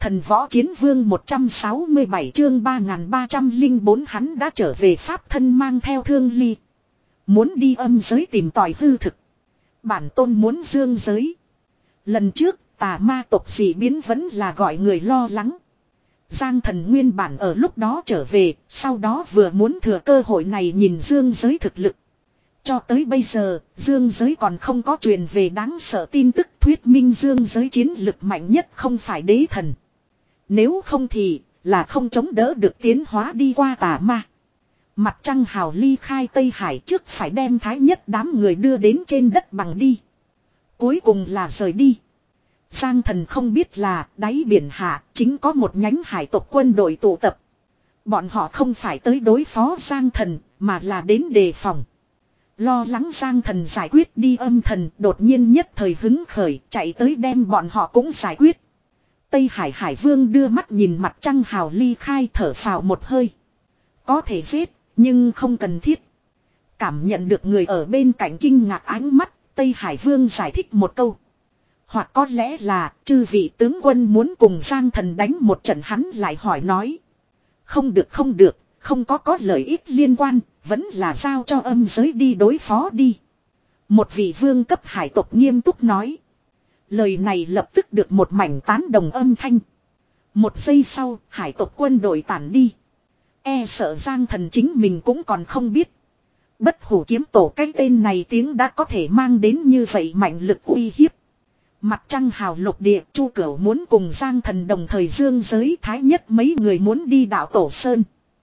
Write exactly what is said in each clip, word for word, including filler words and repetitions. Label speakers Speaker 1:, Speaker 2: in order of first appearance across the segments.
Speaker 1: Thần võ chiến vương một trăm sáu mươi bảy chương ba nghìn ba trăm lẻ bốn hắn đã trở về pháp thân mang theo thương ly. Muốn đi âm giới tìm tòi hư thực. Bản tôn muốn dương giới. Lần trước tà ma tộc dị biến vẫn là gọi người lo lắng. Giang Thần nguyên bản ở lúc đó trở về, sau đó vừa muốn thừa cơ hội này nhìn dương giới thực lực. Cho tới bây giờ, dương giới còn không có truyền về đáng sợ tin tức thuyết minh dương giới chiến lực mạnh nhất không phải đế thần. Nếu không thì, là không chống đỡ được tiến hóa đi qua tà ma. Mặt trăng hào ly khai Tây Hải trước phải đem thái nhất đám người đưa đến trên đất bằng đi. Cuối cùng là rời đi. Giang Thần không biết là đáy biển hạ chính có một nhánh hải tộc quân đội tụ tập. Bọn họ không phải tới đối phó Giang Thần mà là đến đề phòng. Lo lắng Giang Thần giải quyết đi âm thần đột nhiên nhất thời hứng khởi chạy tới đem bọn họ cũng giải quyết. Tây Hải Hải Vương đưa mắt nhìn mặt trăng hào ly khai thở phào một hơi. Có thể giết nhưng không cần thiết. Cảm nhận được người ở bên cạnh kinh ngạc ánh mắt, Tây Hải Vương giải thích một câu. Hoặc có lẽ là chư vị tướng quân muốn cùng Giang Thần đánh một trận, hắn lại hỏi nói. Không được không được, không có có lợi ích liên quan, vẫn là giao cho âm giới đi đối phó đi. Một vị vương cấp hải tộc nghiêm túc nói. Lời này lập tức được một mảnh tán đồng âm thanh. Một giây sau, hải tộc quân đội tản đi. E sợ Giang Thần chính mình cũng còn không biết. Bất hủ kiếm tổ cái tên này tiếng đã có thể mang đến như vậy mạnh lực uy hiếp. Mặt trăng hào lục địa, Chu Cửu muốn cùng Giang Thần đồng thời dương giới, thái nhất mấy người muốn đi đạo tổ sơn.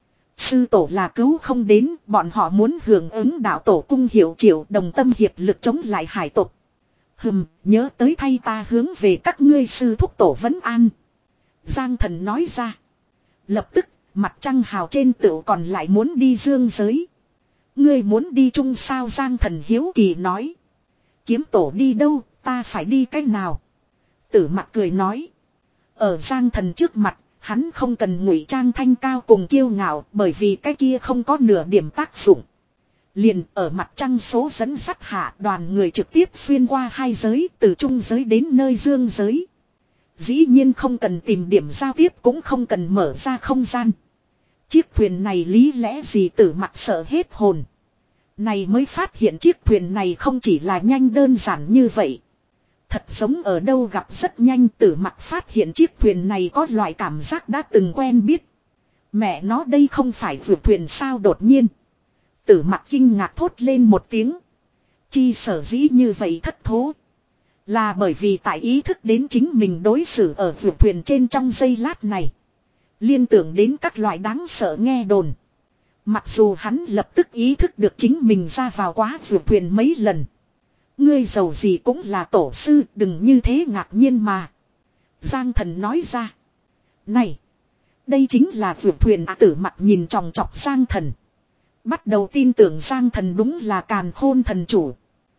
Speaker 1: Sư tổ là cứu không đến, bọn họ muốn hưởng ứng đạo tổ cung hiệu triệu đồng tâm hiệp lực chống lại hải tộc. Hừm, nhớ tới thay ta hướng về các ngươi sư thúc tổ vấn an. Giang Thần nói ra. Lập tức, mặt trăng hào trên tựu còn lại muốn đi dương giới. Ngươi muốn đi chung sao? Giang Thần hiếu kỳ nói. Kiếm tổ đi đâu, ta phải đi cách nào? Tử Mặc cười nói. Ở Giang Thần trước mặt, hắn không cần ngụy trang thanh cao cùng kiêu ngạo, bởi vì cái kia không có nửa điểm tác dụng. Liền ở mặt trăng số dẫn sắt hạ, đoàn người trực tiếp xuyên qua hai giới, từ trung giới đến nơi dương giới. Dĩ nhiên không cần tìm điểm giao tiếp, cũng không cần mở ra không gian. Chiếc thuyền này lý lẽ gì? Tử Mặc sợ hết hồn. Này mới phát hiện chiếc thuyền này không chỉ là nhanh đơn giản như vậy. Thật giống ở đâu gặp rất nhanh. Tử Mặc phát hiện chiếc thuyền này có loại cảm giác đã từng quen biết. Mẹ nó, đây không phải vượt thuyền sao? Đột nhiên Tử Mặc kinh ngạc thốt lên một tiếng. Chi sở dĩ như vậy thất thố, là bởi vì tại ý thức đến chính mình đối xử ở vượt thuyền trên trong giây lát này. Liên tưởng đến các loại đáng sợ nghe đồn. Mặc dù hắn lập tức ý thức được chính mình ra vào quá vượt thuyền mấy lần. Ngươi giàu gì cũng là tổ sư, đừng như thế ngạc nhiên mà. Giang Thần nói ra. Này, đây chính là vượt thuyền à? Tử Mặc nhìn tròng trọc Giang Thần. Bắt đầu tin tưởng Giang Thần đúng là càn khôn thần chủ.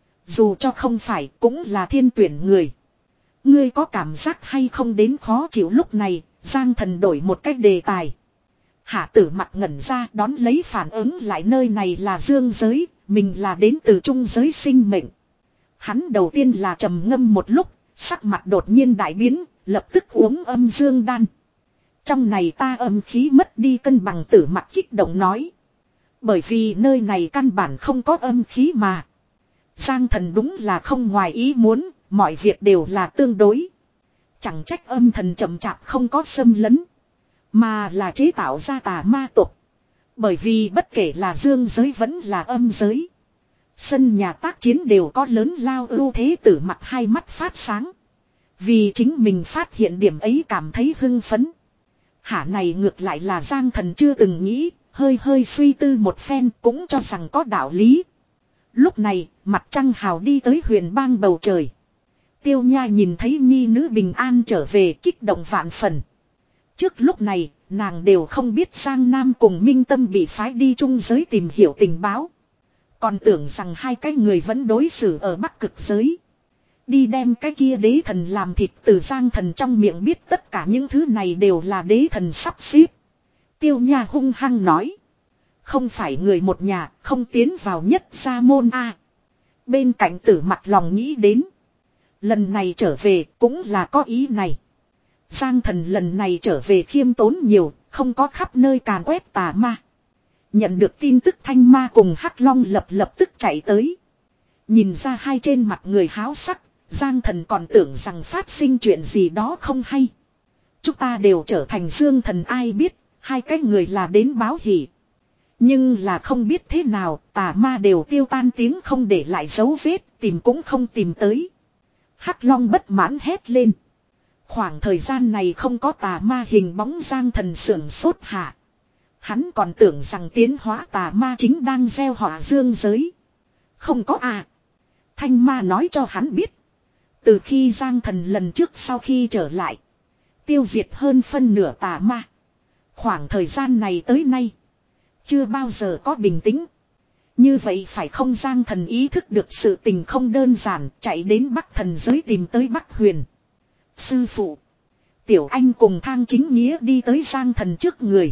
Speaker 1: Dù cho không phải cũng là thiên tuyển người. Ngươi có cảm giác hay không đến khó chịu? Lúc này Giang Thần đổi một cách đề tài. Hạ Tử Mặc ngẩn ra, đón lấy phản ứng lại nơi này là dương giới, mình là đến từ trung giới sinh mệnh. Hắn đầu tiên là trầm ngâm một lúc, sắc mặt đột nhiên đại biến, lập tức uống âm dương đan. Trong này ta âm khí mất đi cân bằng. Tử Mặc kích động nói. Bởi vì nơi này căn bản không có âm khí mà. Giang Thần đúng là không ngoài ý muốn, mọi việc đều là tương đối. Chẳng trách âm thần chậm chạp không có xâm lấn, mà là chế tạo ra tà ma tộc. Bởi vì bất kể là dương giới vẫn là âm giới, sân nhà tác chiến đều có lớn lao ưu thế. Tử Mặc hai mắt phát sáng. Vì chính mình phát hiện điểm ấy cảm thấy hưng phấn. Hả, này ngược lại là Giang Thần chưa từng nghĩ, hơi hơi suy tư một phen cũng cho rằng có đạo lý. Lúc này, mặt trăng hào đi tới huyền bang bầu trời. Tiêu Nha nhìn thấy nhi nữ bình an trở về, kích động vạn phần. Trước lúc này, nàng đều không biết Giang Nam cùng Minh Tâm bị phái đi trung giới tìm hiểu tình báo. Còn tưởng rằng hai cái người vẫn đối xử ở Bắc Cực giới. Đi đem cái kia đế thần làm thịt. Từ Giang Thần trong miệng biết tất cả những thứ này đều là đế thần sắp xếp. Tiêu Nha hung hăng nói. Không phải người một nhà, không tiến vào nhất gia môn a. Bên cạnh Tử Mặc lòng nghĩ đến. Lần này trở về cũng là có ý này. Giang Thần lần này trở về khiêm tốn nhiều, không có khắp nơi càn quét tà ma. Nhận được tin tức Thanh Ma cùng Hắc Long lập lập tức chạy tới. Nhìn ra hai trên mặt người háo sắc, Giang Thần còn tưởng rằng phát sinh chuyện gì đó không hay. Chúng ta đều trở thành Dương Thần ai biết, hai cái người là đến báo hỷ. Nhưng là không biết thế nào, tà ma đều tiêu tan tiếng không để lại dấu vết, tìm cũng không tìm tới. Hắc Long bất mãn hét lên. Khoảng thời gian này không có tà ma hình bóng Giang Thần sưởng sốt hạ. Hắn còn tưởng rằng tiến hóa tà ma chính đang gieo họa dương giới. Không có à. Thanh ma nói cho hắn biết. Từ khi Giang Thần lần trước sau khi trở lại. Tiêu diệt hơn phân nửa tà ma. Khoảng thời gian này tới nay. Chưa bao giờ có bình tĩnh. Như vậy phải không Giang Thần ý thức được sự tình không đơn giản. Chạy đến Bắc Thần giới tìm tới Bắc Huyền. Sư phụ. Tiểu Anh cùng Thang Chính Nghĩa đi tới Giang Thần trước người.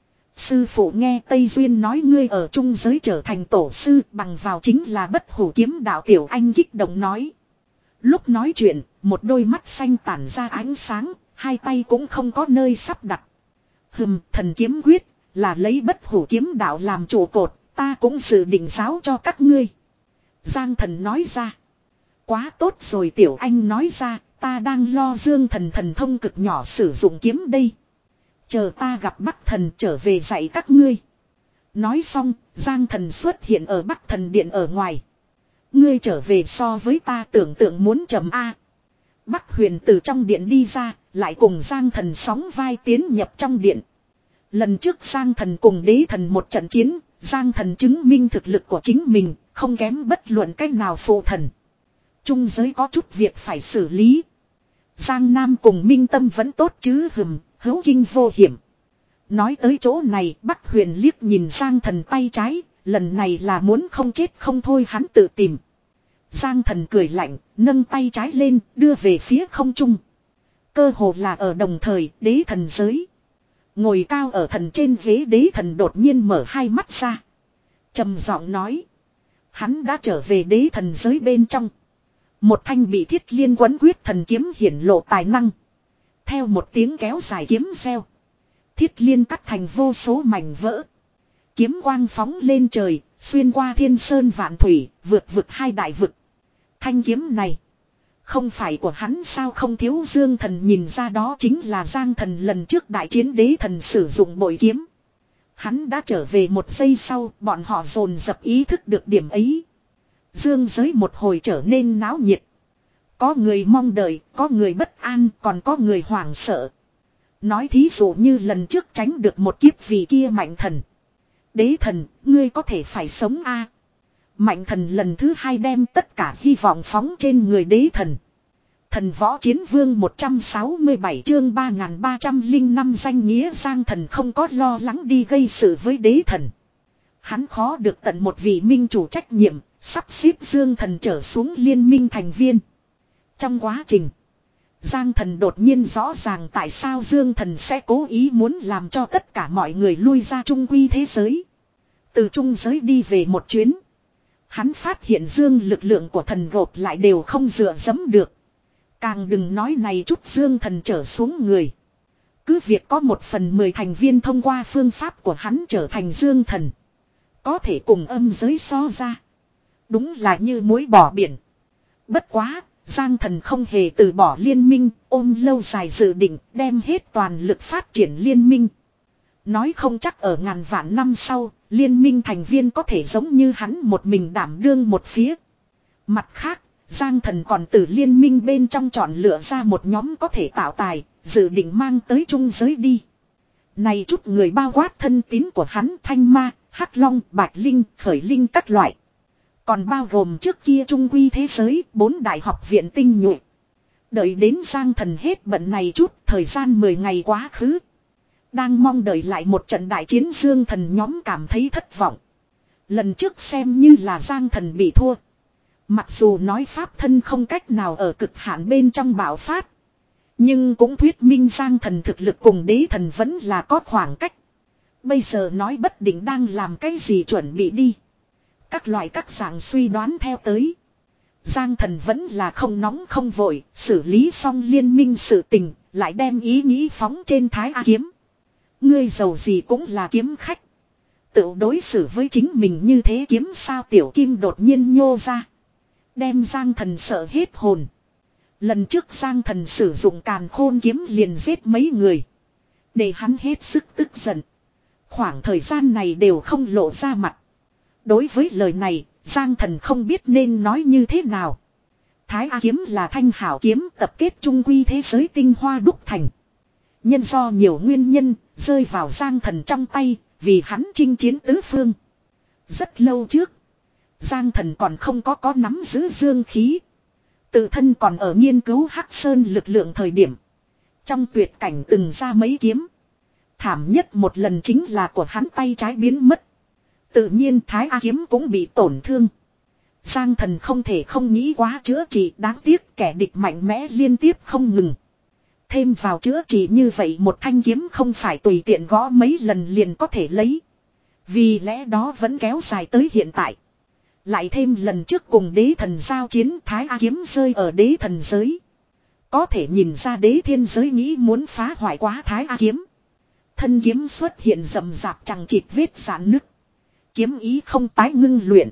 Speaker 1: Sư phụ nghe Tây Duyên nói ngươi ở trung giới trở thành tổ sư bằng vào chính là bất hủ kiếm đạo. Tiểu Anh kích động nói. Lúc nói chuyện, một đôi mắt xanh tản ra ánh sáng, hai tay cũng không có nơi sắp đặt. Hừm, thần kiếm quyết, là lấy bất hủ kiếm đạo làm trụ cột, ta cũng dự định giáo cho các ngươi. Giang Thần nói ra. Quá tốt rồi Tiểu Anh nói ra, ta đang lo Dương Thần thần thông cực nhỏ sử dụng kiếm đây. Chờ ta gặp Bắc Thần trở về dạy các ngươi. Nói xong, Giang Thần xuất hiện ở Bắc Thần điện ở ngoài. Ngươi trở về so với ta tưởng tượng muốn chậm A. Bắc Huyền từ trong điện đi ra, lại cùng Giang Thần sóng vai tiến nhập trong điện. Lần trước Giang Thần cùng Đế Thần một trận chiến, Giang Thần chứng minh thực lực của chính mình, không kém bất luận cách nào phụ thần. Trung giới có chút việc phải xử lý. Giang Nam cùng Minh Tâm vẫn tốt chứ hừm, hữu kinh vô hiểm. Nói tới chỗ này, Bắc Huyền liếc nhìn Giang Thần tay trái, lần này là muốn không chết không thôi hắn tự tìm. Giang Thần cười lạnh, nâng tay trái lên, đưa về phía không trung. Cơ hồ là ở đồng thời, Đế Thần giới. Ngồi cao ở thần trên ghế Đế Thần đột nhiên mở hai mắt ra. Trầm giọng nói. Hắn đã trở về Đế Thần giới bên trong. Một thanh bị Thiết Liên quấn quyết thần kiếm hiển lộ tài năng. Theo một tiếng kéo dài kiếm reo. Thiết Liên cắt thành vô số mảnh vỡ. Kiếm quang phóng lên trời, xuyên qua thiên sơn vạn thủy, vượt vực hai đại vực. Thanh kiếm này, không phải của hắn sao không thiếu Dương Thần nhìn ra đó chính là Giang Thần lần trước đại chiến Đế Thần sử dụng bội kiếm. Hắn đã trở về một giây sau, bọn họ dồn dập ý thức được điểm ấy. Dương giới một hồi trở nên náo nhiệt. Có người mong đợi, có người bất an, còn có người hoảng sợ. Nói thí dụ như lần trước tránh được một kiếp vì kia Mạnh Thần. Đế Thần, ngươi có thể phải sống a. À? Mạnh Thần lần thứ hai đem tất cả hy vọng phóng trên người Đế Thần. Thần Võ Chiến Vương một trăm sáu mươi bảy chương ba nghìn ba trăm lẻ năm danh nghĩa Giang Thần không có lo lắng đi gây sự với Đế Thần. Hắn khó được tận một vị minh chủ trách nhiệm, sắp xếp Dương Thần trở xuống liên minh thành viên. Trong quá trình, Giang Thần đột nhiên rõ ràng tại sao Dương Thần sẽ cố ý muốn làm cho tất cả mọi người lui ra trung quy thế giới. Từ trung giới đi về một chuyến. Hắn phát hiện Dương lực lượng của thần gộp lại đều không dựa dẫm được. Càng đừng nói này chút Dương Thần trở xuống người. Cứ việc có một phần mười thành viên thông qua phương pháp của hắn trở thành Dương Thần. Có thể cùng âm giới so ra. Đúng là như muối bỏ biển. Bất quá, Giang Thần không hề từ bỏ liên minh, ôm lâu dài dự định đem hết toàn lực phát triển liên minh. Nói không chắc ở ngàn vạn năm sau, liên minh thành viên có thể giống như hắn một mình đảm đương một phía. Mặt khác, Giang Thần còn từ liên minh bên trong chọn lựa ra một nhóm có thể tạo tài, dự định mang tới trung giới đi. Này chút người bao quát thân tín của hắn Thanh Ma, Hắc Long, Bạch Linh, Khởi Linh các loại. Còn bao gồm trước kia trung quy thế giới, bốn đại học viện tinh nhuệ. Đợi đến Giang Thần hết bận này chút, thời gian mười ngày quá khứ. Đang mong đợi lại một trận đại chiến Dương Thần nhóm cảm thấy thất vọng. Lần trước xem như là Giang Thần bị thua. Mặc dù nói pháp thân không cách nào ở cực hạn bên trong bạo phát. Nhưng cũng thuyết minh Giang Thần thực lực cùng Đế Thần vẫn là có khoảng cách. Bây giờ nói bất định đang làm cái gì chuẩn bị đi. Các loại các dạng suy đoán theo tới. Giang Thần vẫn là không nóng không vội, xử lý xong liên minh sự tình, Lại đem ý nghĩ phóng trên Thái A Kiếm. Ngươi giàu gì cũng là kiếm khách. Tự đối xử với chính mình như thế kiếm sao Tiểu Kim đột nhiên nhô ra. Đem Giang Thần sợ hết hồn. Lần trước Giang Thần sử dụng càn khôn kiếm liền giết mấy người. Để hắn hết sức tức giận. Khoảng thời gian này đều không lộ ra mặt. Đối với lời này, Giang Thần không biết nên nói như thế nào. Thái A Kiếm là thanh hảo kiếm tập kết trung quy thế giới tinh hoa đúc thành. Nhân do nhiều nguyên nhân, rơi vào Giang Thần trong tay, vì hắn chinh chiến tứ phương. Rất lâu trước, Giang Thần còn không có có nắm giữ dương khí. Tự thân còn ở nghiên cứu Hắc Sơn lực lượng thời điểm. Trong tuyệt cảnh từng ra mấy kiếm. Thảm nhất một lần chính là của hắn tay trái biến mất. Tự nhiên Thái A Kiếm cũng bị tổn thương. Giang Thần không thể không nghĩ quá chữa trị, đáng tiếc kẻ địch mạnh mẽ liên tiếp không ngừng. Thêm vào chữa trị như vậy một thanh kiếm không phải tùy tiện gõ mấy lần liền có thể lấy. Vì lẽ đó vẫn kéo dài tới hiện tại. Lại thêm lần trước cùng đế thần giao chiến Thái A Kiếm rơi ở đế thần giới. Có thể nhìn ra đế thiên giới nghĩ muốn phá hoại quá Thái A Kiếm. Thân kiếm xuất hiện rầm rạp chẳng chịt vết rạn nứt. Kiếm ý không tái ngưng luyện.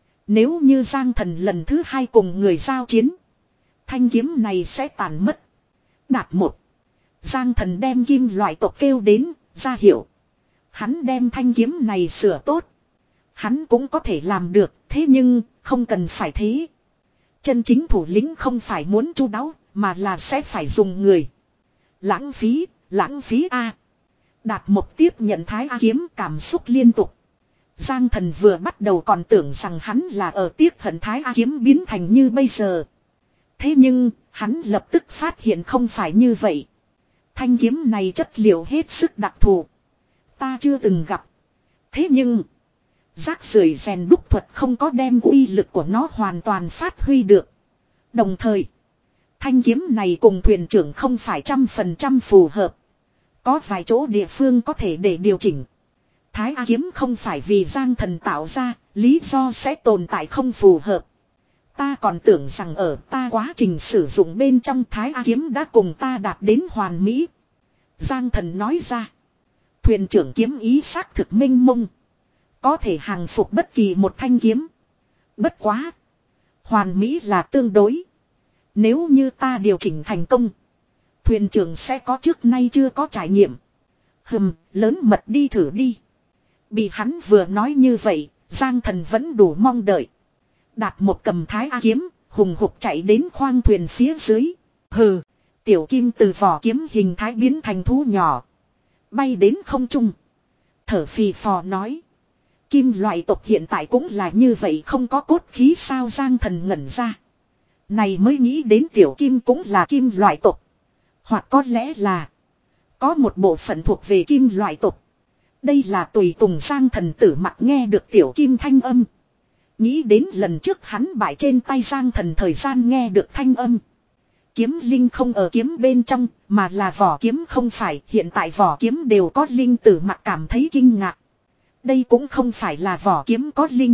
Speaker 1: Nếu như Giang Thần lần thứ hai cùng người giao chiến. Thanh kiếm này sẽ tàn mất. Đạt một. Giang Thần đem kim loại tộc kêu đến, ra hiệu. Hắn đem thanh kiếm này sửa tốt. Hắn cũng có thể làm được, thế nhưng không cần phải thế. Chân chính thủ lĩnh không phải muốn chu đáo, mà là sẽ phải dùng người. Lãng phí, lãng phí A. Đạt một tiếp nhận Thái A Kiếm cảm xúc liên tục. Giang Thần vừa bắt đầu còn tưởng rằng hắn là ở tiếc hận Thái A Kiếm biến thành như bây giờ. Thế nhưng, hắn lập tức phát hiện không phải như vậy. Thanh kiếm này chất liệu hết sức đặc thù. Ta chưa từng gặp. Thế nhưng, rác rưởi rèn đúc thuật không có đem uy lực của nó hoàn toàn phát huy được. Đồng thời, thanh kiếm này cùng thuyền trưởng không phải trăm phần trăm phù hợp. Có vài chỗ địa phương có thể để điều chỉnh. Thái A Kiếm không phải vì Giang Thần tạo ra, lý do sẽ tồn tại không phù hợp. Ta còn tưởng rằng ở ta quá trình sử dụng bên trong Thái A Kiếm đã cùng ta đạt đến hoàn mỹ. Giang Thần nói ra. Thuyền trưởng kiếm ý xác thực minh mông. Có thể hàng phục bất kỳ một thanh kiếm. Bất quá. Hoàn mỹ là tương đối. Nếu như ta điều chỉnh thành công. Thuyền trưởng sẽ có trước nay chưa có trải nghiệm. Hừm, lớn mật đi thử đi. Bị hắn vừa nói như vậy, Giang Thần vẫn đủ mong đợi. Đạt một cầm Thái A Kiếm, hùng hục chạy đến khoang thuyền phía dưới. Hừ, Tiểu Kim từ vỏ kiếm hình thái biến thành thú nhỏ. Bay đến không trung. Thở phì phò nói. Kim loại tộc hiện tại cũng là như vậy không có cốt khí sao Giang Thần ngẩn ra. Này mới nghĩ đến Tiểu Kim cũng là kim loại tộc. Hoặc có lẽ là có một bộ phận thuộc về kim loại tộc. Đây là tùy tùng Giang Thần tử mặt nghe được Tiểu Kim thanh âm. Nghĩ đến lần trước hắn bại trên tay Giang Thần thời gian nghe được thanh âm. Kiếm linh không ở kiếm bên trong, mà là vỏ kiếm không phải, hiện tại vỏ kiếm đều có linh tử mặt cảm thấy kinh ngạc. Đây cũng không phải là vỏ kiếm có linh.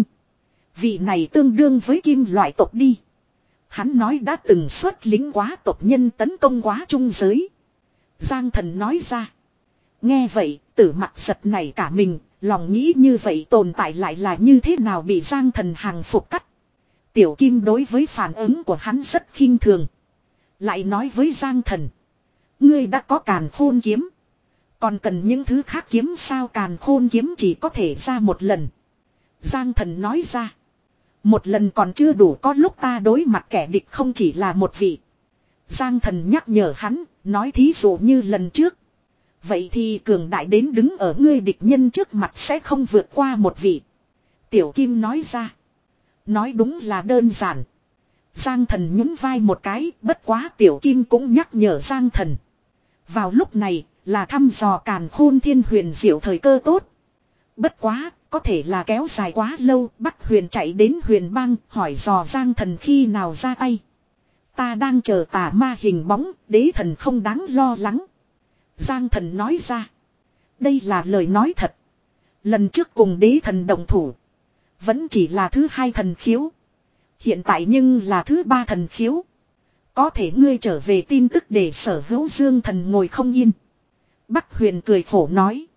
Speaker 1: Vị này tương đương với kim loại tộc đi. Hắn nói đã từng xuất lính quá tộc nhân tấn công quá trung giới. Giang Thần nói ra. Nghe vậy, tử mặt giật này cả mình, lòng nghĩ như vậy tồn tại lại là như thế nào bị Giang Thần hàng phục cắt. Tiểu Kim đối với phản ứng của hắn rất khinh thường. Lại nói với Giang Thần. Ngươi đã có càn khôn kiếm. Còn cần những thứ khác kiếm sao càn khôn kiếm chỉ có thể ra một lần. Giang Thần nói ra. Một lần còn chưa đủ có lúc ta đối mặt kẻ địch không chỉ là một vị. Giang Thần nhắc nhở hắn, nói thí dụ như lần trước. Vậy thì cường đại đến đứng ở ngươi địch nhân trước mặt sẽ không vượt qua một vị. Tiểu Kim nói ra. Nói đúng là đơn giản. Giang Thần nhún vai một cái, bất quá Tiểu Kim cũng nhắc nhở Giang Thần. Vào lúc này, là thăm dò càn khôn thiên huyền diệu thời cơ tốt. Bất quá, có thể là kéo dài quá lâu, Bắc Huyền chạy đến Huyền Bang, hỏi dò Giang Thần khi nào ra tay. Ta đang chờ tà ma hình bóng, đế thần không đáng lo lắng. Giang Thần nói ra. Đây là lời nói thật. Lần trước cùng đế thần đồng thủ. Vẫn chỉ là thứ hai thần khiếu. Hiện tại nhưng là thứ ba thần khiếu. Có thể ngươi trở về tin tức để Sở Hữu Dương Thần ngồi không yên. Bắc Huyền cười khổ nói.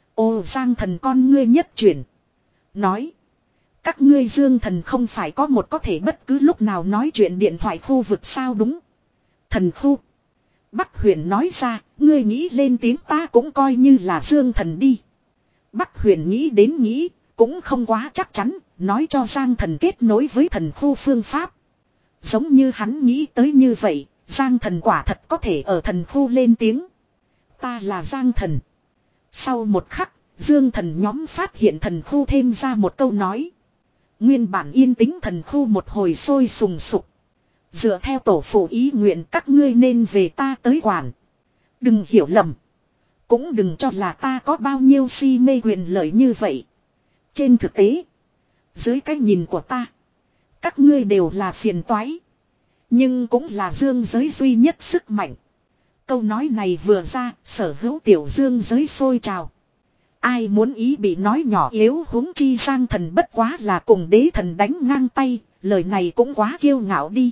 Speaker 1: Ô Giang Thần con ngươi nhất chuyển. Nói. Các ngươi Dương Thần không phải có một có thể bất cứ lúc nào nói chuyện điện thoại khu vực sao đúng. Thần khu. Bắc Huyền nói ra, ngươi nghĩ lên tiếng ta cũng coi như là Dương Thần đi. Bắc Huyền nghĩ đến nghĩ, cũng không quá chắc chắn, nói cho Giang Thần kết nối với thần khu phương pháp. Giống như hắn nghĩ tới như vậy, Giang Thần quả thật có thể ở thần khu lên tiếng. Ta là Giang Thần. Sau một khắc, Dương Thần nhóm phát hiện thần khu thêm ra một câu nói. Nguyên bản yên tĩnh thần khu một hồi sôi sùng sục. Dựa theo tổ phụ ý nguyện các ngươi nên về ta tới quản. Đừng hiểu lầm. Cũng đừng cho là ta có bao nhiêu si mê quyền lợi như vậy. Trên thực tế, dưới cái nhìn của ta, các ngươi đều là phiền toái. Nhưng cũng là dương giới duy nhất sức mạnh. Câu nói này vừa ra, Sở Hữu tiểu dương giới sôi trào. Ai muốn ý bị nói nhỏ yếu huống chi Giang Thần bất quá là cùng đế thần đánh ngang tay, lời này cũng quá kiêu ngạo đi.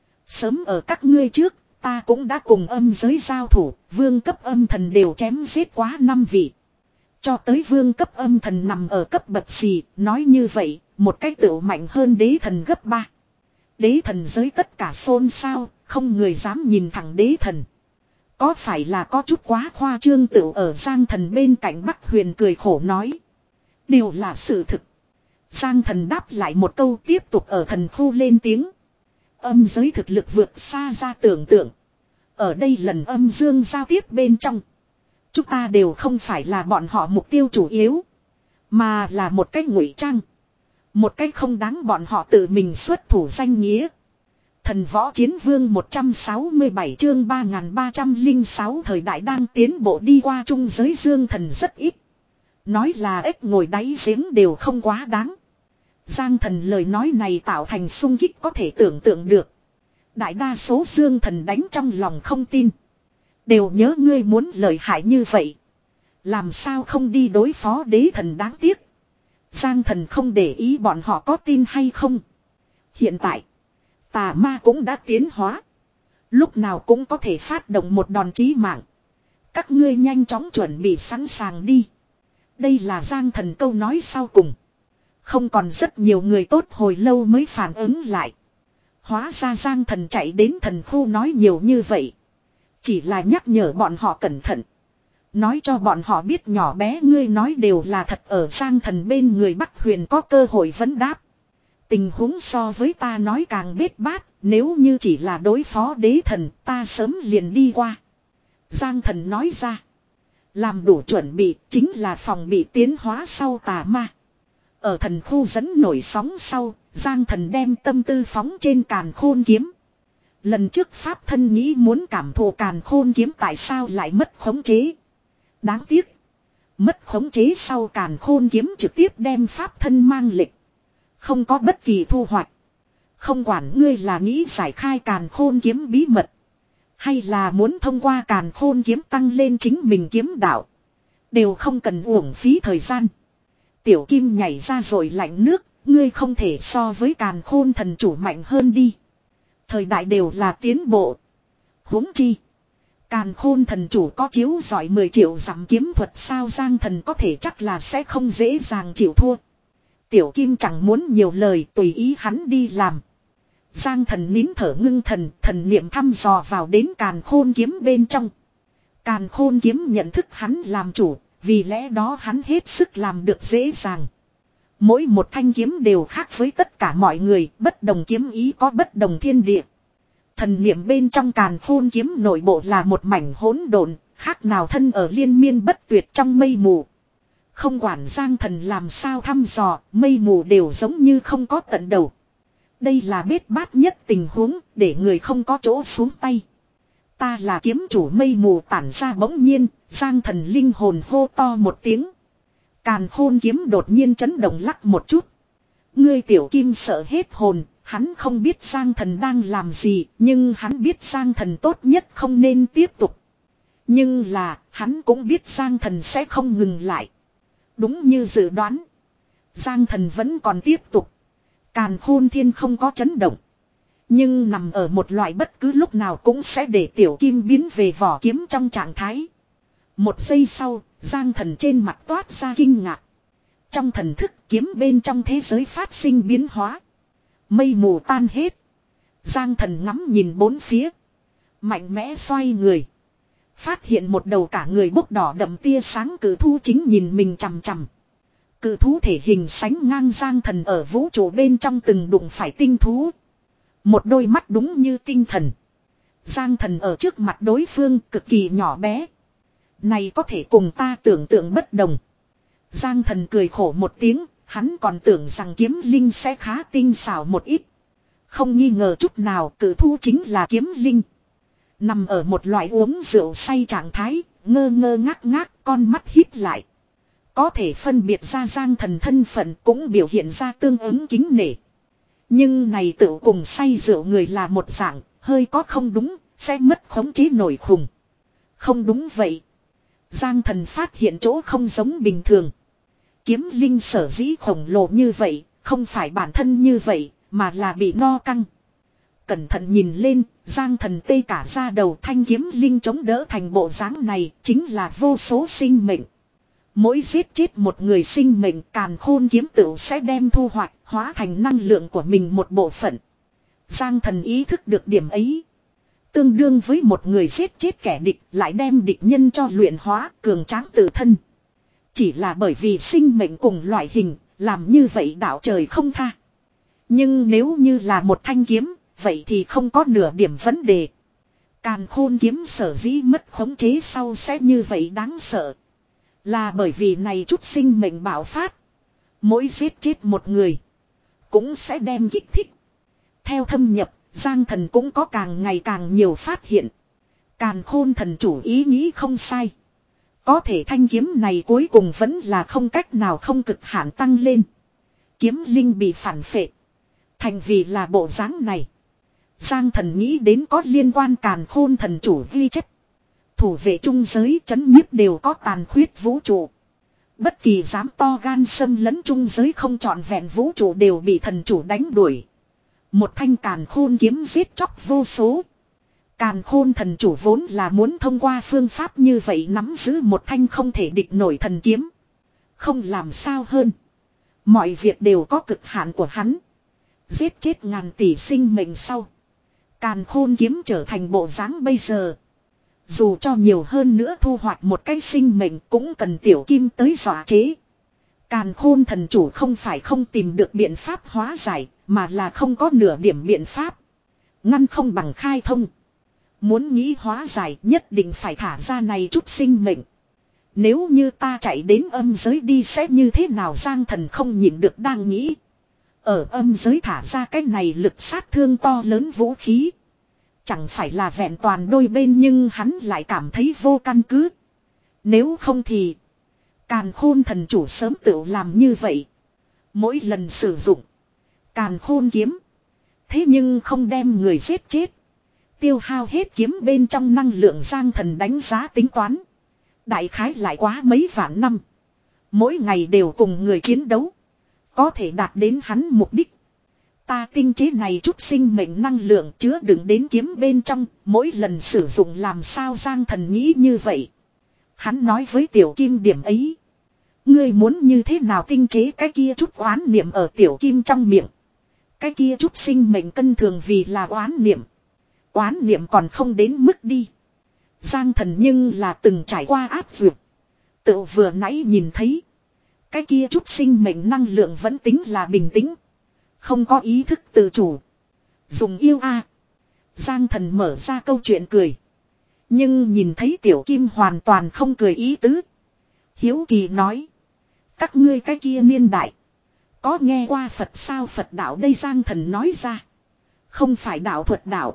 Speaker 1: Sớm ở các ngươi trước, ta cũng đã cùng âm giới giao thủ, vương cấp âm thần đều chém giết quá năm vị. Cho tới vương cấp âm thần nằm ở cấp bậc gì, nói như vậy, một cách tựu mạnh hơn đế thần gấp ba. Đế thần giới tất cả xôn xao, không người dám nhìn thẳng đế thần. Có phải là có chút quá khoa trương tựu ở Giang Thần bên cạnh Bắc Huyền cười khổ nói. Đều là sự thực. Giang Thần đáp lại một câu tiếp tục ở thần khu lên tiếng. Âm giới thực lực vượt xa ra tưởng tượng. Ở đây lần âm dương giao tiếp bên trong. Chúng ta đều không phải là bọn họ mục tiêu chủ yếu. Mà là một cách ngụy trang. Một cách không đáng bọn họ tự mình xuất thủ danh nghĩa. Thần võ chiến vương một trăm sáu mươi bảy chương ba nghìn ba trăm lẻ sáu thời đại đang tiến bộ đi qua trung giới Dương Thần rất ít. Nói là ếch ngồi đáy giếng đều không quá đáng. Giang Thần lời nói này tạo thành xung kích có thể tưởng tượng được. Đại đa số Dương Thần đánh trong lòng không tin. Đều nhớ ngươi muốn lợi hại như vậy. Làm sao không đi đối phó đế thần đáng tiếc. Giang Thần không để ý bọn họ có tin hay không. Hiện tại. Tà ma cũng đã tiến hóa. Lúc nào cũng có thể phát động một đòn chí mạng. Các ngươi nhanh chóng chuẩn bị sẵn sàng đi. Đây là Giang Thần câu nói sau cùng. Không còn rất nhiều người tốt hồi lâu mới phản ứng lại. Hóa ra Giang Thần chạy đến thần khu nói nhiều như vậy. Chỉ là nhắc nhở bọn họ cẩn thận. Nói cho bọn họ biết nhỏ bé ngươi nói đều là thật ở Giang Thần bên người Bắc Huyền có cơ hội vấn đáp. Tình huống so với ta nói càng bết bát, nếu như chỉ là đối phó đế thần ta sớm liền đi qua. Giang Thần nói ra. Làm đủ chuẩn bị chính là phòng bị tiến hóa sau tà ma. Ở thần khu dẫn nổi sóng sau, Giang Thần đem tâm tư phóng trên càn khôn kiếm. Lần trước Pháp thân nghĩ muốn cảm thụ càn khôn kiếm tại sao lại mất khống chế. Đáng tiếc. Mất khống chế sau càn khôn kiếm trực tiếp đem Pháp thân mang lịch. Không có bất kỳ thu hoạch. Không quản ngươi là nghĩ giải khai càn khôn kiếm bí mật. Hay là muốn thông qua càn khôn kiếm tăng lên chính mình kiếm đạo. Đều không cần uổng phí thời gian. Tiểu Kim nhảy ra rồi lạnh nước. Ngươi không thể so với càn khôn thần chủ mạnh hơn đi. Thời đại đều là tiến bộ. Huống chi. Càn khôn thần chủ có chiếu giỏi mười triệu giảm kiếm thuật sao Giang Thần có thể chắc là sẽ không dễ dàng chịu thua. Tiểu Kim chẳng muốn nhiều lời tùy ý hắn đi làm. Giang Thần nín thở ngưng thần, thần niệm thăm dò vào đến càn khôn kiếm bên trong. Càn khôn kiếm nhận thức hắn làm chủ, vì lẽ đó hắn hết sức làm được dễ dàng. Mỗi một thanh kiếm đều khác với tất cả mọi người, bất đồng kiếm ý có bất đồng thiên địa. Thần niệm bên trong càn khôn kiếm nội bộ là một mảnh hỗn độn, khác nào thân ở liên miên bất tuyệt trong mây mù. Không quản Giang Thần làm sao thăm dò, mây mù đều giống như không có tận đầu. Đây là bết bát nhất tình huống, để người không có chỗ xuống tay. Ta là kiếm chủ mây mù tản ra bỗng nhiên, Giang Thần linh hồn hô to một tiếng. Càn khôn kiếm đột nhiên chấn động lắc một chút. Ngươi Tiểu Kim sợ hết hồn, hắn không biết Giang Thần đang làm gì, nhưng hắn biết Giang Thần tốt nhất không nên tiếp tục. Nhưng là, hắn cũng biết Giang Thần sẽ không ngừng lại. Đúng như dự đoán. Giang Thần vẫn còn tiếp tục. Càn khôn thiên không có chấn động. Nhưng nằm ở một loại bất cứ lúc nào cũng sẽ để tiểu kim biến về vỏ kiếm trong trạng thái. Một giây sau, Giang Thần trên mặt toát ra kinh ngạc. Trong thần thức kiếm bên trong thế giới phát sinh biến hóa. Mây mù tan hết. Giang Thần ngắm nhìn bốn phía. Mạnh mẽ xoay người. Phát hiện một đầu cả người bốc đỏ đậm tia sáng cử thú chính nhìn mình chằm chằm. Cử thú thể hình sánh ngang Giang Thần ở vũ trụ bên trong từng đụng phải tinh thú. Một đôi mắt đúng như tinh thần. Giang Thần ở trước mặt đối phương cực kỳ nhỏ bé. Này có thể cùng ta tưởng tượng bất đồng. Giang Thần cười khổ một tiếng, hắn còn tưởng rằng kiếm linh sẽ khá tinh xảo một ít. Không nghi ngờ chút nào cử thú chính là kiếm linh. Nằm ở một loại uống rượu say trạng thái, ngơ ngơ ngác ngác, con mắt híp lại. Có thể phân biệt ra Giang Thần thân phận cũng biểu hiện ra tương ứng kính nể. Nhưng này tự cùng say rượu người là một dạng, hơi có không đúng, sẽ mất khống chế nổi khùng. Không đúng vậy. Giang Thần phát hiện chỗ không giống bình thường. Kiếm linh sở dĩ khổng lồ như vậy, không phải bản thân như vậy, mà là bị no căng. Cẩn thận nhìn lên, Giang Thần tê cả ra đầu, thanh kiếm linh chống đỡ thành bộ dáng này, chính là vô số sinh mệnh. Mỗi giết chết một người sinh mệnh, càn khôn kiếm tựu sẽ đem thu hoạch, hóa thành năng lượng của mình một bộ phận. Giang Thần ý thức được điểm ấy. Tương đương với một người giết chết kẻ địch, lại đem địch nhân cho luyện hóa, cường tráng tự thân. Chỉ là bởi vì sinh mệnh cùng loại hình, làm như vậy đạo trời không tha. Nhưng nếu như là một thanh kiếm, vậy thì không có nửa điểm vấn đề. Càn khôn kiếm sở dĩ mất khống chế sau sẽ như vậy đáng sợ. Là bởi vì này chút sinh mệnh bạo phát. Mỗi giết chết một người, cũng sẽ đem kích thích. Theo thâm nhập, Giang Thần cũng có càng ngày càng nhiều phát hiện. Càn khôn thần chủ ý nghĩ không sai. Có thể thanh kiếm này cuối cùng vẫn là không cách nào không cực hạn tăng lên. Kiếm linh bị phản phệ. Thành vì là bộ dáng này. Giang Thần nghĩ đến có liên quan càn khôn thần chủ ghi chép. Thủ vệ trung giới chấn nhiếp đều có tàn khuyết vũ trụ. Bất kỳ dám to gan xâm lấn trung giới không trọn vẹn vũ trụ đều bị thần chủ đánh đuổi. Một thanh càn khôn kiếm giết chóc vô số. Càn khôn thần chủ vốn là muốn thông qua phương pháp như vậy nắm giữ một thanh không thể địch nổi thần kiếm. Không làm sao hơn. Mọi việc đều có cực hạn của hắn. Giết chết ngàn tỷ sinh mệnh sau. Càn khôn kiếm trở thành bộ dáng bây giờ. Dù cho nhiều hơn nữa thu hoạch một cái sinh mệnh cũng cần tiểu kim tới dọa chế. Càn khôn thần chủ không phải không tìm được biện pháp hóa giải, mà là không có nửa điểm biện pháp. Ngăn không bằng khai thông. Muốn nghĩ hóa giải nhất định phải thả ra này chút sinh mệnh. Nếu như ta chạy đến âm giới đi sẽ như thế nào? Giang Thần không nhịn được đang nghĩ. Ở âm giới thả ra cái này lực sát thương to lớn vũ khí. Chẳng phải là vẹn toàn đôi bên, nhưng hắn lại cảm thấy vô căn cứ. Nếu không thì càn khôn thần chủ sớm tự làm như vậy. Mỗi lần sử dụng càn khôn kiếm, thế nhưng không đem người giết chết. Tiêu hao hết kiếm bên trong năng lượng. Giang Thần đánh giá tính toán. Đại khái lại quá mấy vạn năm. Mỗi ngày đều cùng người chiến đấu. Có thể đạt đến hắn mục đích. Ta tinh chế này chút sinh mệnh năng lượng chứa đựng đến kiếm bên trong. Mỗi lần sử dụng làm sao? Giang Thần nghĩ như vậy. Hắn nói với tiểu kim điểm ấy. Ngươi muốn như thế nào tinh chế cái kia chút oán niệm ở tiểu kim trong miệng. Cái kia chút sinh mệnh cân thường vì là oán niệm. Oán niệm còn không đến mức đi. Giang Thần nhưng là từng trải qua áp vượt. Tự vừa nãy nhìn thấy. Cái kia chút sinh mệnh năng lượng vẫn tính là bình tĩnh. Không có ý thức tự chủ. Dùng yêu a. Giang Thần mở ra câu chuyện cười. Nhưng nhìn thấy tiểu kim hoàn toàn không cười ý tứ. Hiếu kỳ nói. Các ngươi cái kia niên đại. Có nghe qua Phật sao? Phật đạo đây? Giang Thần nói ra. Không phải đạo thuật đạo.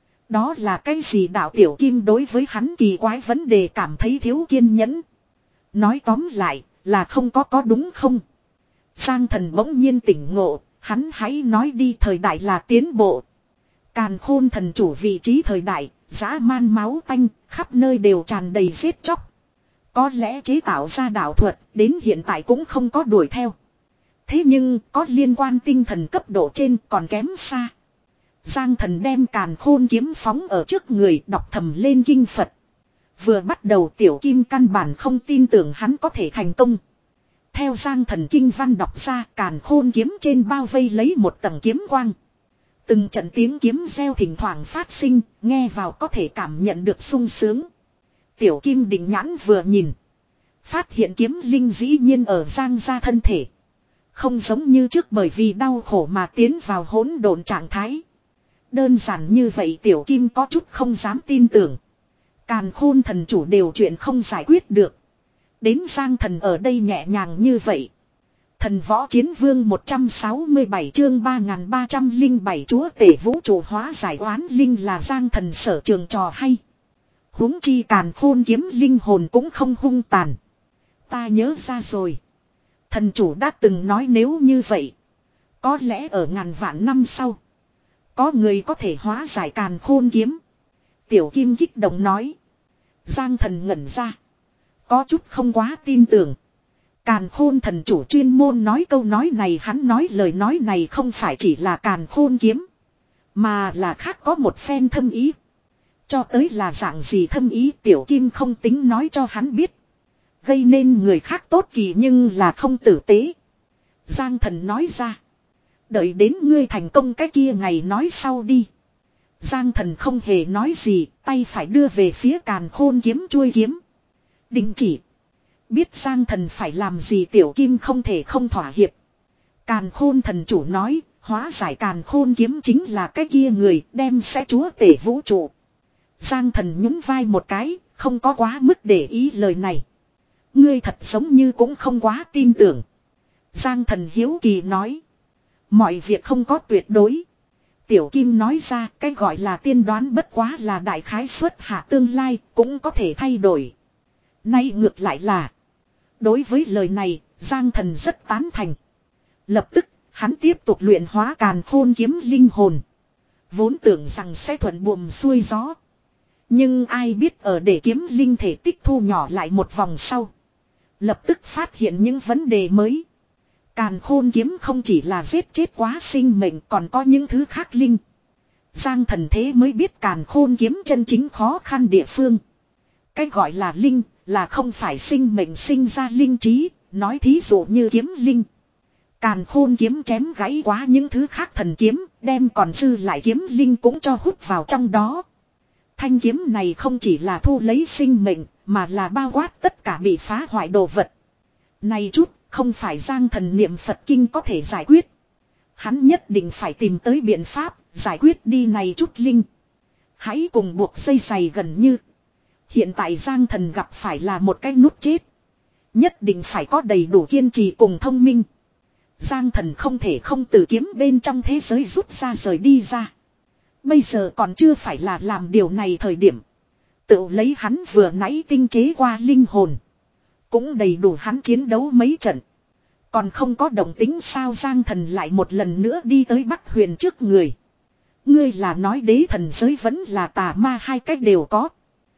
Speaker 1: Đó là cái gì đạo? Tiểu kim đối với hắn kỳ quái vấn đề cảm thấy thiếu kiên nhẫn. Nói tóm lại là không có có đúng không? Giang Thần bỗng nhiên tỉnh ngộ. Hắn hãy nói đi. Thời đại là tiến bộ. Càn khôn thần chủ vị trí thời đại. Dã man máu tanh. Khắp nơi đều tràn đầy giết chóc. Có lẽ chế tạo ra đạo thuật đến hiện tại cũng không có đuổi theo. Thế nhưng có liên quan tinh thần cấp độ trên còn kém xa. Giang Thần đem càn khôn kiếm phóng ở trước người, đọc thầm lên kinh Phật. Vừa bắt đầu Tiểu Kim căn bản không tin tưởng hắn có thể thành công. Theo Giang Thần kinh văn đọc ra, càn khôn kiếm trên bao vây lấy một tầng kiếm quang. Từng trận tiếng kiếm reo thỉnh thoảng phát sinh, nghe vào có thể cảm nhận được sung sướng. Tiểu Kim định nhãn vừa nhìn. Phát hiện kiếm linh dĩ nhiên ở Giang gia thân thể. Không giống như trước bởi vì đau khổ mà tiến vào hỗn độn trạng thái. Đơn giản như vậy Tiểu Kim có chút không dám tin tưởng. Càn khôn thần chủ đều chuyện không giải quyết được. Đến Giang Thần ở đây nhẹ nhàng như vậy. Thần võ chiến vương một trăm sáu mươi bảy chương ba nghìn ba trăm lẻ bảy chúa tể vũ trụ hóa giải oán linh là Giang Thần sở trường trò hay. Huống chi càn khôn kiếm linh hồn cũng không hung tàn. Ta nhớ ra rồi. Thần chủ đã từng nói nếu như vậy. Có lẽ ở ngàn vạn năm sau. Có người có thể hóa giải càn khôn kiếm. Tiểu Kim kích động nói. Giang Thần ngẩn ra. Có chút không quá tin tưởng. Càn khôn thần chủ chuyên môn nói câu nói này, hắn nói lời nói này không phải chỉ là càn khôn kiếm. Mà là khác có một phen thâm ý. Cho tới là dạng gì thâm ý Tiểu Kim không tính nói cho hắn biết. Gây nên người khác tốt kỳ nhưng là không tử tế. Giang Thần nói ra. Đợi đến ngươi thành công cái kia ngày nói sau đi. Giang Thần không hề nói gì, tay phải đưa về phía càn khôn kiếm chuôi kiếm. Đình chỉ. Biết Giang Thần phải làm gì Tiểu Kim không thể không thỏa hiệp. Càn khôn thần chủ nói, hóa giải càn khôn kiếm chính là cái kia người đem sẽ chúa tể vũ trụ. Giang Thần nhún vai một cái, không có quá mức để ý lời này. Ngươi thật giống như cũng không quá tin tưởng. Giang Thần hiếu kỳ nói. Mọi việc không có tuyệt đối. Tiểu Kim nói ra cái gọi là tiên đoán bất quá là đại khái suất hạ tương lai cũng có thể thay đổi. Nay ngược lại là. Đối với lời này, Giang Thần rất tán thành. Lập tức, hắn tiếp tục luyện hóa càn khôn kiếm linh hồn. Vốn tưởng rằng sẽ thuận buồm xuôi gió. Nhưng ai biết ở để kiếm linh thể tích thu nhỏ lại một vòng sau. Lập tức phát hiện những vấn đề mới. Càn khôn kiếm không chỉ là giết chết quá sinh mệnh còn có những thứ khác linh. Giang Thần thế mới biết càn khôn kiếm chân chính khó khăn địa phương. Cái gọi là linh là không phải sinh mệnh sinh ra linh trí, nói thí dụ như kiếm linh. Càn khôn kiếm chém gãy quá những thứ khác thần kiếm, đem còn dư lại kiếm linh cũng cho hút vào trong đó. Thanh kiếm này không chỉ là thu lấy sinh mệnh, mà là bao quát tất cả bị phá hoại đồ vật. Này chút, không phải Giang Thần niệm Phật kinh có thể giải quyết. Hắn nhất định phải tìm tới biện pháp, giải quyết đi này chút linh. Hãy cùng buộc dây dày gần như. Hiện tại Giang Thần gặp phải là một cái nút chết. Nhất định phải có đầy đủ kiên trì cùng thông minh. Giang Thần không thể không từ kiếm bên trong thế giới rút ra rời đi ra. Bây giờ còn chưa phải là làm điều này thời điểm. Tự lấy hắn vừa nãy tinh chế qua linh hồn. Cũng đầy đủ hắn chiến đấu mấy trận. Còn không có động tính sao Giang Thần lại một lần nữa đi tới Bắc Huyền trước người. Ngươi là nói đế thần giới vẫn là tà ma hai cách đều có.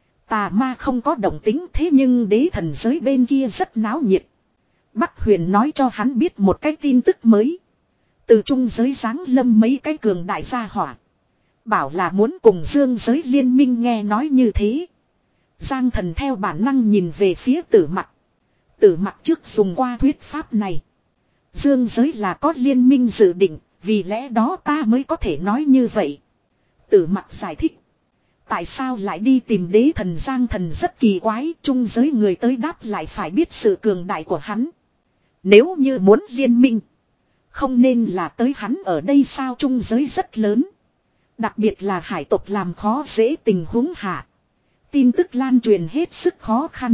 Speaker 1: Tà ma không có động tính thế nhưng đế thần giới bên kia rất náo nhiệt. Bắc Huyền nói cho hắn biết một cái tin tức mới. Từ trung giới giáng lâm mấy cái cường đại gia hỏa. Bảo là muốn cùng dương giới liên minh nghe nói như thế. Giang Thần theo bản năng nhìn về phía Tử Mặc. Tử Mặc trước dùng qua thuyết pháp này. Dương giới là có liên minh dự định, vì lẽ đó ta mới có thể nói như vậy. Tử Mặc giải thích. Tại sao lại đi tìm đế thần Giang Thần rất kỳ quái, trung giới người tới đáp lại phải biết sự cường đại của hắn. Nếu như muốn liên minh, không nên là tới hắn ở đây sao trung giới rất lớn. Đặc biệt là hải tộc làm khó dễ tình huống hạ. Tin tức lan truyền hết sức khó khăn.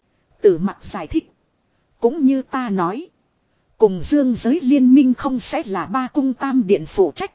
Speaker 1: Tử Mặc giải thích. Cũng như ta nói. Cùng dương giới liên minh không sẽ là ba cung tam điện phụ trách.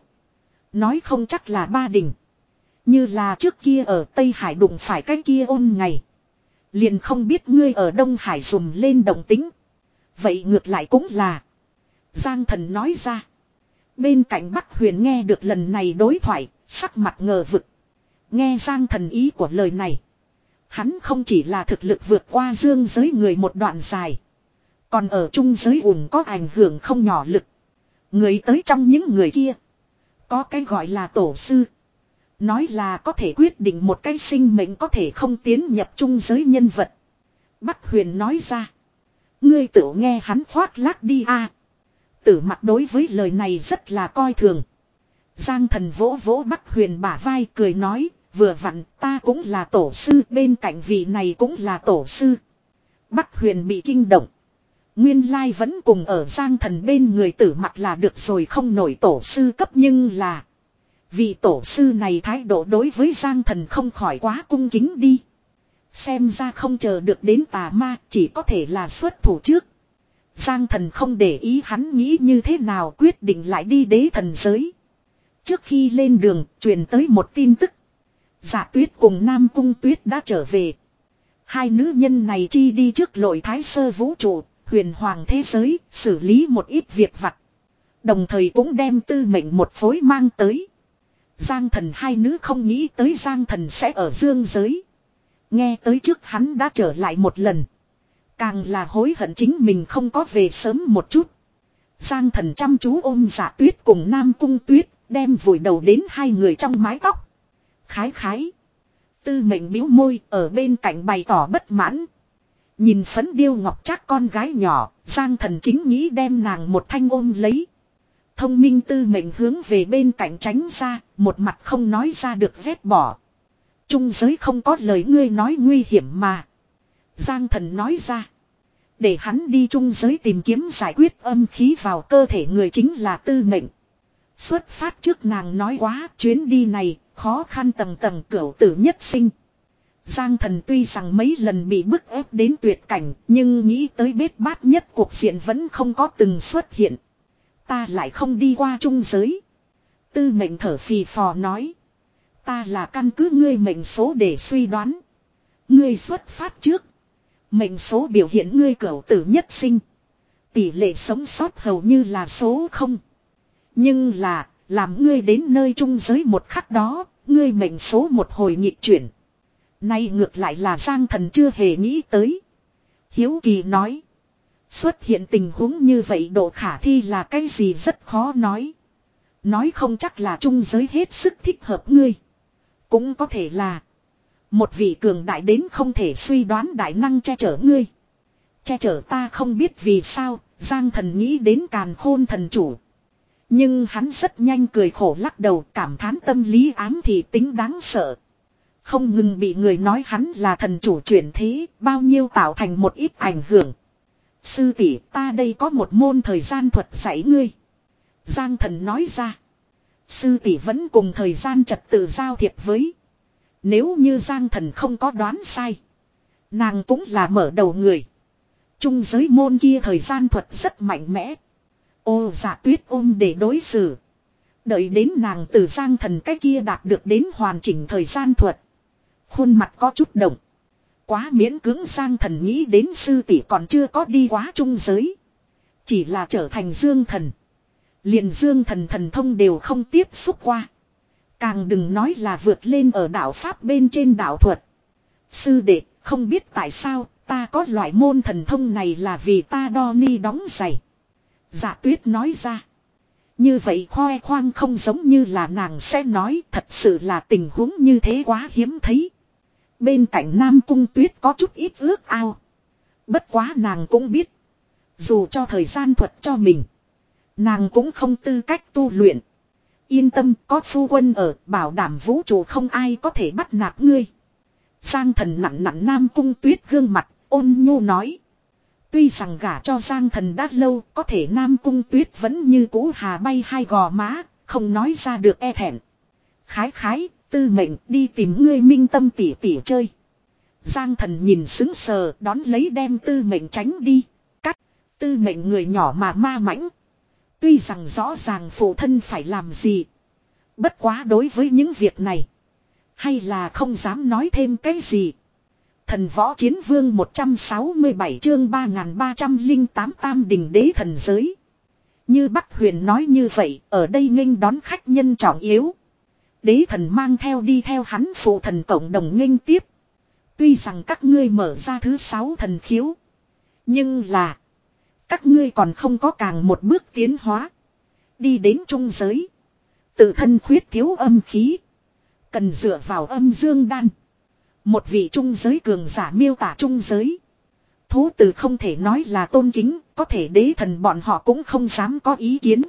Speaker 1: Nói không chắc là ba đình. Như là trước kia ở Tây Hải đụng phải cái kia ôn ngày. Liền không biết ngươi ở Đông Hải dùng lên động tính. Vậy ngược lại cũng là. Giang Thần nói ra. Bên cạnh Bắc Huyền nghe được lần này đối thoại, sắc mặt ngờ vực. Nghe Giang Thần ý của lời này. Hắn không chỉ là thực lực vượt qua dương giới người một đoạn dài. Còn ở trung giới ủng có ảnh hưởng không nhỏ lực. Người tới trong những người kia. Có cái gọi là tổ sư. Nói là có thể quyết định một cái sinh mệnh có thể không tiến nhập trung giới nhân vật. Bắc Huyền nói ra. Ngươi tự nghe hắn khoác lác đi a. Tử Mặc đối với lời này rất là coi thường. Giang Thần vỗ vỗ Bắc Huyền bả vai cười nói. Vừa vặn ta cũng là tổ sư, bên cạnh vị này cũng là tổ sư. Bắc Huyền bị kinh động. Nguyên lai vẫn cùng ở Giang Thần bên người Tử Mặc là được rồi, không nổi tổ sư cấp, nhưng là vị tổ sư này thái độ đối với Giang Thần không khỏi quá cung kính đi. Xem ra không chờ được đến tà ma, chỉ có thể là xuất thủ trước. Giang Thần không để ý hắn nghĩ như thế nào, quyết định lại đi đế thần giới. Trước khi lên đường, truyền tới một tin tức. Dạ Tuyết cùng Nam Cung Tuyết đã trở về. Hai nữ nhân này chi đi trước lội thái sơ vũ trụ, huyền hoàng thế giới, xử lý một ít việc vặt. Đồng thời cũng đem Tư Mệnh một phối mang tới. Giang Thần hai nữ không nghĩ tới Giang Thần sẽ ở dương giới. Nghe tới trước hắn đã trở lại một lần. Càng là hối hận chính mình không có về sớm một chút. Giang Thần chăm chú ôm Dạ Tuyết cùng Nam Cung Tuyết, đem vùi đầu đến hai người trong mái tóc. Khái khái. Tư Mệnh bĩu môi ở bên cạnh bày tỏ bất mãn. Nhìn phấn điêu ngọc trác con gái nhỏ, Giang Thần chính nghĩ đem nàng một thanh ôm lấy. Thông minh Tư Mệnh hướng về bên cạnh tránh ra, một mặt không nói ra được ghét bỏ. Trung giới không có lời ngươi nói nguy hiểm mà. Giang Thần nói ra. Để hắn đi trung giới tìm kiếm giải quyết âm khí vào cơ thể người chính là Tư Mệnh. Xuất phát trước nàng nói quá, chuyến đi này khó khăn tầng tầng, cửu tử nhất sinh. Giang Thần tuy rằng mấy lần bị bức ép đến tuyệt cảnh, nhưng nghĩ tới bết bát nhất cuộc diện vẫn không có từng xuất hiện. Ta lại không đi qua trung giới. Tư Mệnh thở phì phò nói. Ta là căn cứ ngươi mệnh số để suy đoán. Ngươi xuất phát trước. Mệnh số biểu hiện ngươi cửu tử nhất sinh. Tỷ lệ sống sót hầu như là số không. Nhưng là, làm ngươi đến nơi trung giới một khắc đó, ngươi mệnh số một hồi nhịp chuyển. Nay ngược lại là Giang Thần chưa hề nghĩ tới. Hiếu kỳ nói. Xuất hiện tình huống như vậy độ khả thi là cái gì rất khó nói. Nói không chắc là trung giới hết sức thích hợp ngươi. Cũng có thể là một vị cường đại đến không thể suy đoán đại năng che chở ngươi. Che chở ta không biết vì sao, Giang Thần nghĩ đến Càn Khôn thần chủ. Nhưng hắn rất nhanh cười khổ lắc đầu, cảm thán tâm lý ám thị tính đáng sợ. Không ngừng bị người nói hắn là thần chủ chuyển thế, bao nhiêu tạo thành một ít ảnh hưởng. Sư tỷ, ta đây có một môn thời gian thuật dạy ngươi. Giang Thần nói ra. Sư tỷ vẫn cùng thời gian trật tự giao thiệp với. Nếu như Giang Thần không có đoán sai, nàng cũng là mở đầu người. Trung giới môn kia thời gian thuật rất mạnh mẽ. Ô Dạ Tuyết ôm để đối xử. Đợi đến nàng từ Giang Thần cái kia đạt được đến hoàn chỉnh thời gian thuật. Khuôn mặt có chút động. Quá miễn cưỡng. Giang Thần nghĩ đến sư tỷ còn chưa có đi quá trung giới. Chỉ là trở thành Dương Thần. Liền Dương Thần thần thông đều không tiếp xúc qua. Càng đừng nói là vượt lên ở đạo Pháp bên trên đạo thuật. Sư đệ, không biết tại sao ta có loại môn thần thông này là vì ta đo ni đóng giày. Dạ Tuyết nói ra. Như vậy khoe khoang không giống như là nàng sẽ nói, thật sự là tình huống như thế quá hiếm thấy. Bên cạnh Nam Cung Tuyết có chút ít ước ao. Bất quá nàng cũng biết. Dù cho thời gian thuật cho mình, nàng cũng không tư cách tu luyện. Yên tâm, có phu quân ở, bảo đảm vũ trụ không ai có thể bắt nạt ngươi. Giang Thần nặn nặn Nam Cung Tuyết gương mặt, ôn nhu nói. Tuy rằng gả cho Giang Thần đã lâu, có thể Nam Cung Tuyết vẫn như cũ hà bay hai gò má, không nói ra được e thẹn. Khái khái, Tư Mệnh đi tìm ngươi Minh Tâm tỉ tỉ chơi. Giang Thần nhìn sững sờ, đón lấy đem Tư Mệnh tránh đi. Cắt, Tư Mệnh người nhỏ mà ma mãnh. Tuy rằng rõ ràng phụ thân phải làm gì. Bất quá đối với những việc này, hay là không dám nói thêm cái gì. Thần Võ Chiến Vương một trăm sáu mươi bảy chương ba nghìn ba trăm lẻ tám Tam Đình Đế Thần Giới. Như Bắc Huyền nói như vậy, ở đây nghênh đón khách nhân trọng yếu. Đế thần mang theo đi theo hắn phụ thần cộng đồng nghênh tiếp. Tuy rằng các ngươi mở ra thứ sáu thần khiếu, nhưng là các ngươi còn không có càng một bước tiến hóa. Đi đến trung giới, Tự thân khuyết thiếu âm khí. Cần dựa vào âm dương đan. Một vị trung giới cường giả miêu tả trung giới. Thú từ không thể nói là tôn kính, có thể đế thần bọn họ cũng không dám có ý kiến.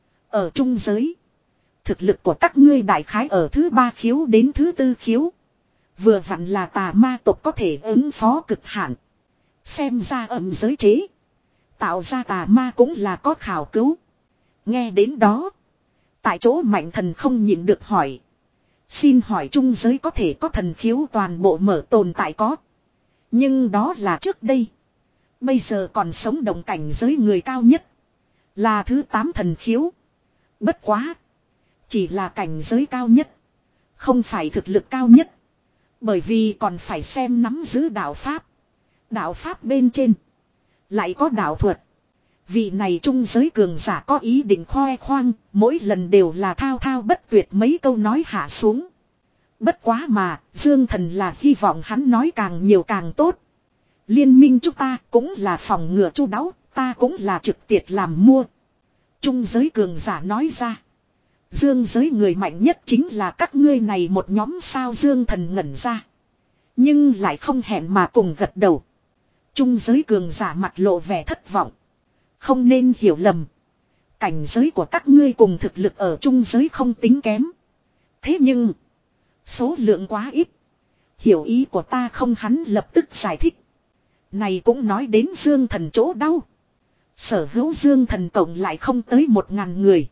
Speaker 1: Ở trung giới, thực lực của các ngươi đại khái ở thứ ba khiếu đến thứ tư khiếu. Vừa vặn là tà ma tộc có thể ứng phó cực hạn. Xem ra âm giới chế. Tạo ra tà ma cũng là có khảo cứu. Nghe đến đó. Tại chỗ Mạnh Thần không nhịn được hỏi. Xin hỏi trung giới có thể có thần khiếu toàn bộ mở tồn tại có. Nhưng đó là trước đây. Bây giờ còn sống động cảnh giới người cao nhất. Là thứ tám thần khiếu. Bất quá. Chỉ là cảnh giới cao nhất. Không phải thực lực cao nhất. Bởi vì còn phải xem nắm giữ đạo Pháp. Đạo Pháp bên trên. Lại có đạo thuật. Vị này trung giới cường giả có ý định khoe khoang. Mỗi lần đều là thao thao bất tuyệt mấy câu nói hạ xuống. Bất quá mà, Dương Thần là hy vọng hắn nói càng nhiều càng tốt. Liên minh chúng ta cũng là phòng ngừa chu đáo, ta cũng là trực tiệt làm mua. Trung giới cường giả nói ra. Dương giới người mạnh nhất chính là các ngươi này một nhóm sao Dương Thần ngẩn ra. Nhưng lại không hẹn mà cùng gật đầu. Trung giới cường giả mặt lộ vẻ thất vọng. Không nên hiểu lầm. Cảnh giới của các ngươi cùng thực lực ở trung giới không tính kém. Thế nhưng... số lượng quá ít. Hiểu ý của ta không hắn lập tức giải thích. Này cũng nói đến Dương Thần chỗ đau. Sở hữu Dương Thần cộng lại không tới một ngàn người.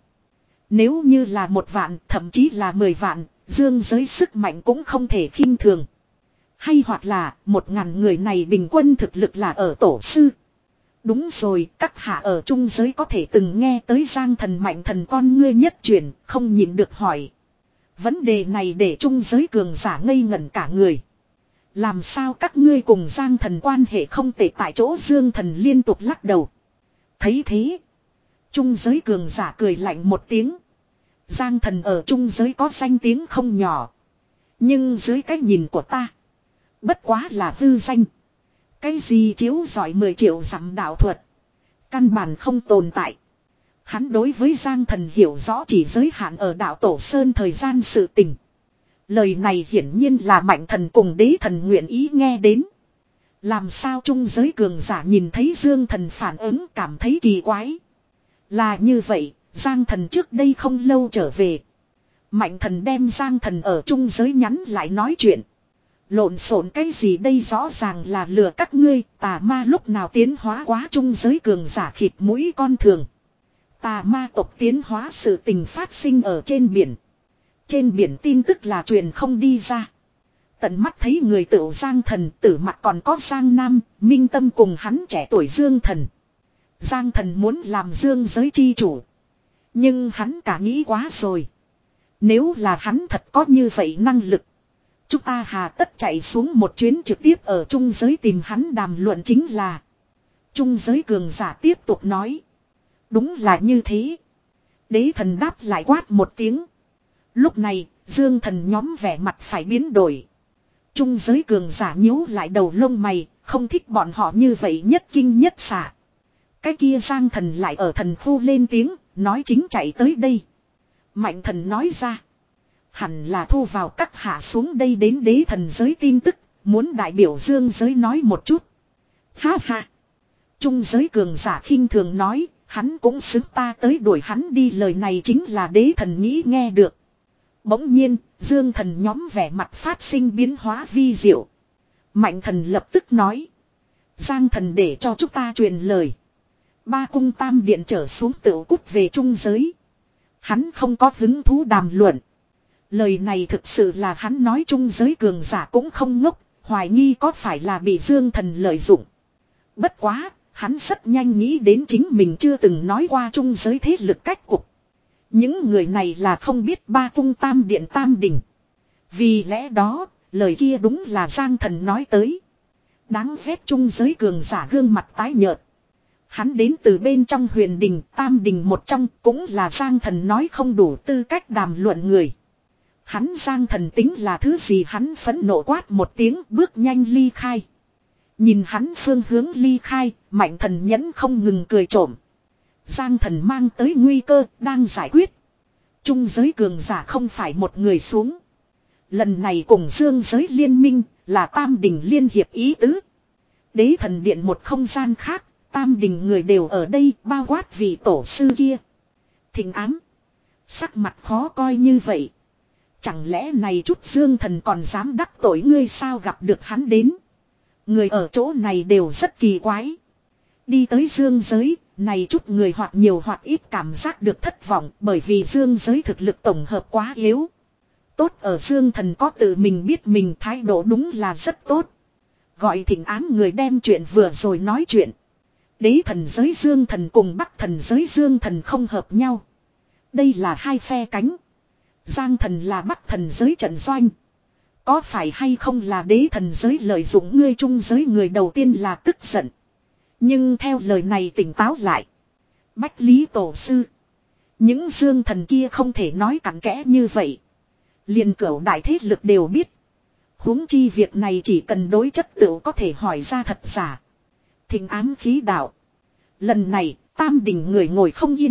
Speaker 1: Nếu như là một vạn, thậm chí là mười vạn, Dương giới sức mạnh cũng không thể khinh thường. Hay hoặc là, một ngàn người này bình quân thực lực là ở tổ sư. Đúng rồi, các hạ ở trung giới có thể từng nghe tới Giang Thần Mạnh Thần con ngươi nhất truyền, không nhịn được hỏi. Vấn đề này để trung giới cường giả ngây ngẩn cả người. Làm sao các ngươi cùng Giang Thần quan hệ không tệ tại chỗ Dương Thần liên tục lắc đầu. Thấy thế. Trung giới cường giả cười lạnh một tiếng. Giang Thần ở trung giới có danh tiếng không nhỏ. Nhưng dưới cái nhìn của ta. Bất quá là hư danh. Cái gì chiếu giỏi mười triệu dặm đạo thuật. Căn bản không tồn tại. Hắn đối với Giang Thần hiểu rõ chỉ giới hạn ở đạo Tổ Sơn thời gian sự tình. Lời này hiển nhiên là Mạnh Thần cùng Đế Thần nguyện ý nghe đến. Làm sao trung giới cường giả nhìn thấy Dương Thần phản ứng cảm thấy kỳ quái. Là như vậy, Giang Thần trước đây không lâu trở về. Mạnh Thần đem Giang Thần ở trung giới nhắn lại nói chuyện. Lộn xộn cái gì đây rõ ràng là lừa các ngươi, tà ma lúc nào tiến hóa quá trung giới cường giả khịt mũi con thường. Tà ma tộc tiến hóa sự tình phát sinh ở trên biển. Trên biển tin tức là truyền không đi ra. Tận mắt thấy người tựu Giang Thần tử mặt còn có Giang Nam, Minh Tâm cùng hắn trẻ tuổi Dương Thần. Giang Thần muốn làm Dương giới chi chủ. Nhưng hắn cả nghĩ quá rồi. Nếu là hắn thật có như vậy năng lực. Chúng ta hà tất chạy xuống một chuyến trực tiếp ở trung giới tìm hắn đàm luận chính là. Trung giới cường giả tiếp tục nói. Đúng là như thế. Đế Thần đáp lại quát một tiếng. Lúc này, Dương Thần nhóm vẻ mặt phải biến đổi. Trung giới cường giả nhíu lại đầu lông mày, không thích bọn họ như vậy nhất kinh nhất xạ. Cái kia Giang Thần lại ở thần khu lên tiếng, nói chính chạy tới đây. Mạnh Thần nói ra. Hẳn là thu vào các hạ xuống đây đến Đế Thần giới tin tức, muốn đại biểu Dương giới nói một chút. Ha ha. Trung giới cường giả khinh thường nói, hắn cũng xứng ta tới đuổi hắn đi lời này chính là Đế Thần nghĩ nghe được. Bỗng nhiên, Dương Thần nhóm vẻ mặt phát sinh biến hóa vi diệu. Mạnh Thần lập tức nói. Giang Thần để cho chúng ta truyền lời. Ba cung tam điện trở xuống tựu cút về trung giới. Hắn không có hứng thú đàm luận. Lời này thực sự là hắn nói trung giới cường giả cũng không ngốc, hoài nghi có phải là bị Dương Thần lợi dụng. Bất quá, hắn rất nhanh nghĩ đến chính mình chưa từng nói qua trung giới thế lực cách cục. Những người này là không biết ba cung tam điện tam đỉnh. Vì lẽ đó, lời kia đúng là Giang Thần nói tới. Đáng ghét trung giới cường giả gương mặt tái nhợt. Hắn đến từ bên trong huyền đình tam đình một trong cũng là Giang Thần nói không đủ tư cách đàm luận người. Hắn Giang Thần tính là thứ gì hắn phẫn nộ quát một tiếng bước nhanh ly khai. Nhìn hắn phương hướng ly khai, Mạnh Thần nhẫn không ngừng cười trộm. Giang Thần mang tới nguy cơ đang giải quyết. Trung giới cường giả không phải một người xuống. Lần này cùng dương giới liên minh là Tam Đình liên hiệp ý tứ. Đế thần điện một không gian khác, Tam Đình người đều ở đây, bao quát vị tổ sư kia. Thịnh ám. Sắc mặt khó coi như vậy. Chẳng lẽ này chút dương thần còn dám đắc tội ngươi sao, gặp được hắn đến. Người ở chỗ này đều rất kỳ quái. Đi tới dương giới, này chút người hoặc nhiều hoặc ít cảm giác được thất vọng, bởi vì dương giới thực lực tổng hợp quá yếu. Tốt ở dương thần có tự mình biết mình, thái độ đúng là rất tốt. Gọi thịnh ám người đem chuyện vừa rồi nói chuyện. Đế thần giới dương thần cùng bắc thần giới dương thần không hợp nhau. Đây là hai phe cánh. Giang thần là bắc thần giới trận doanh. Có phải hay không là đế thần giới lợi dụng ngươi trung giới, người đầu tiên là tức giận. Nhưng theo lời này tỉnh táo lại. Bách Lý Tổ Sư. Những dương thần kia không thể nói cặn kẽ như vậy. Liền cửu đại thế lực đều biết. Huống chi việc này chỉ cần đối chất tựu có thể hỏi ra thật giả. Thịnh ám khí đạo. Lần này Tam Đình người ngồi không yên.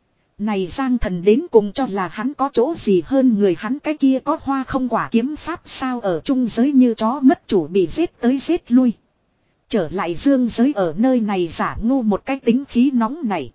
Speaker 1: Này Giang thần đến cùng cho là hắn có chỗ gì hơn người, hắn cái kia có hoa không quả kiếm pháp sao, ở trung giới như chó mất chủ bị giết tới giết lui. Trở lại dương giới ở nơi này giả ngu một cái tính khí nóng này.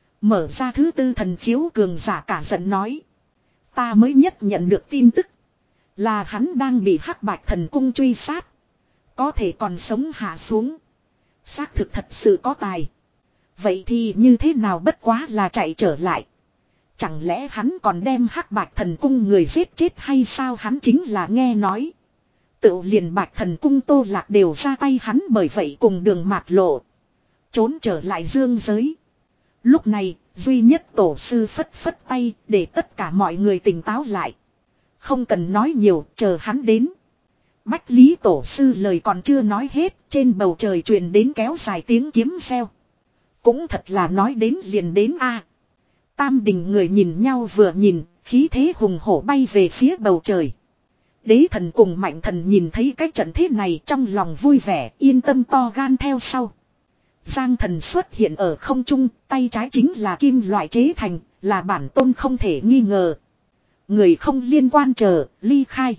Speaker 1: Mở ra thứ tư thần khiếu cường giả cả giận nói. Ta mới nhất nhận được tin tức. Là hắn đang bị hắc bạch thần cung truy sát. Có thể còn sống hạ xuống. Xác thực thật sự có tài. Vậy thì như thế nào, bất quá là chạy trở lại. Chẳng lẽ hắn còn đem hắc bạch thần cung người giết chết hay sao, hắn chính là nghe nói. Tự liền bạch thần cung Tô Lạc đều ra tay, hắn bởi vậy cùng đường mạt lộ. Trốn trở lại dương giới. Lúc này, duy nhất tổ sư phất phất tay để tất cả mọi người tỉnh táo lại. Không cần nói nhiều, chờ hắn đến. Bách Lý Tổ sư lời còn chưa nói hết, trên bầu trời truyền đến kéo dài tiếng kiếm reo. Cũng thật là nói đến liền đến a. Tam Đình người nhìn nhau vừa nhìn, khí thế hùng hổ bay về phía bầu trời. Đế thần cùng mạnh thần nhìn thấy cái trận thế này trong lòng vui vẻ, yên tâm to gan theo sau. Giang thần xuất hiện ở không trung, tay trái chính là kim loại chế thành, là bản tôn không thể nghi ngờ. Người không liên quan chờ, ly khai.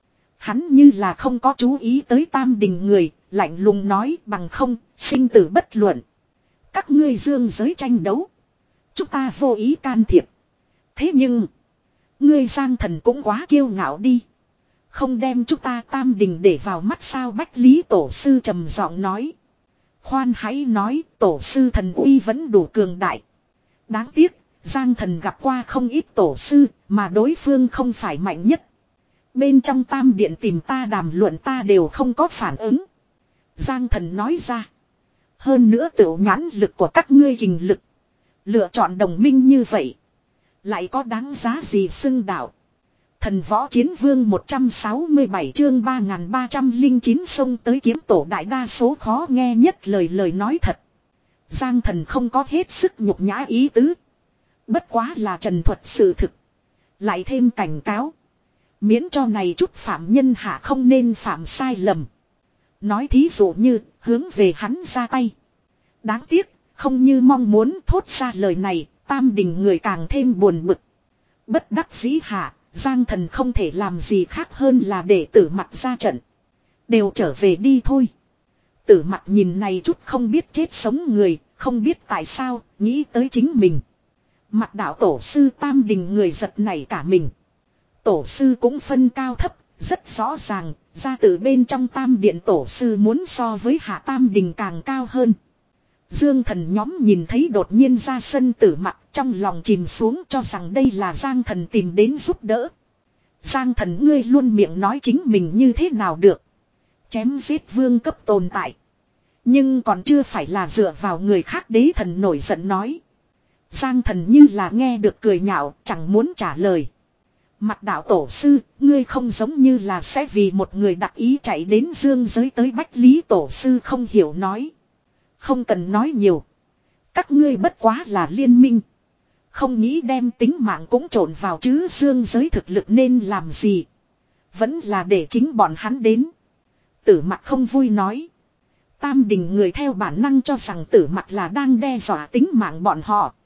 Speaker 1: Hắn như là không có chú ý tới Tam Đình người, lạnh lùng nói, bằng không, sinh tử bất luận. Các ngươi dương giới tranh đấu. Chúng ta vô ý can thiệp. Thế nhưng, ngươi Giang thần cũng quá kiêu ngạo đi. Không đem chúng ta Tam Đình để vào mắt sao, Bách Lý Tổ sư trầm giọng nói. Khoan hãy nói, tổ sư thần uy vẫn đủ cường đại. Đáng tiếc, Giang thần gặp qua không ít tổ sư, mà đối phương không phải mạnh nhất. Bên trong Tam Điện tìm ta đàm luận ta đều không có phản ứng. Giang thần nói ra. Hơn nữa tựu nhãn lực của các ngươi hình lực. Lựa chọn đồng minh như vậy. Lại có đáng giá gì xưng đạo. Thần võ chiến vương một trăm sáu mươi bảy chương ba nghìn ba trăm lẻ chín xông tới kiếm tổ, đại đa số khó nghe nhất lời lời nói thật. Giang thần không có hết sức nhục nhã ý tứ. Bất quá là trần thuật sự thực. Lại thêm cảnh cáo. Miễn cho này chút phạm nhân hạ không nên phạm sai lầm. Nói thí dụ như hướng về hắn ra tay. Đáng tiếc, không như mong muốn thốt ra lời này, Tam Đình người càng thêm buồn bực. Bất đắc dĩ hạ, Giang thần không thể làm gì khác hơn là để Tử Mặc ra trận. Đều trở về đi thôi. Tử Mặc nhìn này chút không biết chết sống người, không biết tại sao, nghĩ tới chính mình. Mặc đạo tổ sư Tam Đình người giật nảy cả mình. Tổ sư cũng phân cao thấp, rất rõ ràng, ra từ bên trong Tam Điện tổ sư muốn so với Hạ Tam Đình càng cao hơn. Dương thần nhóm nhìn thấy đột nhiên ra sân Tử Mặc, trong lòng chìm xuống cho rằng đây là Giang thần tìm đến giúp đỡ. Giang thần ngươi luôn miệng nói chính mình như thế nào được. Chém giết vương cấp tồn tại. Nhưng còn chưa phải là dựa vào người khác, đế thần nổi giận nói. Giang thần như là nghe được cười nhạo, chẳng muốn trả lời. Mặc đạo tổ sư, ngươi không giống như là sẽ vì một người đặc ý chạy đến dương giới tới, Bách Lý tổ sư không hiểu nói. Không cần nói nhiều. Các ngươi bất quá là liên minh. Không nghĩ đem tính mạng cũng trộn vào chứ, dương giới thực lực nên làm gì. Vẫn là để chính bọn hắn đến. Tử Mặc không vui nói. Tam Đình người theo bản năng cho rằng Tử Mặc là đang đe dọa tính mạng bọn họ.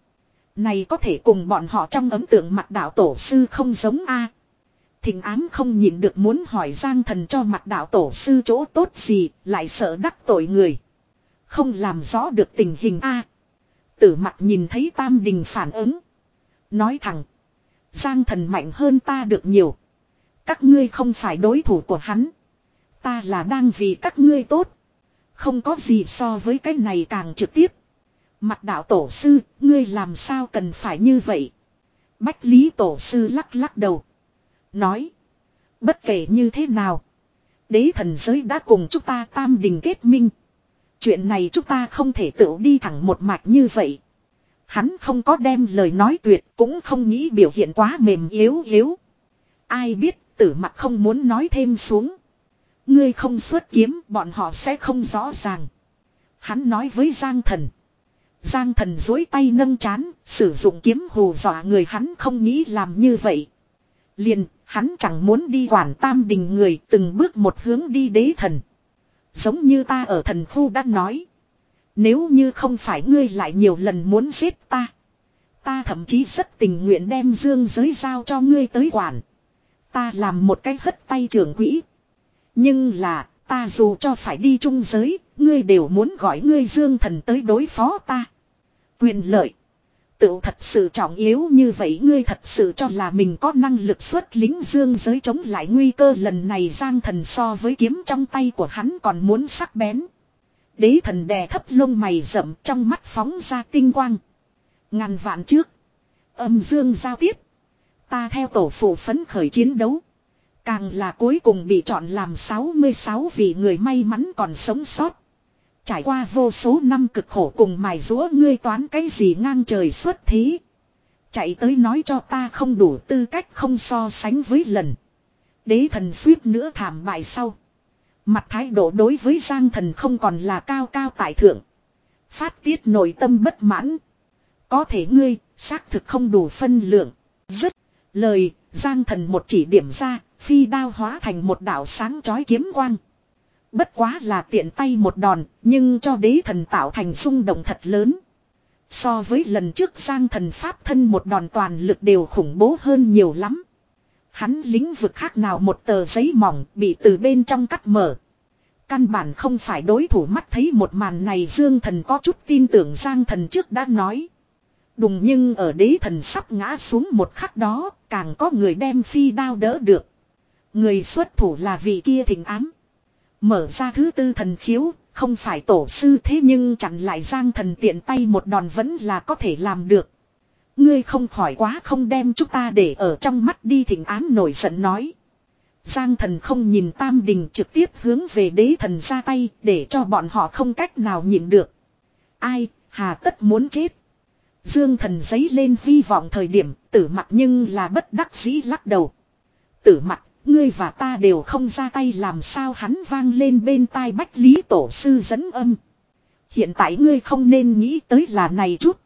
Speaker 1: Này có thể cùng bọn họ trong ấn tượng mặt đạo tổ sư không giống a. Thịnh ám không nhịn được muốn hỏi Giang Thần cho mặt đạo tổ sư chỗ tốt gì, lại sợ đắc tội người. Không làm rõ được tình hình a. Tử Mặc nhìn thấy Tam Đình phản ứng. Nói thẳng. Giang Thần mạnh hơn ta được nhiều. Các ngươi không phải đối thủ của hắn. Ta là đang vì các ngươi tốt. Không có gì so với cái này càng trực tiếp. Mặt đạo tổ sư, ngươi làm sao cần phải như vậy? Bách Lý tổ sư lắc lắc đầu. Nói. Bất kể như thế nào. Đế thần giới đã cùng chúng ta Tam Đình kết minh. Chuyện này chúng ta không thể tự đi thẳng một mạch như vậy. Hắn không có đem lời nói tuyệt, cũng không nghĩ biểu hiện quá mềm yếu yếu. Ai biết Tử Mặc không muốn nói thêm xuống. Ngươi không xuất kiếm, bọn họ sẽ không rõ ràng. Hắn nói với Giang Thần. Giang Thần duỗi tay nâng trán, sử dụng kiếm hù dọa người, hắn không nghĩ làm như vậy. Liền, hắn chẳng muốn đi quản Tam Đình người, từng bước một hướng đi đế thần. Giống như ta ở thần khu đã nói. Nếu như không phải ngươi lại nhiều lần muốn giết ta. Ta thậm chí rất tình nguyện đem dương giới giao cho ngươi tới quản. Ta làm một cái hất tay trưởng quỹ. Nhưng là, ta dù cho phải đi trung giới, ngươi đều muốn gọi ngươi Dương Thần tới đối phó ta. Quyền lợi. Tự thật sự trọng yếu như vậy, ngươi thật sự cho là mình có năng lực xuất lính dương giới chống lại nguy cơ. Lần này Giang Thần so với kiếm trong tay của hắn còn muốn sắc bén. Đế thần đè thấp lông mày rậm, trong mắt phóng ra tinh quang. Ngàn vạn trước. Âm dương giao tiếp. Ta theo tổ phụ phấn khởi chiến đấu. Càng là cuối cùng bị chọn làm sáu mươi sáu vị người may mắn còn sống sót. Trải qua vô số năm cực khổ cùng mài giũa, ngươi toán cái gì ngang trời xuất thế. Chạy tới nói cho ta không đủ tư cách, không so sánh với lần. Đế thần suýt nữa thảm bại sau. Mặt thái độ đối với Giang Thần không còn là cao cao tại thượng. Phát tiết nội tâm bất mãn. Có thể ngươi, xác thực không đủ phân lượng. Dứt lời, Giang Thần một chỉ điểm ra, phi đao hóa thành một đạo sáng chói kiếm quang. Bất quá là tiện tay một đòn, nhưng cho đế thần tạo thành xung động thật lớn. So với lần trước Giang Thần pháp thân một đòn toàn lực đều khủng bố hơn nhiều lắm. Hắn lĩnh vực khác nào một tờ giấy mỏng bị từ bên trong cắt mở. Căn bản không phải đối thủ. Mắt thấy một màn này, Dương Thần có chút tin tưởng Giang Thần trước đã nói. Đùng, nhưng ở đế thần sắp ngã xuống một khắc đó, càng có người đem phi đao đỡ được. Người xuất thủ là vị kia Thịnh Ám. Mở ra thứ tư thần khiếu, không phải tổ sư, thế nhưng chặn lại Giang Thần tiện tay một đòn vẫn là có thể làm được. Ngươi không khỏi quá không đem chúng ta để ở trong mắt đi, Thịnh Ám nổi giận nói. Giang Thần không nhìn Tam Đình, trực tiếp hướng về đế thần ra tay, để cho bọn họ không cách nào nhịn được. Ai, hà tất muốn chết. Dương Thần giấy lên hy vọng thời điểm, Tử Mặc nhưng là bất đắc dĩ lắc đầu. Tử Mặc, ngươi và ta đều không ra tay, làm sao? Hắn vang lên bên tai Bách Lý tổ sư dẫn âm. Hiện tại ngươi không nên nghĩ tới là này chút,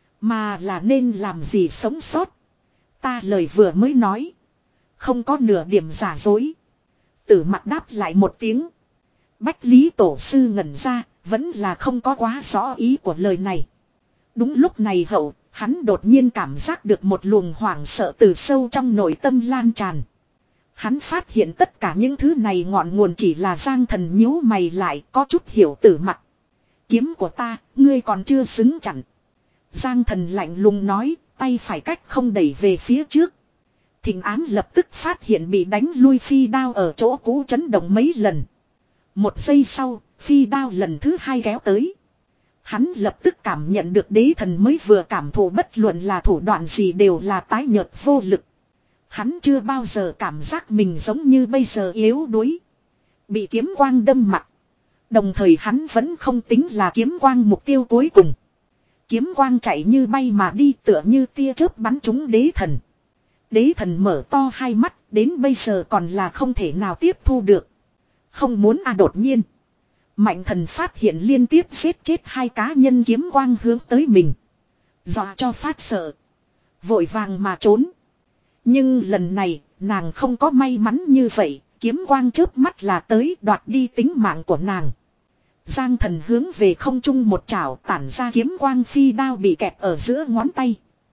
Speaker 1: mà là nên làm gì sống sót. Ta lời vừa mới nói, không có nửa điểm giả dối. Tử Mặc đáp lại một tiếng. Bách Lý tổ sư ngẩn ra, vẫn là không có quá rõ ý của lời này. Đúng lúc này hậu, hắn đột nhiên cảm giác được một luồng hoảng sợ từ sâu trong nội tâm lan tràn. Hắn phát hiện tất cả những thứ này ngọn nguồn chỉ là Giang Thần nhíu mày lại, có chút hiểu Tử Mặc. Kiếm của ta, ngươi còn chưa xứng chặn. Giang Thần lạnh lùng nói, tay phải cách không đẩy về phía trước. Thịnh Ám lập tức phát hiện bị đánh lui phi đao ở chỗ cũ chấn động mấy lần. Một giây sau, phi đao lần thứ hai kéo tới. Hắn lập tức cảm nhận được đế thần mới vừa cảm thụ bất luận là thủ đoạn gì đều là tái nhợt vô lực. Hắn chưa bao giờ cảm giác mình giống như bây giờ yếu đuối. Bị kiếm quang đâm mặt. Đồng thời hắn vẫn không tính là kiếm quang mục tiêu cuối cùng. Kiếm quang chạy như bay mà đi, tựa như tia chớp bắn trúng đế thần. Đế thần mở to hai mắt, đến bây giờ còn là không thể nào tiếp thu được. Không muốn à đột nhiên. Mạnh Thần phát hiện liên tiếp giết chết hai cá nhân kiếm quang hướng tới mình. Dọa cho phát sợ. Vội vàng mà trốn. Nhưng lần này, nàng không có may mắn như vậy, kiếm quang chớp mắt là tới đoạt đi tính mạng của nàng. Giang Thần hướng về không trung một chảo, tản ra kiếm quang, phi đao bị kẹp ở giữa ngón tay.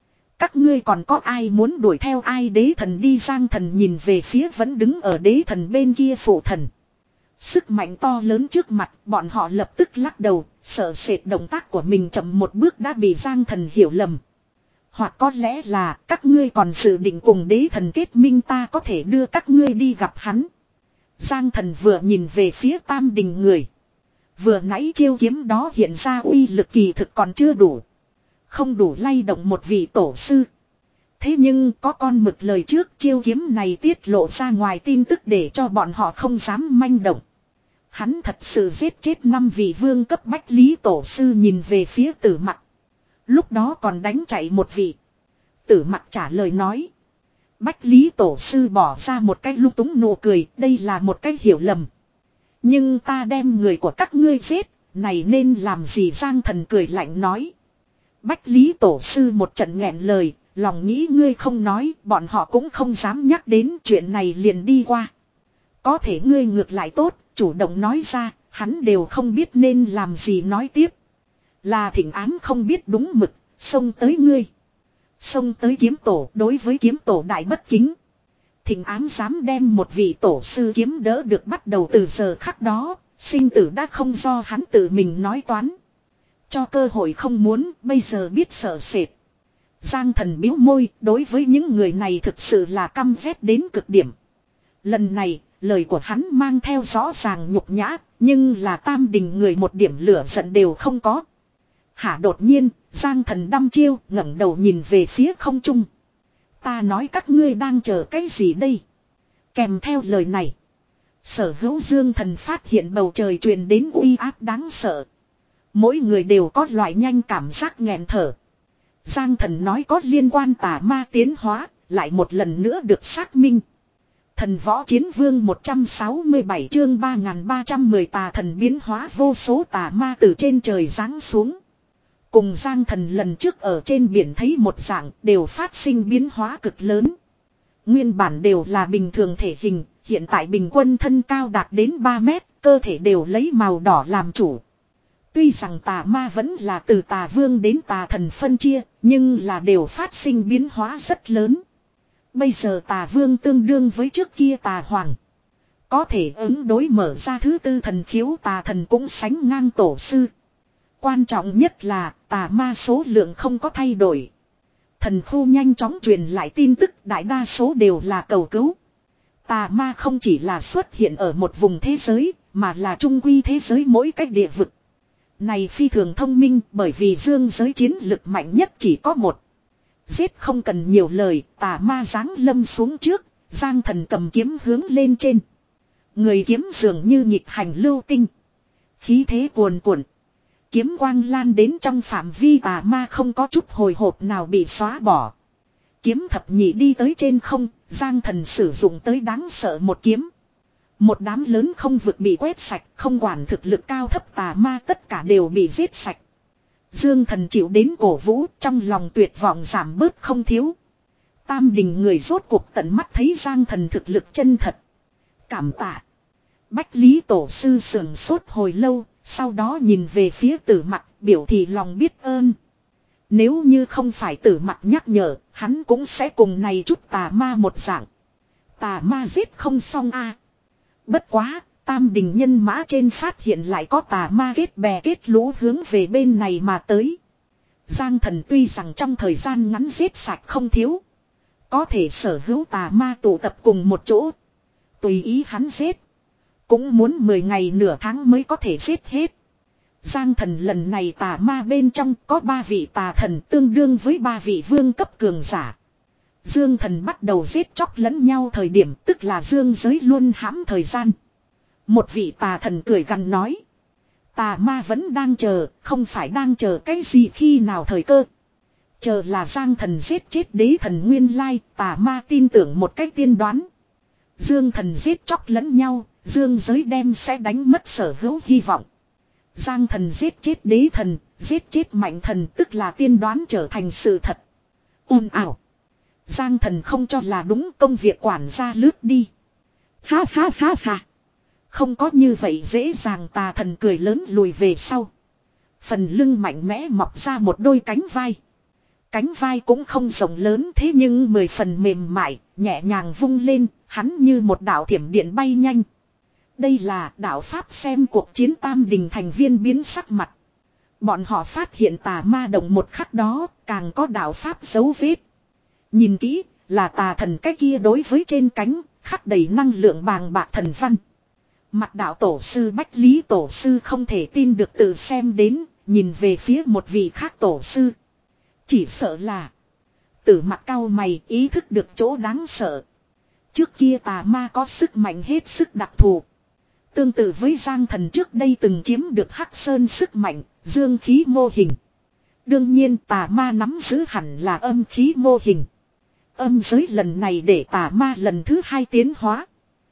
Speaker 1: Các ngươi còn có ai muốn đuổi theo ai đế thần đi Giang Thần nhìn về phía vẫn đứng ở đế thần bên kia phụ thần. Sức mạnh to lớn trước mặt bọn họ lập tức lắc đầu, sợ sệt động tác của mình chậm một bước đã bị Giang Thần hiểu lầm. Hoặc có lẽ là các ngươi còn dự định cùng đế thần kết minh ta có thể đưa các ngươi đi gặp hắn. Giang Thần vừa nhìn về phía Tam Đình người. Vừa nãy chiêu kiếm đó hiện ra uy lực kỳ thực còn chưa đủ. Không đủ lay động một vị tổ sư. Thế nhưng có con mực lời trước chiêu kiếm này tiết lộ ra ngoài tin tức để cho bọn họ không dám manh động. Hắn thật sự giết chết năm vị vương cấp bách lý tổ sư nhìn về phía Tử Mặc. Lúc đó còn đánh chạy một vị. Tử Mặc trả lời nói. Bách lý tổ sư bỏ ra một cái lung túng nụ cười, đây là một cái hiểu lầm. Nhưng ta đem người của các ngươi giết, này nên làm gì Giang Thần cười lạnh nói. Bách lý tổ sư một trận nghẹn lời, lòng nghĩ ngươi không nói, bọn họ cũng không dám nhắc đến chuyện này liền đi qua. Có thể ngươi ngược lại tốt, chủ động nói ra, hắn đều không biết nên làm gì nói tiếp. Là thỉnh ám không biết đúng mực, xông tới ngươi. Xông tới kiếm tổ, đối với kiếm tổ đại bất kính. Thỉnh ám dám đem một vị tổ sư kiếm đỡ được bắt đầu từ giờ khắc đó, sinh tử đã không do hắn tự mình nói toán. Cho cơ hội không muốn, bây giờ biết sợ sệt. Giang Thần biếu môi, đối với những người này thực sự là căm ghét đến cực điểm. Lần này, lời của hắn mang theo rõ ràng nhục nhã, nhưng là Tam Đình người một điểm lửa giận đều không có. Hả đột nhiên, Giang Thần đăm chiêu, ngẩng đầu nhìn về phía không trung. Ta nói các ngươi đang chờ cái gì đây? Kèm theo lời này, Sở Hữu Dương Thần phát hiện bầu trời truyền đến uy áp đáng sợ. Mỗi người đều có loại nhanh cảm giác nghẹn thở. Giang Thần nói có liên quan tà ma tiến hóa, lại một lần nữa được xác minh. Thần võ chiến vương một trăm sáu mươi bảy chương ba nghìn ba trăm mười tà thần biến hóa vô số tà ma từ trên trời giáng xuống. Cùng Giang Thần lần trước ở trên biển thấy một dạng đều phát sinh biến hóa cực lớn. Nguyên bản đều là bình thường thể hình, hiện tại bình quân thân cao đạt đến ba mét, cơ thể đều lấy màu đỏ làm chủ. Tuy rằng tà ma vẫn là từ tà vương đến tà thần phân chia, nhưng là đều phát sinh biến hóa rất lớn. Bây giờ tà vương tương đương với trước kia tà hoàng. Có thể ứng đối mở ra thứ tư thần khiếu tà thần cũng sánh ngang tổ sư. Quan trọng nhất là tà ma số lượng không có thay đổi. Thần khu nhanh chóng truyền lại tin tức đại đa số đều là cầu cứu. Tà ma không chỉ là xuất hiện ở một vùng thế giới, mà là trung quy thế giới mỗi cách địa vực. Này phi thường thông minh bởi vì dương giới chiến lực mạnh nhất chỉ có một. Giết không cần nhiều lời, tà ma giáng lâm xuống trước, Giang Thần cầm kiếm hướng lên trên. Người kiếm dường như nhịp hành lưu tinh. Khí thế cuồn cuộn. Kiếm quang lan đến trong phạm vi tà ma không có chút hồi hộp nào bị xóa bỏ. Kiếm thập nhị đi tới trên không, Giang Thần sử dụng tới đáng sợ một kiếm. Một đám lớn không vực bị quét sạch, không quản thực lực cao thấp tà ma tất cả đều bị giết sạch. Dương Thần chịu đến cổ vũ, trong lòng tuyệt vọng giảm bớt không thiếu. Tam Đình người rốt cuộc tận mắt thấy Giang Thần thực lực chân thật. Cảm tạ. Bách Lý Tổ sư sườn sốt hồi lâu, sau đó nhìn về phía Tử Mặc, biểu thị lòng biết ơn. Nếu như không phải Tử Mặc nhắc nhở, hắn cũng sẽ cùng này chút tà ma một dạng. Tà ma giết không xong a. À. Bất quá, Tam Đình nhân mã trên phát hiện lại có tà ma kết bè kết lũ hướng về bên này mà tới. Giang Thần tuy rằng trong thời gian ngắn giết sạch không thiếu. Có thể sở hữu tà ma tụ tập cùng một chỗ. Tùy ý hắn giết. Cũng muốn mười ngày nửa tháng mới có thể giết hết. Giang Thần lần này tà ma bên trong có ba vị tà thần tương đương với ba vị vương cấp cường giả. Dương Thần bắt đầu giết chóc lẫn nhau thời điểm tức là dương giới luôn hãm thời gian. Một vị tà thần cười gằn nói. Tà ma vẫn đang chờ, không phải đang chờ cái gì khi nào thời cơ. Chờ là Giang Thần giết chết đế thần nguyên lai, tà ma tin tưởng một cách tiên đoán. Dương Thần giết chóc lẫn nhau, dương giới đem sẽ đánh mất sở hữu hy vọng. Giang Thần giết chết đế thần, giết chết mạnh thần tức là tiên đoán trở thành sự thật. Ồn ào. Giang Thần không cho là đúng công việc quản gia lướt đi. Ha ha ha ha. Không có như vậy dễ dàng tà thần cười lớn lùi về sau. Phần lưng mạnh mẽ mọc ra một đôi cánh vai. Cánh vai cũng không rộng lớn thế nhưng mười phần mềm mại, nhẹ nhàng vung lên, hắn như một đạo thiểm điện bay nhanh. Đây là đạo Pháp xem cuộc chiến tam đình thành viên biến sắc mặt. Bọn họ phát hiện tà ma động một khắc đó, càng có đạo Pháp dấu vết. Nhìn kỹ, là tà thần cái kia đối với trên cánh, khắc đầy năng lượng bàng bạc thần văn. Mặt đạo tổ sư Bách Lý tổ sư không thể tin được tự xem đến, nhìn về phía một vị khác tổ sư. Chỉ sợ là Tử Mặc cau mày ý thức được chỗ đáng sợ. Trước kia tà ma có sức mạnh hết sức đặc thù. Tương tự với Giang Thần trước đây từng chiếm được Hắc Sơn sức mạnh, dương khí mô hình. Đương nhiên tà ma nắm giữ hẳn là âm khí mô hình. Âm giới lần này để tà ma lần thứ hai tiến hóa.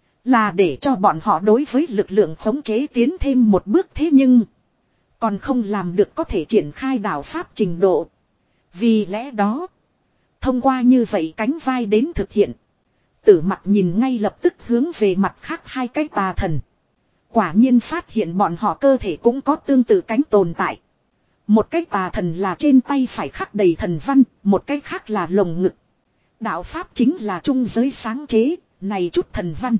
Speaker 1: Là để cho bọn họ đối với lực lượng khống chế tiến thêm một bước thế nhưng còn không làm được có thể triển khai đạo Pháp trình độ. Vì lẽ đó, thông qua như vậy cánh vai đến thực hiện. Tử Mặc nhìn ngay lập tức hướng về mặt khác hai cái tà thần. Quả nhiên phát hiện bọn họ cơ thể cũng có tương tự cánh tồn tại. Một cái tà thần là trên tay phải khắc đầy thần văn, một cái khác là lồng ngực. Đạo Pháp chính là trung giới sáng chế, này chút thần văn.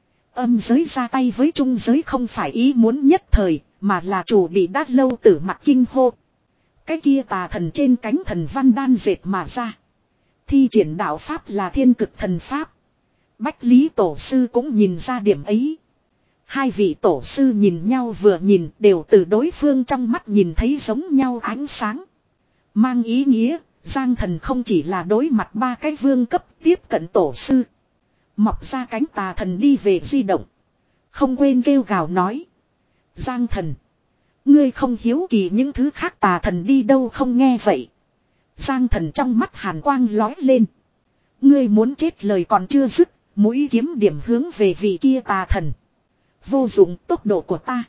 Speaker 1: Âm giới ra tay với trung giới không phải ý muốn nhất thời, mà là chủ bị đã lâu. Tử Mặc kinh hô. Cái kia tà thần trên cánh thần văn đan dệt mà ra. Thi triển đạo Pháp là thiên cực thần Pháp. Bách Lý tổ sư cũng nhìn ra điểm ấy. Hai vị tổ sư nhìn nhau vừa nhìn đều từ đối phương trong mắt nhìn thấy giống nhau ánh sáng. Mang ý nghĩa, Giang Thần không chỉ là đối mặt ba cái vương cấp tiếp cận tổ sư. Mọc ra cánh tà thần đi về di động. Không quên kêu gào nói. Giang Thần, ngươi không hiếu kỳ những thứ khác tà thần đi đâu không nghe vậy. Giang Thần trong mắt hàn quang lói lên. Ngươi muốn chết lời còn chưa dứt, mũi kiếm điểm hướng về vị kia tà thần. Vô dụng tốc độ của ta.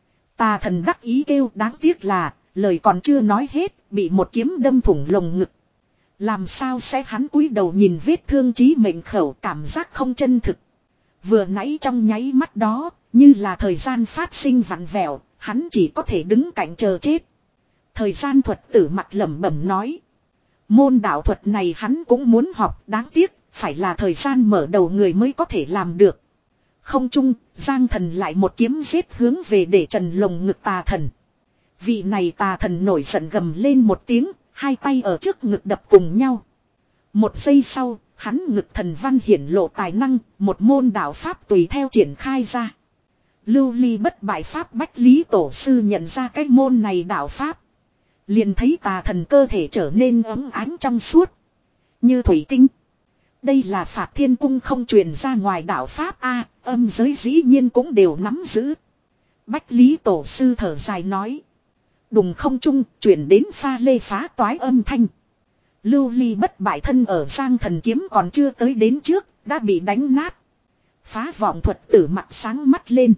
Speaker 1: Tà thần đắc ý kêu đáng tiếc là, lời còn chưa nói hết, bị một kiếm đâm thủng lồng ngực. Làm sao sẽ hắn cúi đầu nhìn vết thương chí mệnh khẩu cảm giác không chân thực. Vừa nãy trong nháy mắt đó, như là thời gian phát sinh vặn vẹo, hắn chỉ có thể đứng cạnh chờ chết. Thời gian thuật Tử Mặc lẩm bẩm nói. Môn đạo thuật này hắn cũng muốn học, đáng tiếc, phải là thời gian mở đầu người mới có thể làm được. Không chung, Giang Thần lại một kiếm giết hướng về để trần lồng ngực tà thần. Vị này tà thần nổi giận gầm lên một tiếng, hai tay ở trước ngực đập cùng nhau. Một giây sau, hắn ngực thần văn hiển lộ tài năng, một môn đạo Pháp tùy theo triển khai ra. Lưu ly bất bại Pháp Bách Lý tổ sư nhận ra cái môn này đạo Pháp. Liền thấy tà thần cơ thể trở nên ấm ánh trong suốt. Như thủy tinh. Đây là Phạt Thiên Cung không truyền ra ngoài đạo Pháp A, âm giới dĩ nhiên cũng đều nắm giữ. Bách Lý tổ sư thở dài nói. Đùng không trung chuyển đến pha lê phá toái âm thanh. Lưu ly bất bại thân ở Giang Thần kiếm còn chưa tới đến trước, đã bị đánh nát. Phá vọng thuật Tử Mặc sáng mắt lên.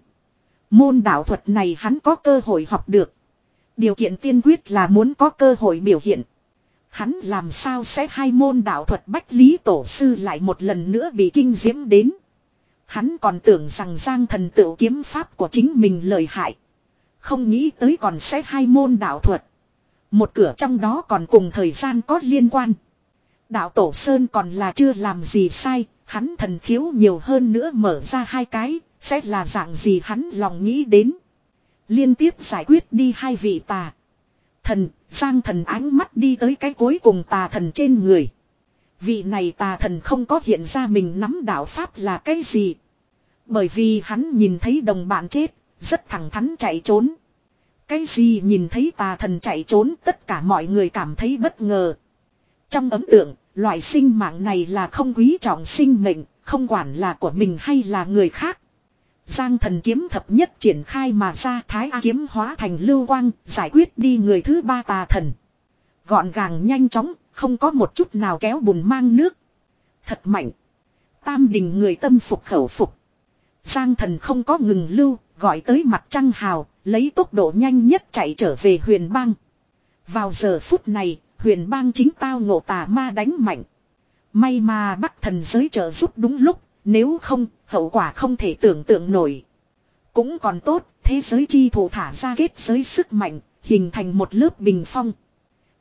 Speaker 1: Môn đạo thuật này hắn có cơ hội học được. Điều kiện tiên quyết là muốn có cơ hội biểu hiện. Hắn làm sao sẽ hai môn đạo thuật Bách Lý tổ sư lại một lần nữa bị kinh diễm đến. Hắn còn tưởng rằng Giang Thần tựu kiếm pháp của chính mình lợi hại. Không nghĩ tới còn sẽ hai môn đạo thuật. Một cửa trong đó còn cùng thời gian có liên quan. Đạo tổ Sơn còn là chưa làm gì sai, hắn thần khiếu nhiều hơn nữa mở ra hai cái, sẽ là dạng gì hắn lòng nghĩ đến. Liên tiếp giải quyết đi hai vị tà thần, Giang Thần ánh mắt đi tới cái cuối cùng tà thần trên người. Vị này tà thần không có hiện ra mình nắm đạo Pháp là cái gì. Bởi vì hắn nhìn thấy đồng bạn chết, rất thẳng thắn chạy trốn. Cái gì nhìn thấy tà thần chạy trốn tất cả mọi người cảm thấy bất ngờ. Trong ấn tượng, loại sinh mạng này là không quý trọng sinh mệnh, không quản là của mình hay là người khác. Giang Thần kiếm thập nhất triển khai mà ra, thái A kiếm hóa thành lưu quang, giải quyết đi người thứ ba tà thần. Gọn gàng nhanh chóng, không có một chút nào kéo bùn mang nước. Thật mạnh. Tam đình người tâm phục khẩu phục. Giang Thần không có ngừng lưu, gọi tới mặt trăng hào, lấy tốc độ nhanh nhất chạy trở về Huyền Bang. Vào giờ phút này, Huyền Bang chính tao ngộ tà ma đánh mạnh. May mà Bắc Thần giới trợ giúp đúng lúc, nếu không, hậu quả không thể tưởng tượng nổi. Cũng còn tốt, thế giới chi thủ thả ra kết giới sức mạnh, hình thành một lớp bình phong.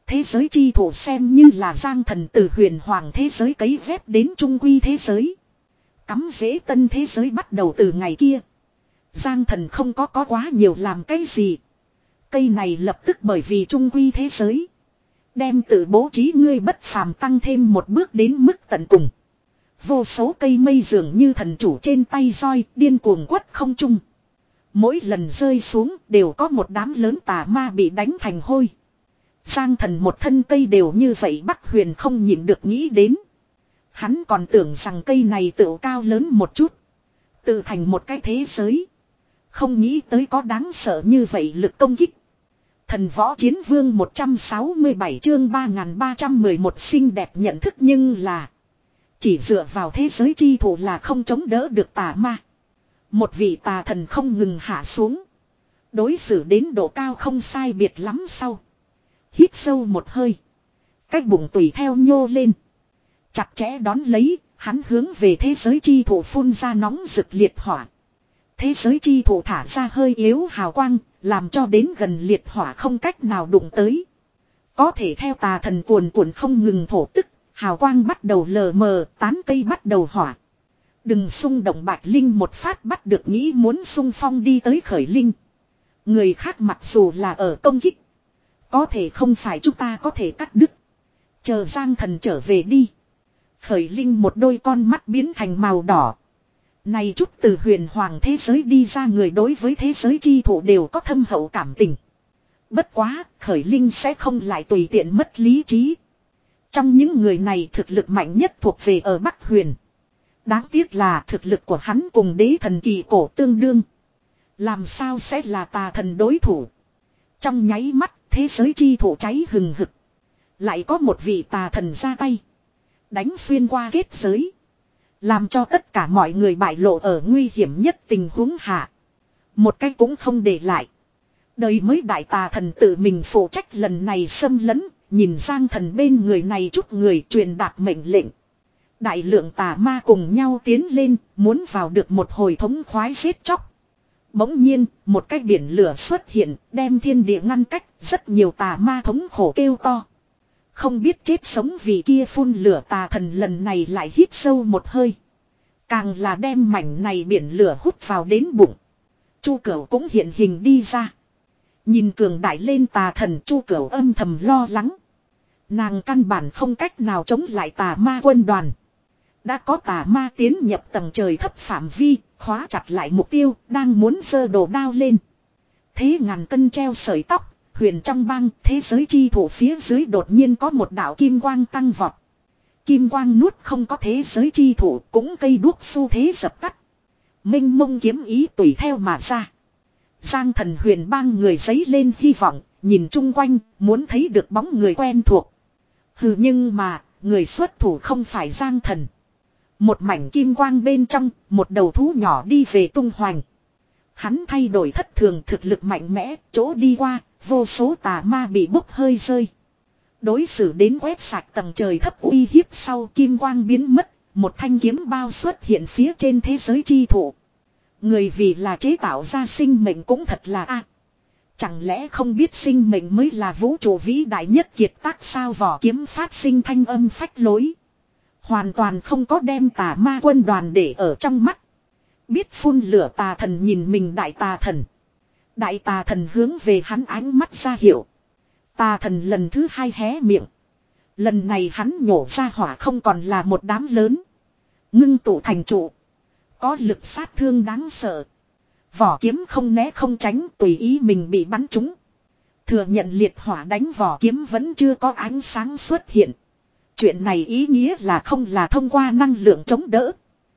Speaker 1: Thế giới chi thủ xem như là Giang Thần từ huyền hoàng thế giới cấy ghép đến trung quy thế giới. Cắm rễ tân thế giới bắt đầu từ ngày kia. Giang Thần không có có quá nhiều làm cái gì. Cây này lập tức bởi vì trung quy thế giới. Đem tự bố trí ngươi bất phàm tăng thêm một bước đến mức tận cùng. Vô số cây mây dường như thần chủ trên tay roi điên cuồng quất không trung. Mỗi lần rơi xuống đều có một đám lớn tà ma bị đánh thành hôi. Giang Thần một thân cây đều như vậy Bắc Huyền không nhịn được nghĩ đến. Hắn còn tưởng rằng cây này tựu cao lớn một chút. Tự thành một cái thế giới. Không nghĩ tới có đáng sợ như vậy lực công kích. Thần võ chiến vương một trăm sáu mươi bảy chương ba nghìn ba trăm mười một xinh đẹp nhận thức nhưng là. Chỉ dựa vào thế giới chi thủ là không chống đỡ được tà ma. Một vị tà thần không ngừng hạ xuống. Đối xử đến độ cao không sai biệt lắm sau. Hít sâu một hơi. Cái bụng tùy theo nhô lên. Chặt chẽ đón lấy, hắn hướng về thế giới chi thủ phun ra nóng rực liệt hỏa. Thế giới chi thủ thả ra hơi yếu hào quang, làm cho đến gần liệt hỏa không cách nào đụng tới. Có thể theo tà thần cuồn cuộn không ngừng thổ tức, hào quang bắt đầu lờ mờ, tán cây bắt đầu hỏa. Đừng xung động Bạch Linh một phát bắt được nghĩ muốn xung phong đi tới Khởi Linh. Người khác mặc dù là ở công kích. Có thể không phải chúng ta có thể cắt đứt. Chờ Giang Thần trở về đi. Khởi Linh một đôi con mắt biến thành màu đỏ. Này chút từ huyền hoàng thế giới đi ra người đối với thế giới chi thủ đều có thâm hậu cảm tình. Bất quá, Khởi Linh sẽ không lại tùy tiện mất lý trí. Trong những người này thực lực mạnh nhất thuộc về ở Bắc Huyền. Đáng tiếc là thực lực của hắn cùng đế thần kỳ cổ tương đương. Làm sao sẽ là tà thần đối thủ. Trong nháy mắt, thế giới chi thủ cháy hừng hực. Lại có một vị tà thần ra tay. Đánh xuyên qua kết giới. Làm cho tất cả mọi người bại lộ ở nguy hiểm nhất tình huống hạ. Một cái cũng không để lại. Đời mới đại tà thần tự mình phụ trách lần này xâm lấn. Nhìn Giang Thần bên người này chút người truyền đạt mệnh lệnh. Đại lượng tà ma cùng nhau tiến lên. Muốn vào được một hồi thống khoái giết chóc. Bỗng nhiên một cái biển lửa xuất hiện. Đem thiên địa ngăn cách. Rất nhiều tà ma thống khổ kêu to. Không biết chết sống vì kia phun lửa tà thần lần này lại hít sâu một hơi. Càng là đem mảnh này biển lửa hút vào đến bụng. Chu Cửu cũng hiện hình đi ra. Nhìn cường đại lên tà thần Chu Cửu âm thầm lo lắng. Nàng căn bản không cách nào chống lại tà ma quân đoàn. Đã có tà ma tiến nhập tầng trời thấp phạm vi, khóa chặt lại mục tiêu, đang muốn giơ đồ đao lên. Thế ngàn cân treo sợi tóc. Huyền trong băng thế giới chi thủ phía dưới đột nhiên có một đạo kim quang tăng vọt. Kim quang nuốt không có thế giới chi thủ cũng cây đuốc xu thế dập tắt. Minh mông kiếm ý tùy theo mà ra. Giang Thần huyền bang người giấy lên hy vọng, nhìn chung quanh, muốn thấy được bóng người quen thuộc. Hừ nhưng mà, người xuất thủ không phải Giang Thần. Một mảnh kim quang bên trong, một đầu thú nhỏ đi về tung hoành. Hắn thay đổi thất thường thực lực mạnh mẽ, chỗ đi qua, vô số tà ma bị bốc hơi rơi. Đối xử đến quét sạch tầng trời thấp uy hiếp sau kim quang biến mất, một thanh kiếm bao xuất hiện phía trên thế giới chi thụ. Người vì là chế tạo ra sinh mệnh cũng thật là a. Chẳng lẽ không biết sinh mệnh mới là vũ trụ vĩ đại nhất kiệt tác sao vỏ kiếm phát sinh thanh âm phách lối. Hoàn toàn không có đem tà ma quân đoàn để ở trong mắt. Biết phun lửa tà thần nhìn mình đại tà thần. Đại tà thần hướng về hắn ánh mắt ra hiệu. Tà thần lần thứ hai hé miệng. Lần này hắn nhổ ra hỏa không còn là một đám lớn. Ngưng tụ thành trụ. Có lực sát thương đáng sợ. Vỏ kiếm không né không tránh tùy ý mình bị bắn trúng. Thừa nhận liệt hỏa đánh vỏ kiếm vẫn chưa có ánh sáng xuất hiện. Chuyện này ý nghĩa là không là thông qua năng lượng chống đỡ.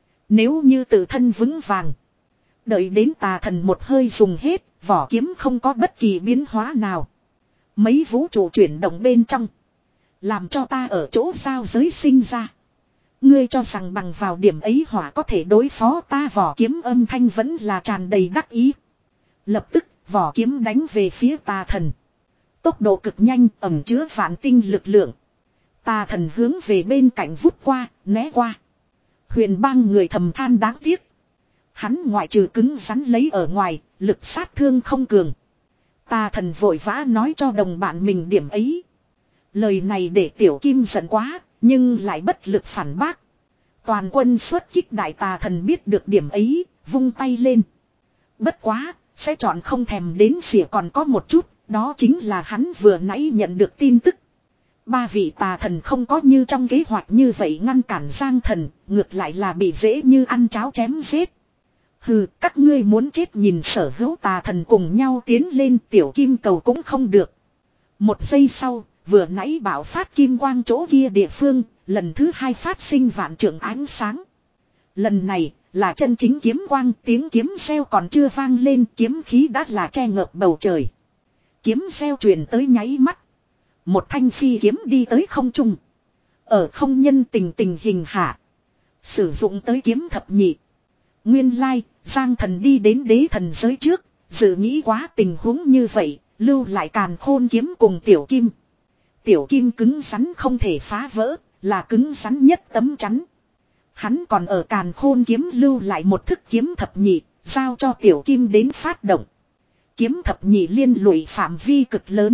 Speaker 1: Nếu như tự thân vững vàng. Đợi đến tà thần một hơi dùng hết, vỏ kiếm không có bất kỳ biến hóa nào. Mấy vũ trụ chuyển động bên trong. Làm cho ta ở chỗ giao giới sinh ra. Ngươi cho rằng bằng vào điểm ấy hỏa có thể đối phó ta vỏ kiếm âm thanh vẫn là tràn đầy đắc ý. Lập tức, vỏ kiếm đánh về phía tà thần. Tốc độ cực nhanh ẩn chứa vạn tinh lực lượng. Tà thần hướng về bên cạnh vút qua, né qua. Huyền bang người thầm than đáng tiếc. Hắn ngoại trừ cứng rắn lấy ở ngoài, lực sát thương không cường. Tà thần vội vã nói cho đồng bạn mình điểm ấy. Lời này để Tiểu Kim giận quá, nhưng lại bất lực phản bác. Toàn quân xuất kích đại tà thần biết được điểm ấy, vung tay lên. Bất quá, sẽ chọn không thèm đến xỉa còn có một chút, đó chính là hắn vừa nãy nhận được tin tức. Ba vị tà thần không có như trong kế hoạch như vậy ngăn cản Giang Thần, ngược lại là bị dễ như ăn cháo chém giết. Hừ, các ngươi muốn chết nhìn sở hữu tà thần cùng nhau tiến lên Tiểu Kim cầu cũng không được. Một giây sau, vừa nãy bảo phát kim quang chỗ kia địa phương, lần thứ hai phát sinh vạn trượng ánh sáng. Lần này, là chân chính kiếm quang, tiếng kiếm reo còn chưa vang lên, kiếm khí đã là che ngợp bầu trời. Kiếm reo truyền tới nháy mắt. Một thanh phi kiếm đi tới không trung. Ở không nhân tình tình hình hạ. Sử dụng tới kiếm thập nhị. Nguyên lai, Giang Thần đi đến đế thần giới trước, dự nghĩ quá tình huống như vậy, lưu lại càn khôn kiếm cùng Tiểu Kim. Tiểu Kim cứng rắn không thể phá vỡ, là cứng rắn nhất tấm chắn. Hắn còn ở càn khôn kiếm lưu lại một thức kiếm thập nhị, giao cho Tiểu Kim đến phát động. Kiếm thập nhị liên lụy phạm vi cực lớn.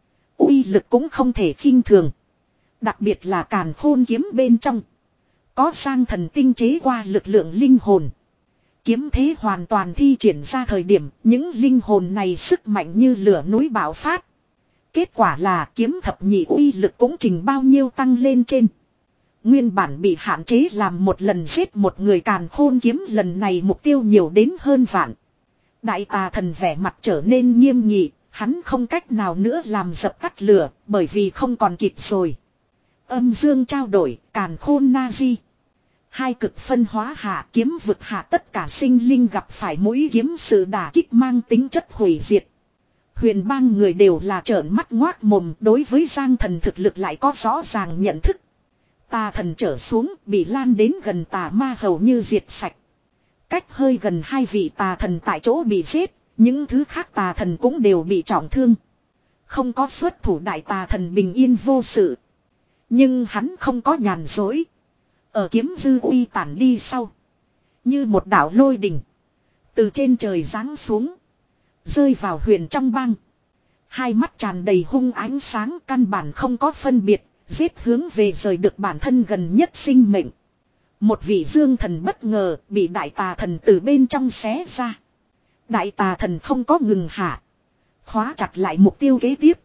Speaker 1: Uy lực cũng không thể khinh thường. Đặc biệt là càn khôn kiếm bên trong. Có Giang Thần tinh chế qua lực lượng linh hồn. Kiếm thế hoàn toàn thi triển ra thời điểm, những linh hồn này sức mạnh như lửa núi bạo phát. Kết quả là kiếm thập nhị uy lực cũng chừng bao nhiêu tăng lên trên. Nguyên bản bị hạn chế làm một lần giết một người càn khôn kiếm lần này mục tiêu nhiều đến hơn vạn. Đại tà thần vẻ mặt trở nên nghiêm nghị, hắn không cách nào nữa làm dập tắt lửa, bởi vì không còn kịp rồi. Âm dương trao đổi, càn khôn na di. Hai cực phân hóa hạ kiếm vực hạ tất cả sinh linh gặp phải mũi kiếm sự đả kích mang tính chất hủy diệt. Huyền bang người đều là trợn mắt ngoác mồm đối với Giang Thần thực lực lại có rõ ràng nhận thức. Tà thần trở xuống bị lan đến gần tà ma hầu như diệt sạch. Cách hơi gần hai vị tà thần tại chỗ bị giết, những thứ khác tà thần cũng đều bị trọng thương. Không có xuất thủ đại tà thần bình yên vô sự. Nhưng hắn không có nhàn dối. Ở kiếm dư uy tản đi sau. Như một đảo lôi đình. Từ trên trời giáng xuống. Rơi vào huyền trong bang. Hai mắt tràn đầy hung ánh sáng căn bản không có phân biệt. Giết hướng về rời được bản thân gần nhất sinh mệnh. Một vị dương thần bất ngờ bị đại tà thần từ bên trong xé ra. Đại tà thần không có ngừng hạ. Khóa chặt lại mục tiêu kế tiếp.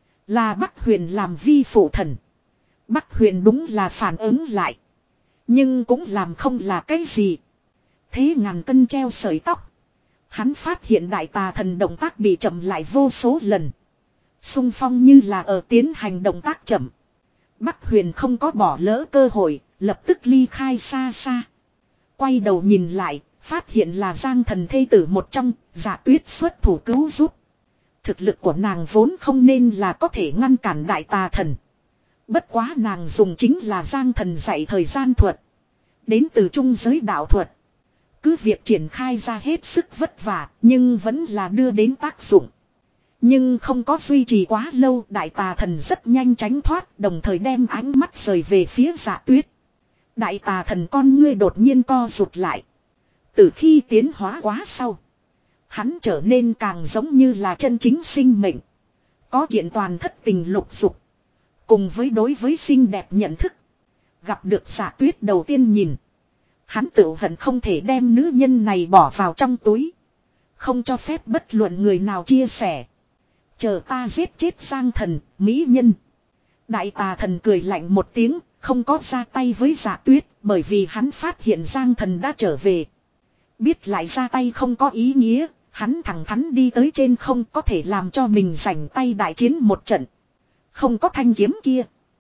Speaker 1: Là Bắc Huyền làm vi phụ thần. Bắc Huyền đúng là phản ứng lại. Nhưng cũng làm không là cái gì. Thế ngàn cân treo sợi tóc. Hắn phát hiện đại tà thần động tác bị chậm lại vô số lần. Xung phong như là ở tiến hành động tác chậm. Bắc Huyền không có bỏ lỡ cơ hội, lập tức ly khai xa xa. Quay đầu nhìn lại, phát hiện là Giang Thần thê tử một trong, Dạ Tuyết xuất thủ cứu giúp. Thực lực của nàng vốn không nên là có thể ngăn cản đại tà thần. Bất quá nàng dùng chính là Giang Thần dạy thời gian thuật. Đến từ trung giới đạo thuật. Cứ việc triển khai ra hết sức vất vả, nhưng vẫn là đưa đến tác dụng. Nhưng không có duy trì quá lâu, đại tà thần rất nhanh tránh thoát, đồng thời đem ánh mắt rời về phía Dạ Tuyết. Đại tà thần con ngươi đột nhiên co rụt lại. Từ khi tiến hóa quá sau, hắn trở nên càng giống như là chân chính sinh mệnh. Có kiện toàn thất tình lục dục. Cùng với đối với xinh đẹp nhận thức. Gặp được Dạ Tuyết đầu tiên nhìn. Hắn tự hận không thể đem nữ nhân này bỏ vào trong túi. Không cho phép bất luận người nào chia sẻ. Chờ ta giết chết Giang Thần, mỹ nhân. Đại tà thần cười lạnh một tiếng, không có ra tay với Dạ Tuyết, bởi vì hắn phát hiện Giang Thần đã trở về. Biết lại ra tay không có ý nghĩa, hắn thẳng thắn đi tới trên không có thể làm cho mình rảnh tay đại chiến một trận. Không có thanh kiếm kia.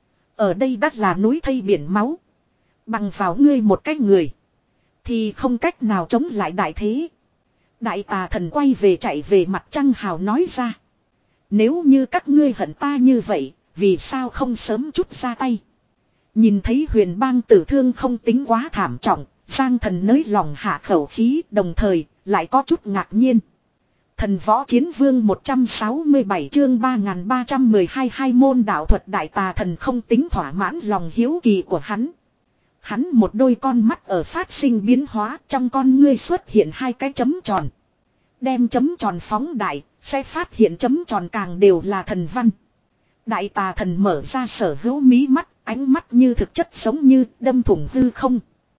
Speaker 1: Ở đây đắt là núi thây biển máu. Bằng vào ngươi một cách người. Thì không cách nào chống lại đại thế. Đại tà thần quay về chạy về mặt trăng hào nói ra. Nếu như các ngươi hận ta như vậy, vì sao không sớm chút ra tay. Nhìn thấy huyền bang tử thương không tính quá thảm trọng, Giang Thần nới lòng hạ khẩu khí, đồng thời lại có chút ngạc nhiên. Thần võ chiến vương một trăm sáu mươi bảy chương ba nghìn ba trăm mười hai hai môn đạo thuật đại tà thần không tính thỏa mãn lòng hiếu kỳ của hắn. Hắn một đôi con mắt ở phát sinh biến hóa, trong con ngươi xuất hiện hai cái chấm tròn. Đem chấm tròn phóng đại, sẽ phát hiện chấm tròn càng đều là thần văn. Đại tà thần mở ra sở hữu mí mắt, ánh mắt như thực chất giống như đâm thủng hư không.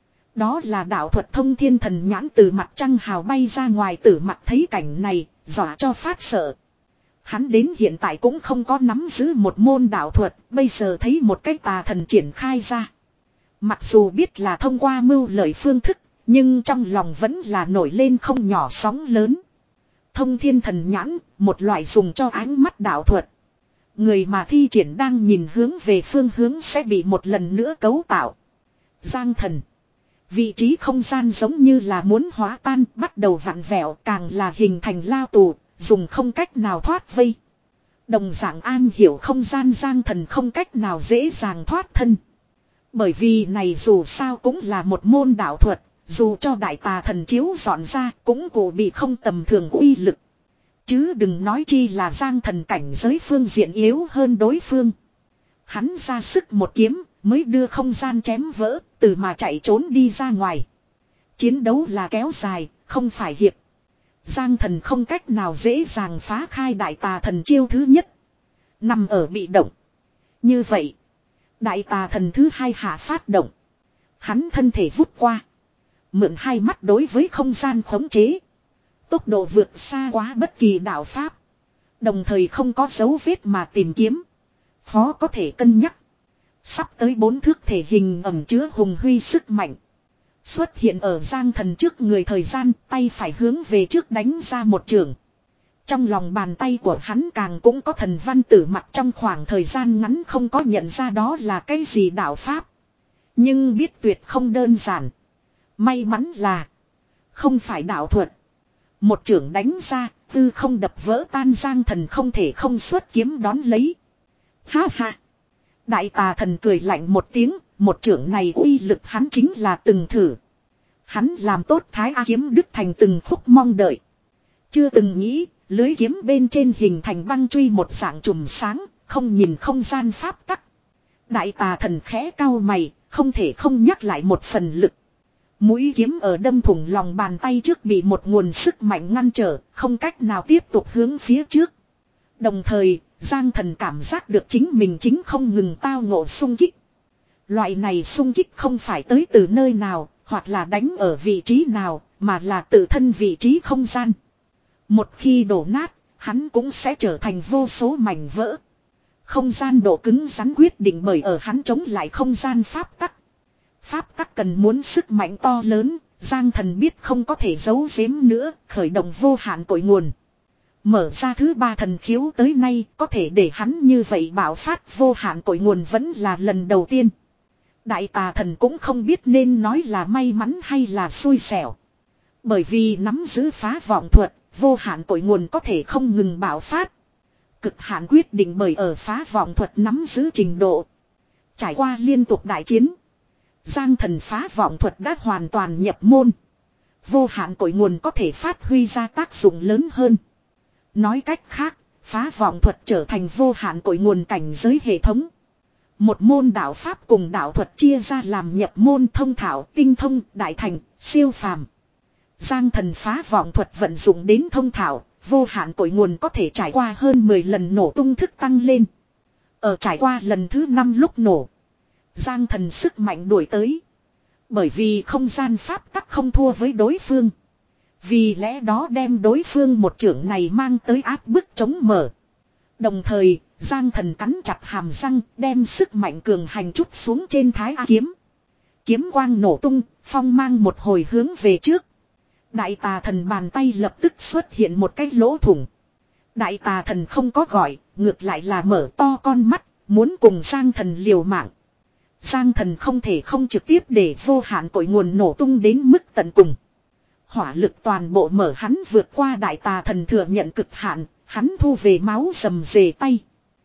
Speaker 1: Đó là đạo thuật thông thiên thần nhãn từ mặt trăng hào bay ra ngoài, Tử Mặc thấy cảnh này, dọa cho phát sợ. Hắn đến hiện tại cũng không có nắm giữ một môn đạo thuật, bây giờ thấy một cái tà thần triển khai ra. Mặc dù biết là thông qua mưu lợi phương thức, nhưng trong lòng vẫn là nổi lên không nhỏ sóng lớn. Thông thiên thần nhãn, một loại dùng cho ánh mắt đạo thuật. Người mà thi triển đang nhìn hướng về phương hướng sẽ bị một lần nữa cấu tạo. Giang thần. Vị trí không gian giống như là muốn hóa tan, bắt đầu vặn vẹo, càng là hình thành lao tù, dùng không cách nào thoát vây. Đồng dạng an hiểu không gian Giang thần không cách nào dễ dàng thoát thân. Bởi vì này dù sao cũng là một môn đạo thuật, dù cho đại tà thần chiếu dọn ra cũng cụ bị không tầm thường uy lực. Chứ đừng nói chi là Giang thần cảnh giới phương diện yếu hơn đối phương. Hắn ra sức một kiếm mới đưa không gian chém vỡ, từ mà chạy trốn đi ra ngoài. Chiến đấu là kéo dài, không phải hiệp. Giang thần không cách nào dễ dàng phá khai đại tà thần chiêu thứ nhất. Nằm ở bị động. Như vậy, đại tà thần thứ hai hạ phát động. Hắn thân thể vút qua. Mượn hai mắt đối với không gian khống chế. Tốc độ vượt xa quá bất kỳ đạo pháp. Đồng thời không có dấu vết mà tìm kiếm. Khó có thể cân nhắc. Sắp tới bốn thước thể hình ẩn chứa hùng huy sức mạnh. Xuất hiện ở Giang thần trước người, thời gian tay phải hướng về trước đánh ra một trường. Trong lòng bàn tay của hắn càng cũng có thần văn Tử Mặc trong khoảng thời gian ngắn không có nhận ra đó là cái gì đạo pháp. Nhưng biết tuyệt không đơn giản. May mắn là không phải đạo thuật. Một trưởng đánh ra, tư không đập vỡ tan, Giang thần không thể không xuất kiếm đón lấy. Ha ha! Đại tà thần cười lạnh một tiếng, một trưởng này uy lực hắn chính là từng thử. Hắn làm tốt Thái A kiếm đứt thành từng khúc mong đợi. Chưa từng nghĩ, lưới kiếm bên trên hình thành băng truy một dạng chùm sáng, không nhìn không gian pháp tắc. Đại tà thần khẽ cau mày, không thể không nhắc lại một phần lực. Mũi kiếm ở đâm thủng lòng bàn tay trước bị một nguồn sức mạnh ngăn trở, không cách nào tiếp tục hướng phía trước. Đồng thời, Giang thần cảm giác được chính mình chính không ngừng tao ngộ xung kích. Loại này xung kích không phải tới từ nơi nào, hoặc là đánh ở vị trí nào, mà là tự thân vị trí không gian. Một khi đổ nát, hắn cũng sẽ trở thành vô số mảnh vỡ. Không gian độ cứng rắn quyết định bởi ở hắn chống lại không gian pháp tắc. Pháp tắc cần muốn sức mạnh to lớn, Giang thần biết không có thể giấu giếm nữa, khởi động vô hạn cội nguồn. Mở ra thứ ba thần khiếu tới nay, có thể để hắn như vậy bạo phát vô hạn cội nguồn vẫn là lần đầu tiên. Đại tà thần cũng không biết nên nói là may mắn hay là xui xẻo. Bởi vì nắm giữ phá vọng thuật, vô hạn cội nguồn có thể không ngừng bạo phát. Cực hạn quyết định bởi ở phá vọng thuật nắm giữ trình độ. Trải qua liên tục đại chiến, Giang thần phá vọng thuật đã hoàn toàn nhập môn. Vô hạn cội nguồn có thể phát huy ra tác dụng lớn hơn. Nói cách khác, phá vọng thuật trở thành vô hạn cội nguồn cảnh giới hệ thống. Một môn đạo pháp cùng đạo thuật chia ra làm nhập môn, thông thạo, tinh thông, đại thành, siêu phàm. Giang thần phá vọng thuật vận dụng đến thông thạo, vô hạn cội nguồn có thể trải qua hơn mười lần nổ tung thức tăng lên. Ở trải qua lần thứ năm lúc nổ, Giang thần sức mạnh đuổi tới. Bởi vì không gian pháp tắc không thua với đối phương. Vì lẽ đó đem đối phương một trưởng này mang tới áp bức chống mở. Đồng thời, Giang thần cắn chặt hàm răng, đem sức mạnh cường hành trút xuống trên Thái A kiếm. Kiếm quang nổ tung, phong mang một hồi hướng về trước. Đại tà thần bàn tay lập tức xuất hiện một cái lỗ thủng. Đại tà thần không có gọi, ngược lại là mở to con mắt, muốn cùng Giang thần liều mạng. Giang thần không thể không trực tiếp để vô hạn cội nguồn nổ tung đến mức tận cùng. Hỏa lực toàn bộ mở, hắn vượt qua đại tà thần thừa nhận cực hạn, hắn thu về máu rầm rề tay.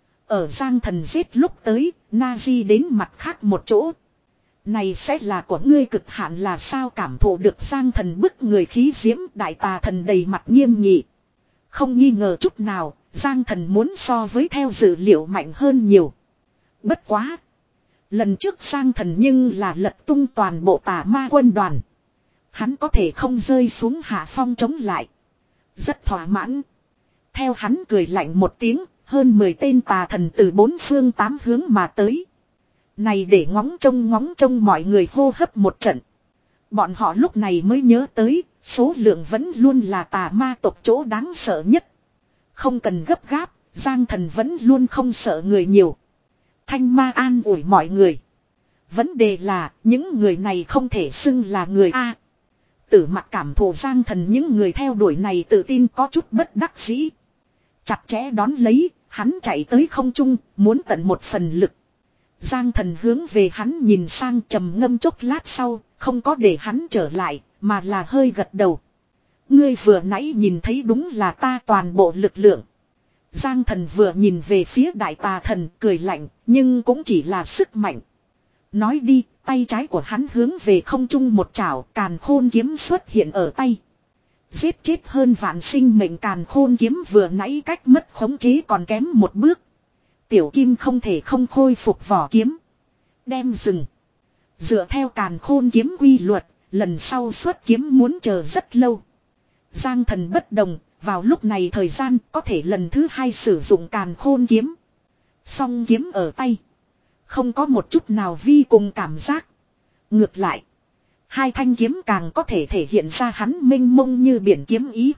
Speaker 1: Ở Giang thần giết lúc tới, Nazi đến mặt khác một chỗ. Này sẽ là của ngươi cực hạn là sao? Cảm thụ được Giang thần bức người khí diễm, đại tà thần đầy mặt nghiêm nghị. Không nghi ngờ chút nào, Giang thần muốn so với theo dự liệu mạnh hơn nhiều. Bất quá. Lần trước Giang thần nhưng là lật tung toàn bộ tà ma quân đoàn. Hắn có thể không rơi xuống hạ phong chống lại. Rất thỏa mãn. theo hắn cười lạnh một tiếng, hơn mười tên tà thần từ bốn phương tám hướng mà tới. Này để ngóng trông ngóng trông mọi người hô hấp một trận. Bọn họ lúc này mới nhớ tới, số lượng vẫn luôn là tà ma tộc chỗ đáng sợ nhất. Không cần gấp gáp, Giang Thần vẫn luôn không sợ người nhiều. Thanh ma an ủi mọi người. Vấn đề là, những người này không thể xưng là người A. Tử mặt cảm thụ Giang Thần những người theo đuổi này tự tin có chút bất đắc dĩ. Chặt chẽ đón lấy, hắn chạy tới không trung, muốn tận một phần lực. Giang Thần hướng về hắn nhìn sang trầm ngâm chốc lát sau, không có để hắn trở lại, mà là hơi gật đầu. Ngươi vừa nãy nhìn thấy đúng là ta toàn bộ lực lượng. Giang Thần vừa nhìn về phía đại tà thần cười lạnh, nhưng cũng chỉ là sức mạnh. Nói đi, tay trái của hắn hướng về không trung một chảo, càn khôn kiếm xuất hiện ở tay. Giết chết hơn vạn sinh mệnh càn khôn kiếm vừa nãy cách mất khống chế còn kém một bước. Tiểu Kim không thể không khôi phục vỏ kiếm. Đem dừng. Dựa theo càn khôn kiếm quy luật, lần sau xuất kiếm muốn chờ rất lâu. Giang Thần bất đồng, vào lúc này thời gian có thể lần thứ hai sử dụng càn khôn kiếm. Song kiếm ở tay. Không có một chút nào vi cùng cảm giác. Ngược lại. Hai thanh kiếm càng có thể thể hiện ra hắn mênh mông như biển kiếm ý.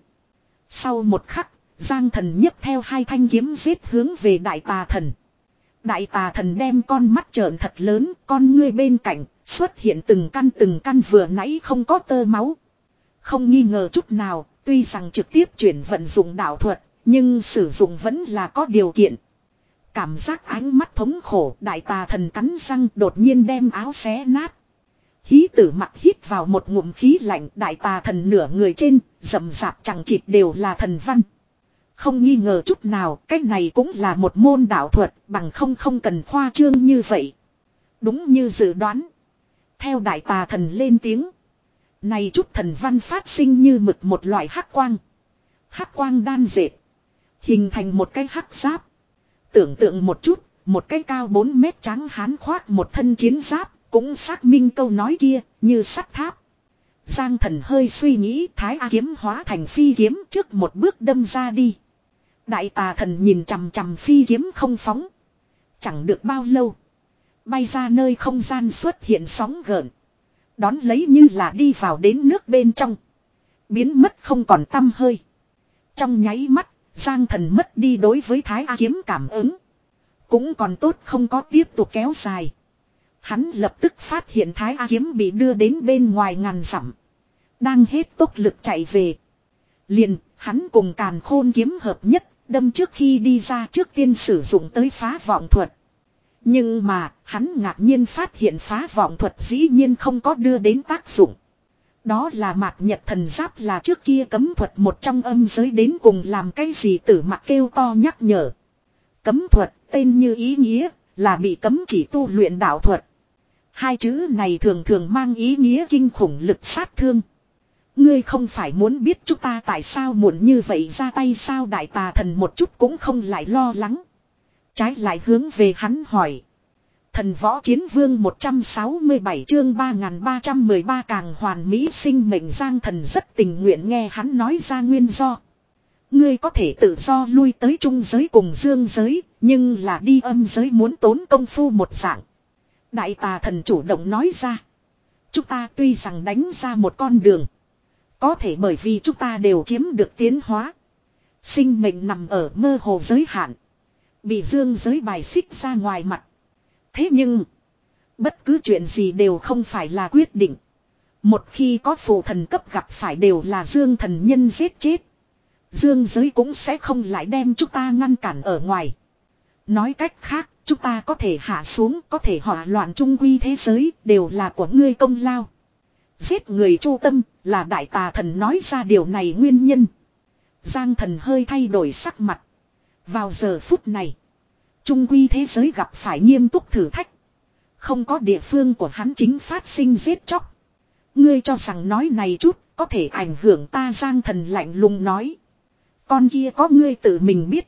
Speaker 1: Sau một khắc, Giang Thần nhấc theo hai thanh kiếm giết hướng về đại tà thần. Đại tà thần đem con mắt trợn thật lớn, con ngươi bên cạnh, xuất hiện từng căn từng căn vừa nãy không có tơ máu. Không nghi ngờ chút nào, tuy rằng trực tiếp chuyển vận dụng đạo thuật, nhưng sử dụng vẫn là có điều kiện. Cảm giác ánh mắt thống khổ, đại tà thần cắn răng đột nhiên đem áo xé nát. Hí tử mặt hít vào một ngụm khí lạnh, đại tà thần nửa người trên, rậm rạp chẳng chịt đều là thần văn. Không nghi ngờ chút nào, cái này cũng là một môn đạo thuật, bằng không không cần khoa trương như vậy. Đúng như dự đoán. Theo đại tà thần lên tiếng. Này chút thần văn phát sinh như mực một loại hắc quang. Hắc quang đan dệt. Hình thành một cái hắc giáp. Tưởng tượng một chút, một cái cao bốn mét trắng hán khoác một thân chiến giáp, cũng xác minh câu nói kia, như sắt tháp. Giang Thần hơi suy nghĩ, thái A kiếm hóa thành phi kiếm trước một bước đâm ra đi. Đại tà thần nhìn chằm chằm phi kiếm không phóng. Chẳng được bao lâu. Bay ra nơi không gian xuất hiện sóng gợn. Đón lấy như là đi vào đến nước bên trong. Biến mất không còn tăm hơi. Trong nháy mắt, Giang Thần mất đi đối với thái A kiếm cảm ứng. Cũng còn tốt không có tiếp tục kéo dài. Hắn lập tức phát hiện thái A kiếm bị đưa đến bên ngoài ngàn dặm. Đang hết tốc lực chạy về. Liền, hắn cùng càn khôn kiếm hợp nhất, đâm trước khi đi ra trước tiên sử dụng tới phá vọng thuật. Nhưng mà, hắn ngạc nhiên phát hiện phá vọng thuật dĩ nhiên không có đưa đến tác dụng. Đó là mạt nhật thần giáp là trước kia cấm thuật một trong âm giới đến cùng làm cái gì tử mặc kêu to nhắc nhở. Cấm thuật, tên như ý nghĩa, là bị cấm chỉ tu luyện đạo thuật. Hai chữ này thường thường mang ý nghĩa kinh khủng lực sát thương. Ngươi không phải muốn biết chúng ta tại sao muộn như vậy ra tay sao đại tà thần một chút cũng không lại lo lắng. Trái lại hướng về hắn hỏi. Thần võ chiến vương một trăm sáu mươi bảy chương ba nghìn ba trăm mười ba càng hoàn mỹ sinh mệnh Giang Thần rất tình nguyện nghe hắn nói ra nguyên do. Ngươi có thể tự do lui tới trung giới cùng dương giới, nhưng là đi âm giới muốn tốn công phu một dạng. Đại tà thần chủ động nói ra. Chúng ta tuy rằng đánh ra một con đường. Có thể bởi vì chúng ta đều chiếm được tiến hóa. Sinh mệnh nằm ở mơ hồ giới hạn. Bị dương giới bài xích ra ngoài mặt. Thế nhưng, bất cứ chuyện gì đều không phải là quyết định. Một khi có phù thần cấp gặp phải đều là dương thần nhân giết chết. Dương giới cũng sẽ không lại đem chúng ta ngăn cản ở ngoài. Nói cách khác, chúng ta có thể hạ xuống, có thể hỏa loạn trung quy thế giới, đều là của ngươi công lao. Giết người chu tâm, là đại tà thần nói ra điều này nguyên nhân. Giang Thần hơi thay đổi sắc mặt. Vào giờ phút này, trung quy thế giới gặp phải nghiêm túc thử thách. Không có địa phương của hắn chính phát sinh giết chóc. Ngươi cho rằng nói này chút, có thể ảnh hưởng ta Giang Thần lạnh lùng nói. Con kia có ngươi tự mình biết.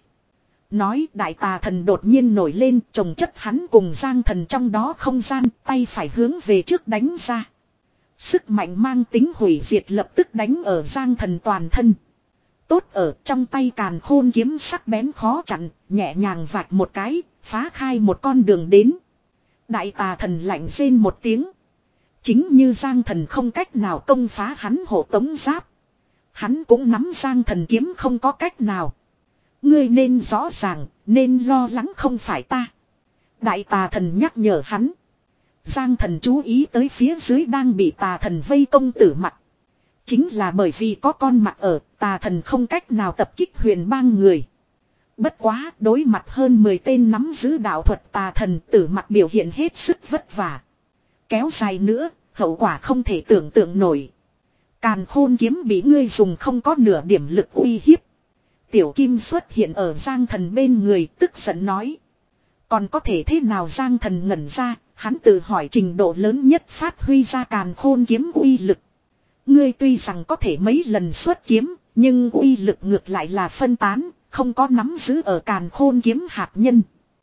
Speaker 1: Nói đại tà thần đột nhiên nổi lên trồng chất hắn cùng Giang Thần trong đó không gian tay phải hướng về trước đánh ra. Sức mạnh mang tính hủy diệt lập tức đánh ở Giang Thần toàn thân. Tốt ở trong tay càn khôn kiếm sắc bén khó chặn, nhẹ nhàng vạch một cái, phá khai một con đường đến. Đại tà thần lạnh rên một tiếng. Chính như Giang Thần không cách nào công phá hắn hộ tống giáp. Hắn cũng nắm Giang Thần kiếm không có cách nào. Ngươi nên rõ ràng, nên lo lắng không phải ta. Đại tà thần nhắc nhở hắn. Giang Thần chú ý tới phía dưới đang bị tà thần vây công tử mặt. Chính là bởi vì có con mặt ở, tà thần không cách nào tập kích huyền bang người. Bất quá, đối mặt hơn mười tên nắm giữ đạo thuật tà thần, tử mặt biểu hiện hết sức vất vả. Kéo dài nữa, hậu quả không thể tưởng tượng nổi. Càn khôn kiếm bị ngươi dùng không có nửa điểm lực uy hiếp. Tiểu Kim xuất hiện ở Giang Thần bên người, tức giận nói. Còn có thể thế nào? Giang Thần ngẩn ra, hắn tự hỏi trình độ lớn nhất phát huy ra càn khôn kiếm uy lực. Ngươi tuy rằng có thể mấy lần xuất kiếm, nhưng uy lực ngược lại là phân tán, không có nắm giữ ở càn khôn kiếm hạt nhân.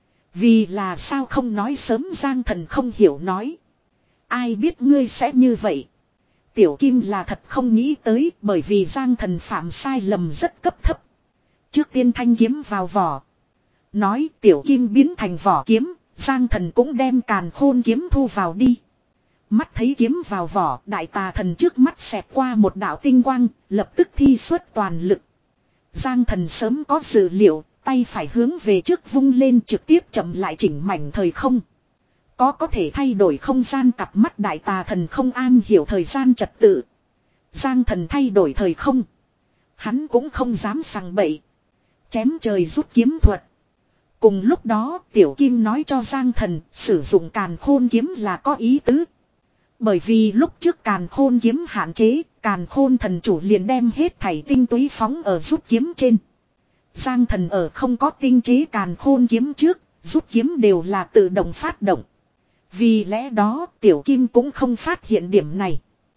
Speaker 1: Vì là sao không nói sớm? Giang Thần không hiểu nói. Ai biết ngươi sẽ như vậy? Tiểu Kim là thật không nghĩ tới, bởi vì Giang Thần phạm sai lầm rất cấp thấp. Trước tiên thanh kiếm vào vỏ. Nói Tiểu Kim biến thành vỏ kiếm, Giang Thần cũng đem càn khôn kiếm thu vào đi. Mắt thấy kiếm vào vỏ, đại tà thần trước mắt xẹt qua một đạo tinh quang, lập tức thi xuất toàn lực. Giang Thần sớm có dự liệu, tay phải hướng về trước vung lên, trực tiếp chậm lại chỉnh mảnh thời không. Có có thể thay đổi không gian, cặp mắt đại tà thần không an hiểu thời gian trật tự. Giang Thần thay đổi thời không. Hắn cũng không dám sằng bậy. Chém trời rút kiếm thuật. Cùng lúc đó Tiểu Kim nói cho Giang Thần sử dụng càn khôn kiếm là có ý tứ. Bởi vì lúc trước càn khôn kiếm hạn chế, càn khôn thần chủ liền đem hết thảy tinh túy phóng ở rút kiếm trên. Giang Thần ở không có tinh chế càn khôn kiếm trước, rút kiếm đều là tự động phát động. Vì lẽ đó Tiểu Kim cũng không phát hiện điểm này.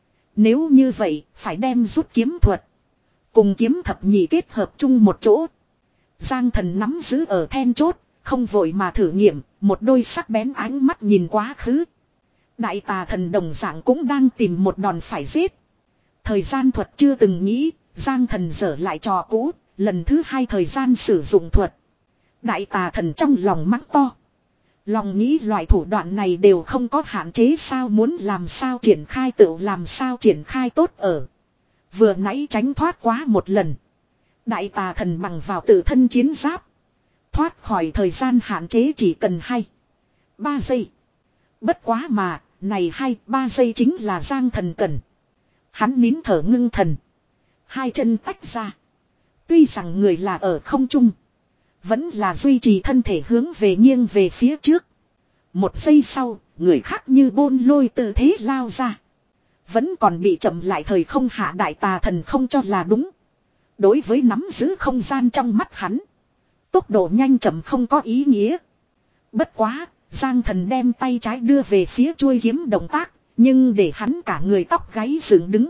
Speaker 1: Nếu như vậy, phải đem rút kiếm thuật cùng kiếm thập nhị kết hợp chung một chỗ. Giang Thần nắm giữ ở then chốt, không vội mà thử nghiệm, một đôi sắc bén ánh mắt nhìn quá khứ. Đại tà thần đồng dạng cũng đang tìm một đòn phải giết. Thời gian thuật chưa từng nghĩ, Giang Thần dở lại trò cũ, lần thứ hai thời gian sử dụng thuật. Đại tà thần trong lòng mắng to. Lòng nghĩ loại thủ đoạn này đều không có hạn chế sao, muốn làm sao triển khai tự làm sao triển khai tốt ở. Vừa nãy tránh thoát quá một lần. Đại tà thần bằng vào tự thân chiến giáp. Thoát khỏi thời gian hạn chế chỉ cần hai ba giây. Bất quá mà, này hai ba giây chính là Giang Thần cần. Hắn nín thở ngưng thần. Hai chân tách ra. Tuy rằng người là ở không trung, vẫn là duy trì thân thể hướng về nghiêng về phía trước. Một giây sau, người khác như bôn lôi tư thế lao ra. Vẫn còn bị chậm lại thời không hạ đại tà thần không cho là đúng. Đối với nắm giữ không gian trong mắt hắn, tốc độ nhanh chậm không có ý nghĩa. Bất quá, Giang Thần đem tay trái đưa về phía chuôi kiếm động tác, nhưng để hắn cả người tóc gáy dựng đứng.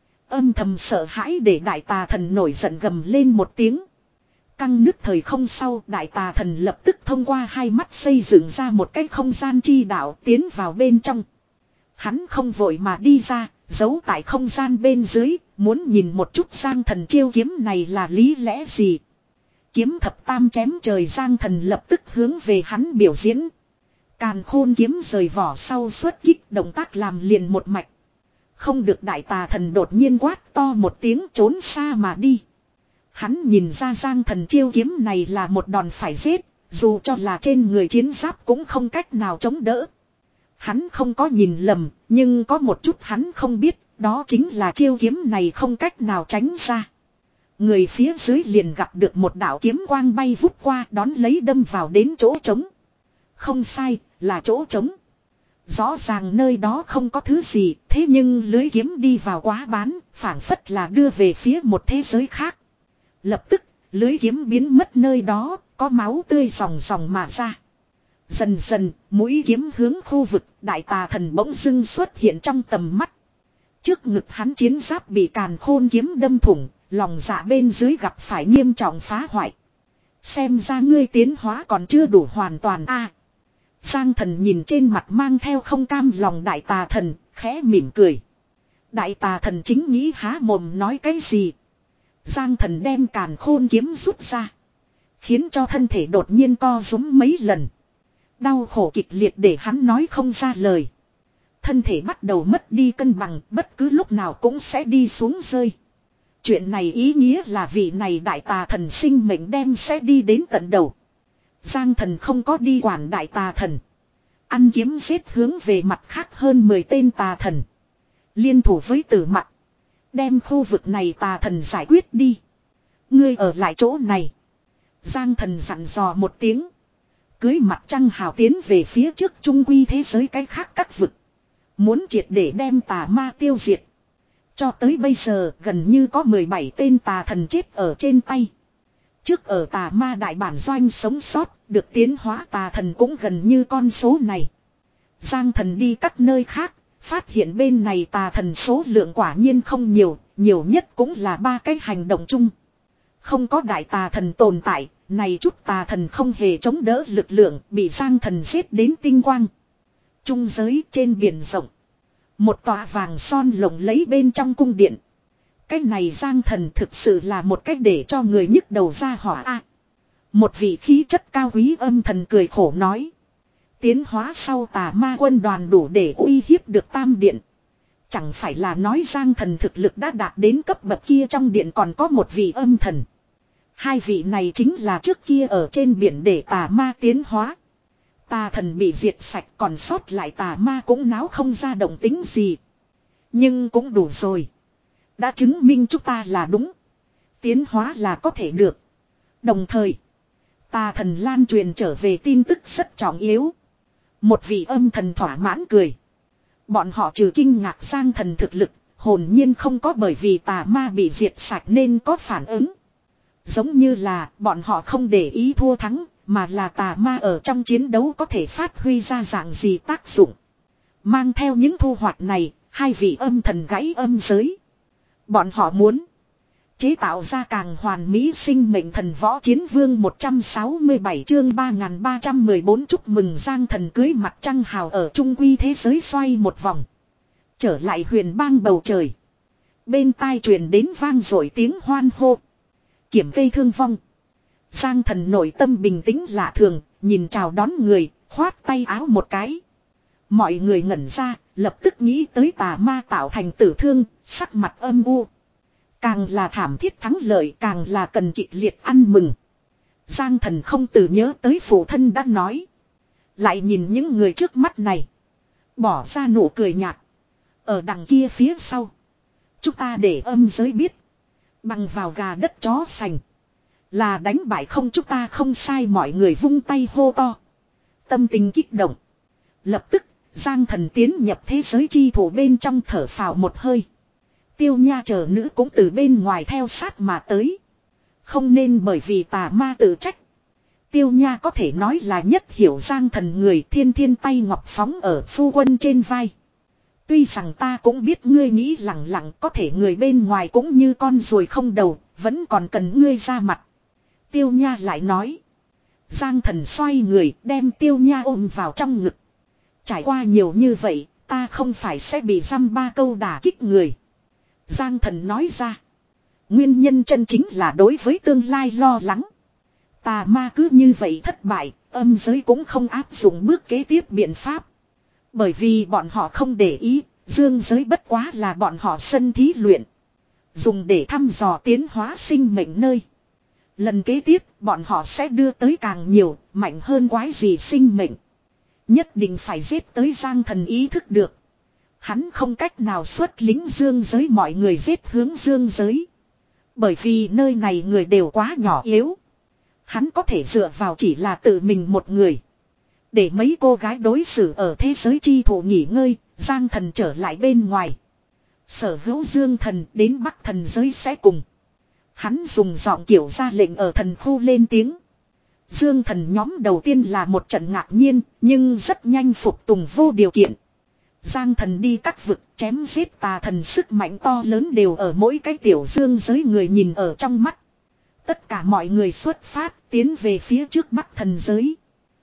Speaker 1: Âm thầm sợ hãi để đại tà thần nổi giận gầm lên một tiếng. Căng nứt thời không sau, đại tà thần lập tức thông qua hai mắt xây dựng ra một cái không gian chi đạo tiến vào bên trong. Hắn không vội mà đi ra, giấu tại không gian bên dưới, muốn nhìn một chút Giang Thần chiêu kiếm này là lý lẽ gì. Kiếm thập tam chém trời, Giang Thần lập tức hướng về hắn biểu diễn. Càn khôn kiếm rời vỏ sau xuất kích, động tác làm liền một mạch. Không được, đại tà thần đột nhiên quát to một tiếng trốn xa mà đi. Hắn nhìn ra Giang Thần chiêu kiếm này là một đòn phải giết, dù cho là trên người chiến giáp cũng không cách nào chống đỡ. Hắn không có nhìn lầm, nhưng có một chút hắn không biết, đó chính là chiêu kiếm này không cách nào tránh ra. Người phía dưới liền gặp được một đạo kiếm quang bay vút qua, đón lấy đâm vào đến chỗ trống. Không sai, là chỗ trống. Rõ ràng nơi đó không có thứ gì, thế nhưng lưới kiếm đi vào quá bán, phảng phất là đưa về phía một thế giới khác. Lập tức, lưới kiếm biến mất nơi đó, có máu tươi ròng ròng mà ra. Dần dần, mũi kiếm hướng khu vực, đại tà thần bỗng dưng xuất hiện trong tầm mắt. Trước ngực hắn chiến giáp bị càn khôn kiếm đâm thủng, lòng dạ bên dưới gặp phải nghiêm trọng phá hoại. Xem ra ngươi tiến hóa còn chưa đủ hoàn toàn a. À, Giang Thần nhìn trên mặt mang theo không cam lòng đại tà thần, khẽ mỉm cười. Đại tà thần chính nghĩ há mồm nói cái gì. Giang Thần đem càn khôn kiếm rút ra. Khiến cho thân thể đột nhiên co rúm mấy lần. Đau khổ kịch liệt để hắn nói không ra lời. Thân thể bắt đầu mất đi cân bằng, bất cứ lúc nào cũng sẽ đi xuống rơi. Chuyện này ý nghĩa là vị này đại tà thần sinh mệnh đem sẽ đi đến tận đầu. Giang Thần không có đi quản đại tà thần. Ăn kiếm giết hướng về mặt khác hơn mười tên tà thần. Liên thủ với Tử Mặc. Đem khu vực này tà thần giải quyết đi. Ngươi ở lại chỗ này. Giang Thần dặn dò một tiếng. Cưới mặt trăng hào tiến về phía trước trung quy thế giới cái khác các vực. Muốn triệt để đem tà ma tiêu diệt. Cho tới bây giờ gần như có mười bảy tên tà thần chết ở trên tay. Trước ở tà ma đại bản doanh sống sót, được tiến hóa tà thần cũng gần như con số này. Giang Thần đi các nơi khác, phát hiện bên này tà thần số lượng quả nhiên không nhiều, nhiều nhất cũng là ba cái hành động chung. Không có đại tà thần tồn tại, này chút tà thần không hề chống đỡ lực lượng, bị Giang Thần giết đến tinh quang. Trung giới trên biển rộng. Một tòa vàng son lộng lấy bên trong cung điện. Cái này Giang Thần thực sự là một cách để cho người nhức đầu ra hỏa a. Một vị khí chất cao quý âm thần cười khổ nói. Tiến hóa sau tà ma quân đoàn đủ để uy hiếp được tam điện. Chẳng phải là nói Giang Thần thực lực đã đạt đến cấp bậc kia, trong điện còn có một vị âm thần. Hai vị này chính là trước kia ở trên biển để tà ma tiến hóa. Tà thần bị diệt sạch, còn sót lại tà ma cũng náo không ra động tính gì. Nhưng cũng đủ rồi. Đã chứng minh chúng ta là đúng. Tiến hóa là có thể được. Đồng thời, tà thần lan truyền trở về tin tức rất trọng yếu. Một vị âm thần thỏa mãn cười. Bọn họ trừ kinh ngạc Giang Thần thực lực, hồn nhiên không có bởi vì tà ma bị diệt sạch nên có phản ứng. Giống như là bọn họ không để ý thua thắng, mà là tà ma ở trong chiến đấu có thể phát huy ra dạng gì tác dụng. Mang theo những thu hoạch này, hai vị âm thần gãy âm giới. Bọn họ muốn chế tạo ra càng hoàn mỹ sinh mệnh thần võ chiến vương một trăm sáu mươi bảy chương ba nghìn ba trăm mười bốn chúc mừng Giang Thần cưới mặt trăng hào ở trung quy thế giới xoay một vòng. Trở lại huyền bang bầu trời. Bên tai truyền đến vang dội tiếng hoan hô. Kiểm cây thương vong. Giang Thần nội tâm bình tĩnh lạ thường, nhìn chào đón người, khoát tay áo một cái. Mọi người ngẩn ra, lập tức nghĩ tới tà ma tạo thành tử thương, sắc mặt âm u. Càng là thảm thiết thắng lợi càng là cần kịch liệt ăn mừng. Giang Thần không từ nhớ tới phụ thân đã nói. Lại nhìn những người trước mắt này. Bỏ ra nụ cười nhạt. Ở đằng kia phía sau. Chúng ta để âm giới biết. Bằng vào gà đất chó sành. Là đánh bại không, chúng ta không sai, mọi người vung tay hô to. Tâm tình kích động. Lập tức, Giang Thần tiến nhập thế giới chi thủ bên trong thở phào một hơi. Tiêu Nha chờ nữ cũng từ bên ngoài theo sát mà tới. Không nên bởi vì tà ma tự trách. Tiêu Nha có thể nói là nhất hiểu Giang Thần người, thiên thiên tay ngọc phóng ở phu quân trên vai. Tuy rằng ta cũng biết ngươi nghĩ lẳng lặng, có thể người bên ngoài cũng như con ruồi không đầu, vẫn còn cần ngươi ra mặt. Tiêu Nha lại nói. Giang Thần xoay người đem Tiêu Nha ôm vào trong ngực. Trải qua nhiều như vậy, ta không phải sẽ bị dăm ba câu đả kích người. Giang Thần nói ra. Nguyên nhân chân chính là đối với tương lai lo lắng. Tà ma cứ như vậy thất bại, âm giới cũng không áp dụng bước kế tiếp biện pháp. Bởi vì bọn họ không để ý, dương giới bất quá là bọn họ sân thí luyện. Dùng để thăm dò tiến hóa sinh mệnh nơi. Lần kế tiếp, bọn họ sẽ đưa tới càng nhiều, mạnh hơn quái gì sinh mệnh. Nhất định phải giết tới Giang Thần ý thức được. Hắn không cách nào xuất lính dương giới, mọi người giết hướng dương giới. Bởi vì nơi này người đều quá nhỏ yếu. Hắn có thể dựa vào chỉ là tự mình một người. Để mấy cô gái đối xử ở thế giới chi thủ nghỉ ngơi, Giang Thần trở lại bên ngoài. Sở hữu Dương Thần đến Bắc Thần giới sẽ cùng. Hắn dùng giọng kiểu ra lệnh ở thần khu lên tiếng. Dương Thần nhóm đầu tiên là một trận ngạc nhiên, nhưng rất nhanh phục tùng vô điều kiện. Giang Thần đi các vực chém giết tà thần, sức mạnh to lớn đều ở mỗi cái tiểu dương giới người nhìn ở trong mắt. Tất cả mọi người xuất phát tiến về phía trước Bắc Thần giới.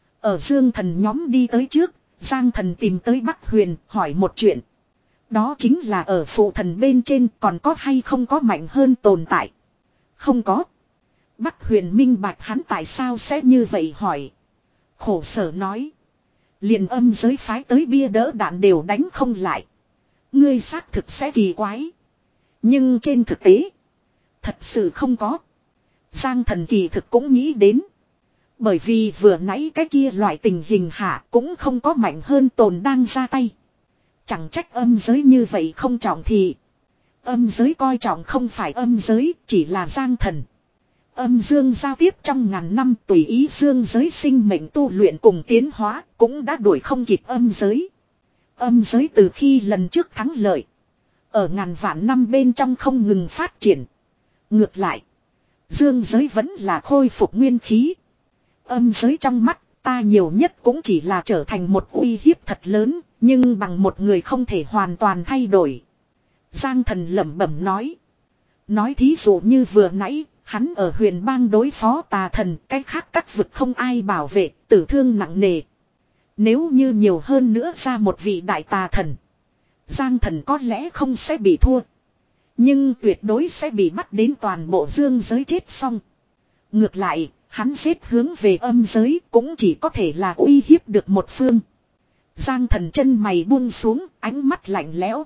Speaker 1: Ở Dương Thần nhóm đi tới trước, Giang Thần tìm tới Bắc Huyền hỏi một chuyện. Đó chính là ở phụ thần bên trên còn có hay không có mạnh hơn tồn tại. Không có. Bắc Huyền minh bạch hắn tại sao sẽ như vậy hỏi. Khổ sở nói. Liền âm giới phái tới bia đỡ đạn đều đánh không lại. Ngươi xác thực sẽ kỳ quái. Nhưng trên thực tế. Thật sự không có. Giang Thần kỳ thực cũng nghĩ đến. Bởi vì vừa nãy cái kia loại tình hình hạ cũng không có mạnh hơn tồn đang ra tay. Chẳng trách âm giới như vậy không trọng thì. Âm giới coi trọng không phải âm giới, chỉ là Giang Thần. Âm dương giao tiếp trong ngàn năm tùy ý dương giới sinh mệnh tu luyện cùng tiến hóa cũng đã đuổi không kịp âm giới. Âm giới từ khi lần trước thắng lợi. Ở ngàn vạn năm bên trong không ngừng phát triển. Ngược lại. Dương giới vẫn là khôi phục nguyên khí. Âm giới trong mắt ta nhiều nhất cũng chỉ là trở thành một uy hiếp thật lớn. Nhưng bằng một người không thể hoàn toàn thay đổi. Giang Thần lẩm bẩm nói. Nói thí dụ như vừa nãy. Hắn ở huyền bang đối phó tà thần. Cái khác các vực không ai bảo vệ. Tử thương nặng nề. Nếu như nhiều hơn nữa ra một vị đại tà thần. Giang Thần có lẽ không sẽ bị thua. Nhưng tuyệt đối sẽ bị bắt đến toàn bộ dương giới chết xong. Ngược lại, hắn xếp hướng về âm giới cũng chỉ có thể là uy hiếp được một phương. Giang Thần chân mày buông xuống, ánh mắt lạnh lẽo.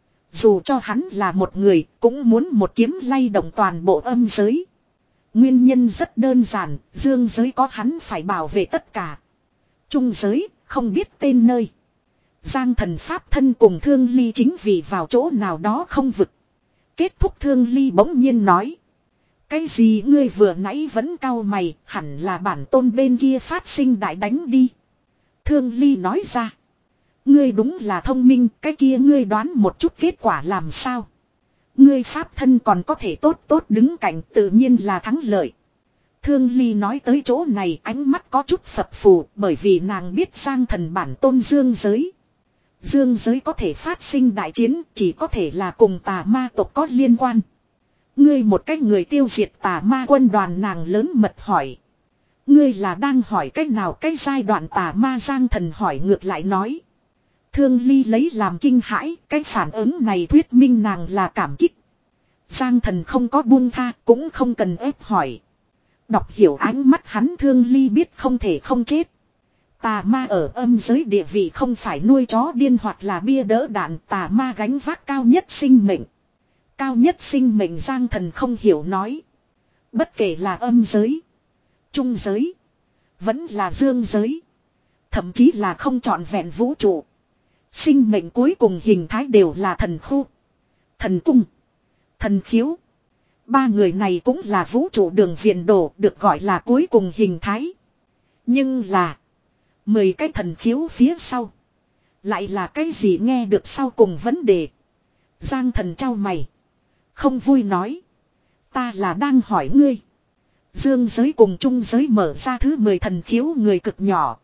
Speaker 1: Dù cho hắn là một người, cũng muốn một kiếm lay động toàn bộ âm giới. Nguyên nhân rất đơn giản, dương giới có hắn phải bảo vệ tất cả. Trung giới, không biết tên nơi. Giang Thần pháp thân cùng Thương Ly chính vì vào chỗ nào đó không vực. Kết thúc Thương Ly bỗng nhiên nói. Cái gì ngươi vừa nãy vẫn cau mày, hẳn là bản tôn bên kia phát sinh đại đánh đi. Thương Ly nói ra. Ngươi đúng là thông minh, cái kia ngươi đoán một chút kết quả làm sao. Ngươi pháp thân còn có thể tốt tốt đứng cạnh tự nhiên là thắng lợi. Thương Ly nói tới chỗ này ánh mắt có chút phập phù bởi vì nàng biết Giang Thần bản tôn dương giới. Dương giới có thể phát sinh đại chiến chỉ có thể là cùng tà ma tộc có liên quan. Ngươi một cách người tiêu diệt tà ma quân đoàn nàng lớn mật hỏi. Ngươi là đang hỏi cách nào cái giai đoạn tà ma Giang Thần hỏi ngược lại nói. Thương Ly lấy làm kinh hãi, cái phản ứng này thuyết minh nàng là cảm kích. Giang Thần không có buông tha, cũng không cần ép hỏi. Đọc hiểu ánh mắt hắn Thương Ly biết không thể không chết. Tà ma ở âm giới địa vị không phải nuôi chó điên hoặc là bia đỡ đạn, tà ma gánh vác cao nhất sinh mệnh. Cao nhất sinh mệnh Giang Thần không hiểu nói. Bất kể là âm giới, trung giới, vẫn là dương giới. Thậm chí là không trọn vẹn vũ trụ. Sinh mệnh cuối cùng hình thái đều là thần khu, thần cung, thần khiếu. Ba người này cũng là vũ trụ đường viền đổ được gọi là cuối cùng hình thái. Nhưng là mười cái thần khiếu phía sau. Lại là cái gì nghe được sau cùng vấn đề. Giang Thần trao mày. Không vui nói. Ta là đang hỏi ngươi. Dương giới cùng trung giới mở ra thứ mười thần khiếu người cực nhỏ.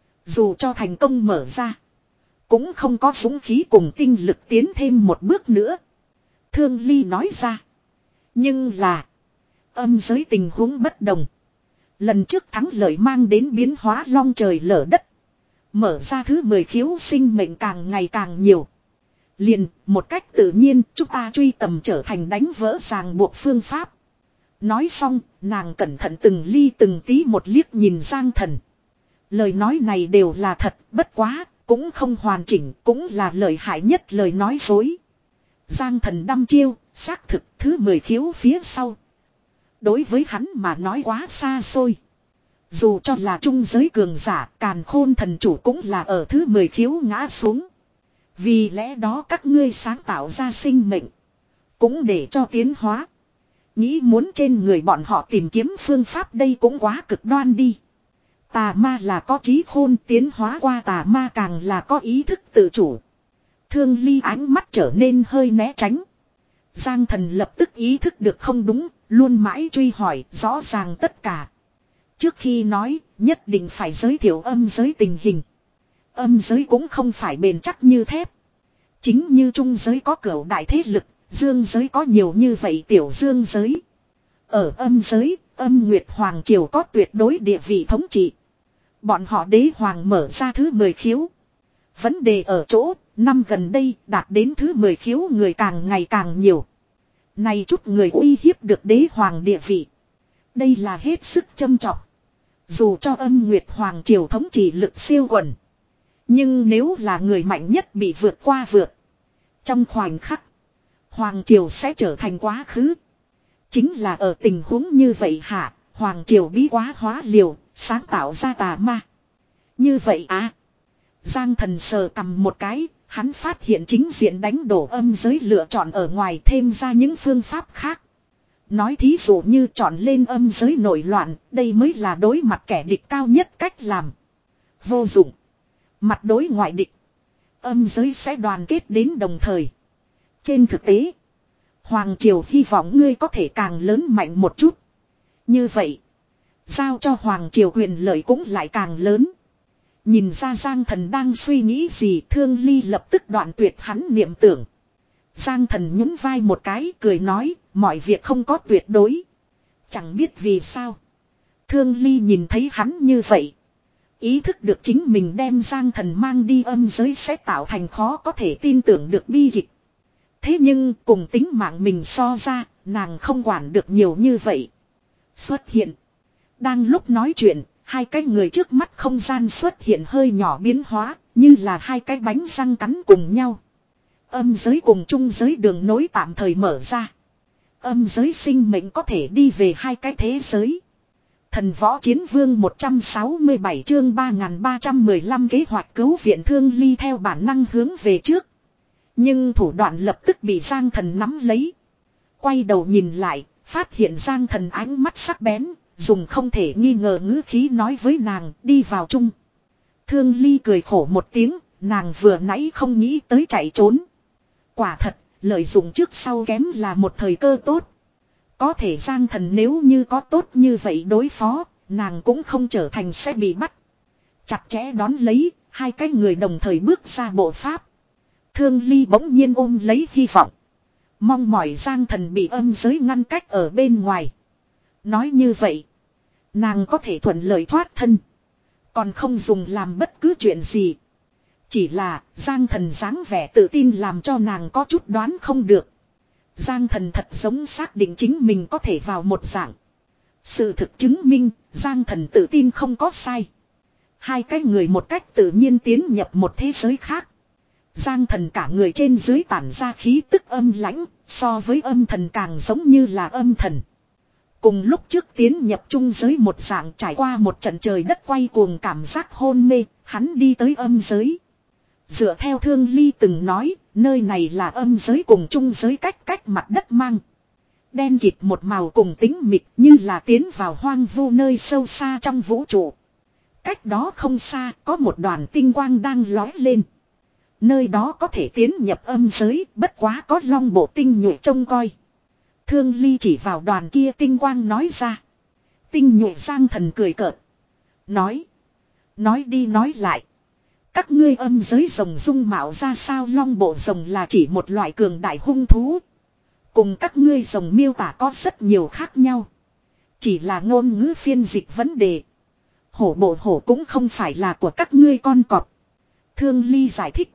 Speaker 1: Dù cho thành công mở ra. Cũng không có dũng khí cùng tinh lực tiến thêm một bước nữa. Thương Ly nói ra. Nhưng là. Âm giới tình huống bất đồng. Lần trước thắng lợi mang đến biến hóa long trời lở đất. Mở ra thứ mười khiếu sinh mệnh càng ngày càng nhiều. Liền, một cách tự nhiên, chúng ta truy tầm trở thành đánh vỡ ràng buộc phương pháp. Nói xong, nàng cẩn thận từng ly từng tí một liếc nhìn Giang Thần. Lời nói này đều là thật, bất quá, cũng không hoàn chỉnh, cũng là lợi hại nhất lời nói dối. Giang Thần đăm chiêu, xác thực thứ mười khiếu phía sau. Đối với hắn mà nói quá xa xôi. Dù cho là trung giới cường giả, càn khôn thần chủ cũng là ở thứ mười khiếu ngã xuống. Vì lẽ đó các ngươi sáng tạo ra sinh mệnh. Cũng để cho tiến hóa. Nghĩ muốn trên người bọn họ tìm kiếm phương pháp đây cũng quá cực đoan đi. Tà ma là có trí khôn, tiến hóa qua tà ma càng là có ý thức tự chủ. Thương Ly ánh mắt trở nên hơi né tránh. Giang Thần lập tức ý thức được không đúng, luôn mãi truy hỏi rõ ràng tất cả. Trước khi nói, nhất định phải giới thiệu âm giới tình hình. Âm giới cũng không phải bền chắc như thép. Chính như trung giới có cửu đại thế lực, dương giới có nhiều như vậy tiểu dương giới. Ở âm giới, âm Nguyệt Hoàng Triều có tuyệt đối địa vị thống trị. Bọn họ đế hoàng mở ra thứ mười khiếu. Vấn đề ở chỗ, năm gần đây đạt đến thứ mười khiếu người càng ngày càng nhiều. Này chút người uy hiếp được đế hoàng địa vị. Đây là hết sức châm trọng. Dù cho âm Nguyệt Hoàng triều thống trị lực siêu quần. Nhưng nếu là người mạnh nhất bị vượt qua vượt. Trong khoảnh khắc. Hoàng triều sẽ trở thành quá khứ. Chính là ở tình huống như vậy hạ. Hoàng triều bí quá hóa liều. Sáng tạo ra tà ma. Như vậy à. Giang thần sờ cầm một cái. Hắn phát hiện chính diện đánh đổ âm giới lựa chọn ở ngoài thêm ra những phương pháp khác. Nói thí dụ như chọn lên âm giới nổi loạn, đây mới là đối mặt kẻ địch cao nhất cách làm. Vô dụng. Mặt đối ngoại địch. Âm giới sẽ đoàn kết đến đồng thời. Trên thực tế, Hoàng triều hy vọng ngươi có thể càng lớn mạnh một chút. Như vậy, giao cho Hoàng triều quyền lợi cũng lại càng lớn. Nhìn ra Giang thần đang suy nghĩ gì, Thương Ly lập tức đoạn tuyệt hắn niệm tưởng. Giang thần nhún vai một cái cười nói, mọi việc không có tuyệt đối. Chẳng biết vì sao. Thương Ly nhìn thấy hắn như vậy. Ý thức được chính mình đem Giang thần mang đi âm giới sẽ tạo thành khó có thể tin tưởng được bi kịch. Thế nhưng cùng tính mạng mình so ra, nàng không quản được nhiều như vậy. Xuất hiện. Đang lúc nói chuyện, hai cái người trước mắt không gian xuất hiện hơi nhỏ biến hóa, như là hai cái bánh răng cắn cùng nhau. Âm giới cùng trung giới đường nối tạm thời mở ra. Âm giới sinh mệnh có thể đi về hai cái thế giới. Thần võ chiến vương một trăm sáu mươi bảy chương ba nghìn ba trăm mười lăm kế hoạch cứu viện Thương Ly theo bản năng hướng về trước. Nhưng thủ đoạn lập tức bị Giang thần nắm lấy. Quay đầu nhìn lại, phát hiện Giang thần ánh mắt sắc bén, dùng không thể nghi ngờ ngữ khí nói với nàng đi vào chung. Thương Ly cười khổ một tiếng, nàng vừa nãy không nghĩ tới chạy trốn. Quả thật, lợi dụng trước sau kém là một thời cơ tốt. Có thể Giang thần nếu như có tốt như vậy đối phó, nàng cũng không trở thành sẽ bị bắt. Chặt chẽ đón lấy, hai cái người đồng thời bước ra bộ pháp. Thương Ly bỗng nhiên ôm lấy hy vọng. Mong mỏi Giang thần bị âm giới ngăn cách ở bên ngoài. Nói như vậy, nàng có thể thuận lợi thoát thân. Còn không dùng làm bất cứ chuyện gì. Chỉ là Giang thần dáng vẻ tự tin làm cho nàng có chút đoán không được. Giang thần thật giống xác định chính mình có thể vào một dạng. Sự thực chứng minh Giang thần tự tin không có sai. Hai cái người một cách tự nhiên tiến nhập một thế giới khác. Giang thần cả người trên dưới tản ra khí tức âm lãnh, so với âm thần càng giống như là âm thần. Cùng lúc trước tiến nhập trung giới một dạng trải qua một trận trời đất quay cuồng cảm giác hôn mê, hắn đi tới âm giới. Dựa theo Thương Ly từng nói, nơi này là âm giới cùng trung giới cách cách mặt đất mang. Đen kịt một màu cùng tính mịt như là tiến vào hoang vu nơi sâu xa trong vũ trụ. Cách đó không xa có một đoàn tinh quang đang lói lên. Nơi đó có thể tiến nhập âm giới, bất quá có long bộ tinh nhuệ trông coi. Thương Ly chỉ vào đoàn kia tinh quang nói ra. Tinh nhuệ Giang thần cười cợt. Nói. Nói đi nói lại. Các ngươi âm giới rồng dung mạo ra sao, long bộ rồng là chỉ một loại cường đại hung thú. Cùng các ngươi rồng miêu tả có rất nhiều khác nhau. Chỉ là ngôn ngữ phiên dịch vấn đề. Hổ bộ hổ cũng không phải là của các ngươi con cọp. Thương Ly giải thích.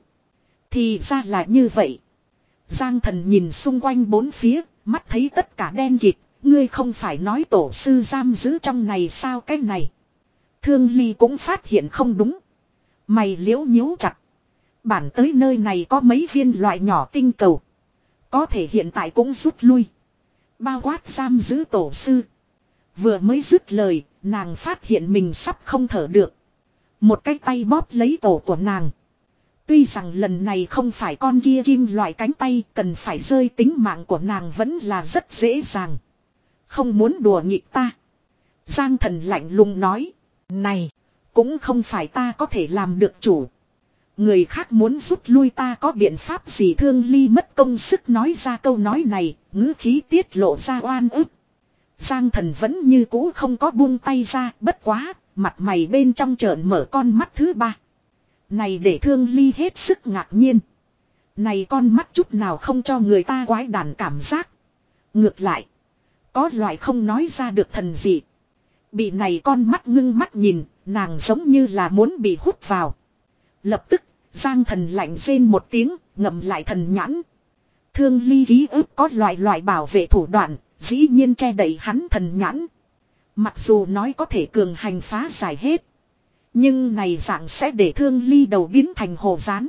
Speaker 1: Thì ra là như vậy. Giang thần nhìn xung quanh bốn phía, mắt thấy tất cả đen kịt. Ngươi không phải nói tổ sư giam giữ trong này sao, cái này. Thương Ly cũng phát hiện không đúng. Mày liễu nhíu chặt. Bản tới nơi này có mấy viên loại nhỏ tinh cầu. Có thể hiện tại cũng rút lui. Bao quát giam giữ tổ sư. Vừa mới dứt lời, nàng phát hiện mình sắp không thở được. Một cái tay bóp lấy cổ của nàng. Tuy rằng lần này không phải con kia kim loại cánh tay, cần phải rơi tính mạng của nàng vẫn là rất dễ dàng. Không muốn đùa nghịch ta. Giang thần lạnh lùng nói. Này, cũng không phải ta có thể làm được chủ. Người khác muốn rút lui ta có biện pháp gì? Thương Ly mất công sức nói ra câu nói này, ngữ khí tiết lộ ra oan ức. Giang thần vẫn như cũ không có buông tay ra, bất quá, mặt mày bên trong trợn mở con mắt thứ ba. Này để Thương Ly hết sức ngạc nhiên. Này con mắt chút nào không cho người ta quái đản cảm giác. Ngược lại, có loại không nói ra được thần gì. Bị này con mắt ngưng mắt nhìn, nàng giống như là muốn bị hút vào. Lập tức, Giang thần lạnh rên một tiếng, ngậm lại thần nhãn. Thương Ly ký ức có loại loại bảo vệ thủ đoạn, dĩ nhiên che đậy hắn thần nhãn. Mặc dù nói có thể cường hành phá giải hết. Nhưng này dạng sẽ để Thương Ly đầu biến thành hồ rán.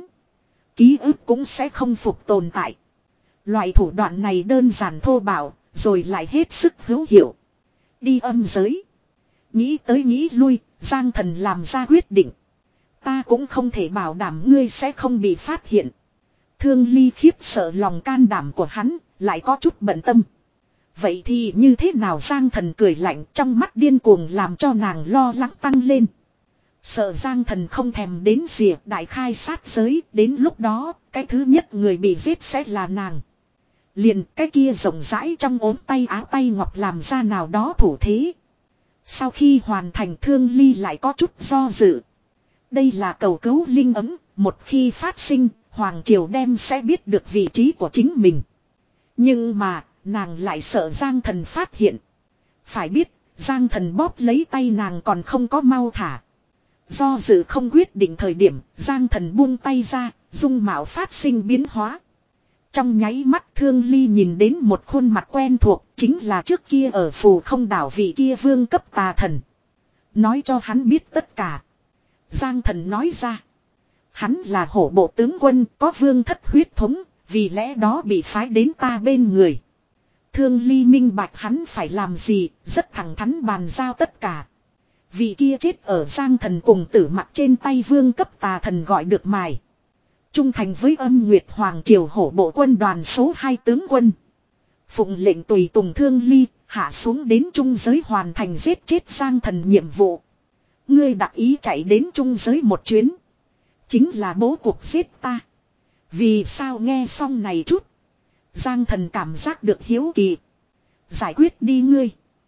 Speaker 1: Ký ức cũng sẽ không phục tồn tại. Loại thủ đoạn này đơn giản thô bạo, rồi lại hết sức hữu hiệu. Đi âm giới. Nghĩ tới nghĩ lui, Giang Thần làm ra quyết định. Ta cũng không thể bảo đảm ngươi sẽ không bị phát hiện. Thương Ly khiếp sợ lòng can đảm của hắn, lại có chút bận tâm. Vậy thì như thế nào? Giang Thần cười lạnh, trong mắt điên cuồng làm cho nàng lo lắng tăng lên. Sợ Giang Thần không thèm đến rìa đại khai sát giới, đến lúc đó, cái thứ nhất người bị giết sẽ là nàng. Liền cái kia rộng rãi trong ốm tay áo tay ngọc làm ra nào đó thủ thế. Sau khi hoàn thành, Thương Ly lại có chút do dự. Đây là cầu cứu linh ấm, một khi phát sinh, Hoàng Triều đem sẽ biết được vị trí của chính mình. Nhưng mà, nàng lại sợ Giang Thần phát hiện. Phải biết, Giang Thần bóp lấy tay nàng còn không có mau thả. Do dự không quyết định thời điểm, Giang Thần buông tay ra, dung mạo phát sinh biến hóa. Trong nháy mắt, Thương Ly nhìn đến một khuôn mặt quen thuộc, chính là trước kia ở Phù Không đảo vị kia vương cấp tà thần. Nói cho hắn biết tất cả. Giang Thần nói ra. Hắn là hổ bộ tướng quân, có vương thất huyết thống, vì lẽ đó bị phái đến ta bên người. Thương Ly minh bạch hắn phải làm gì, rất thẳng thắn bàn giao tất cả. Vị kia chết ở Giang Thần cùng tử mặt trên tay vương cấp tà thần gọi được mài. Trung thành với Âm Nguyệt Hoàng Triều hổ bộ quân đoàn số hai tướng quân. Phụng lệnh tùy tùng Thương Ly, hạ xuống đến trung giới hoàn thành giết chết Giang Thần nhiệm vụ. Ngươi đặc ý chạy đến trung giới một chuyến. Chính là bố cuộc giết ta. Vì sao? Nghe xong này chút. Giang Thần cảm giác được hiếu kỳ. Giải quyết đi ngươi.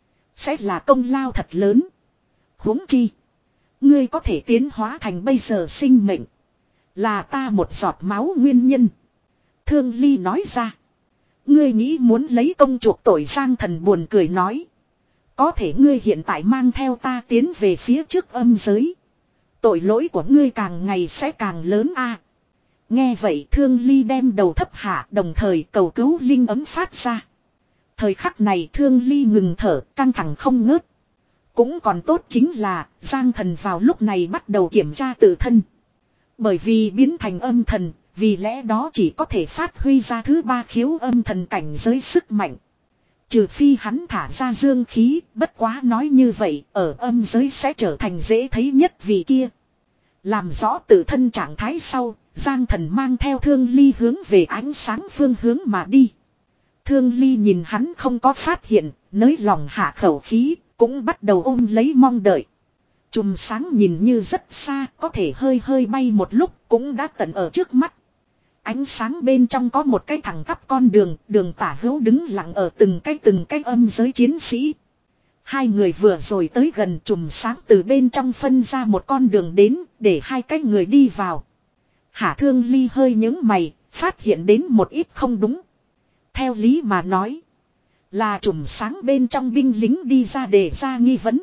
Speaker 1: Sẽ là công lao thật lớn. Huống chi. Ngươi có thể tiến hóa thành bây giờ sinh mệnh. Là ta một giọt máu nguyên nhân. Thương Ly nói ra. Ngươi nghĩ muốn lấy công chuộc tội? Giang Thần buồn cười nói. Có thể ngươi hiện tại mang theo ta tiến về phía trước âm giới. Tội lỗi của ngươi càng ngày sẽ càng lớn a. Nghe vậy Thương Ly đem đầu thấp hạ, đồng thời cầu cứu linh ấm phát ra. Thời khắc này Thương Ly ngừng thở, căng thẳng không ngớt. Cũng còn tốt chính là Giang Thần vào lúc này bắt đầu kiểm tra tự thân. Bởi vì biến thành âm thần, vì lẽ đó chỉ có thể phát huy ra thứ ba khiếu âm thần cảnh giới sức mạnh. Trừ phi hắn thả ra dương khí, bất quá nói như vậy, ở âm giới sẽ trở thành dễ thấy nhất vị kia. Làm rõ tự thân trạng thái sau, Giang Thần mang theo Thương Ly hướng về ánh sáng phương hướng mà đi. Thương Ly nhìn hắn không có phát hiện, nới lòng hạ khẩu khí, cũng bắt đầu ôm lấy mong đợi. Chùm sáng nhìn như rất xa, có thể hơi hơi bay một lúc, cũng đã tận ở trước mắt. Ánh sáng bên trong có một cái thẳng tắp con đường, đường tả hữu đứng lặng ở từng cái từng cái âm giới chiến sĩ. Hai người vừa rồi tới gần, chùm sáng từ bên trong phân ra một con đường đến, để hai cái người đi vào. Hạ Thương Ly hơi nhướng mày, phát hiện đến một ít không đúng. Theo lý mà nói, là chùm sáng bên trong binh lính đi ra để ra nghi vấn.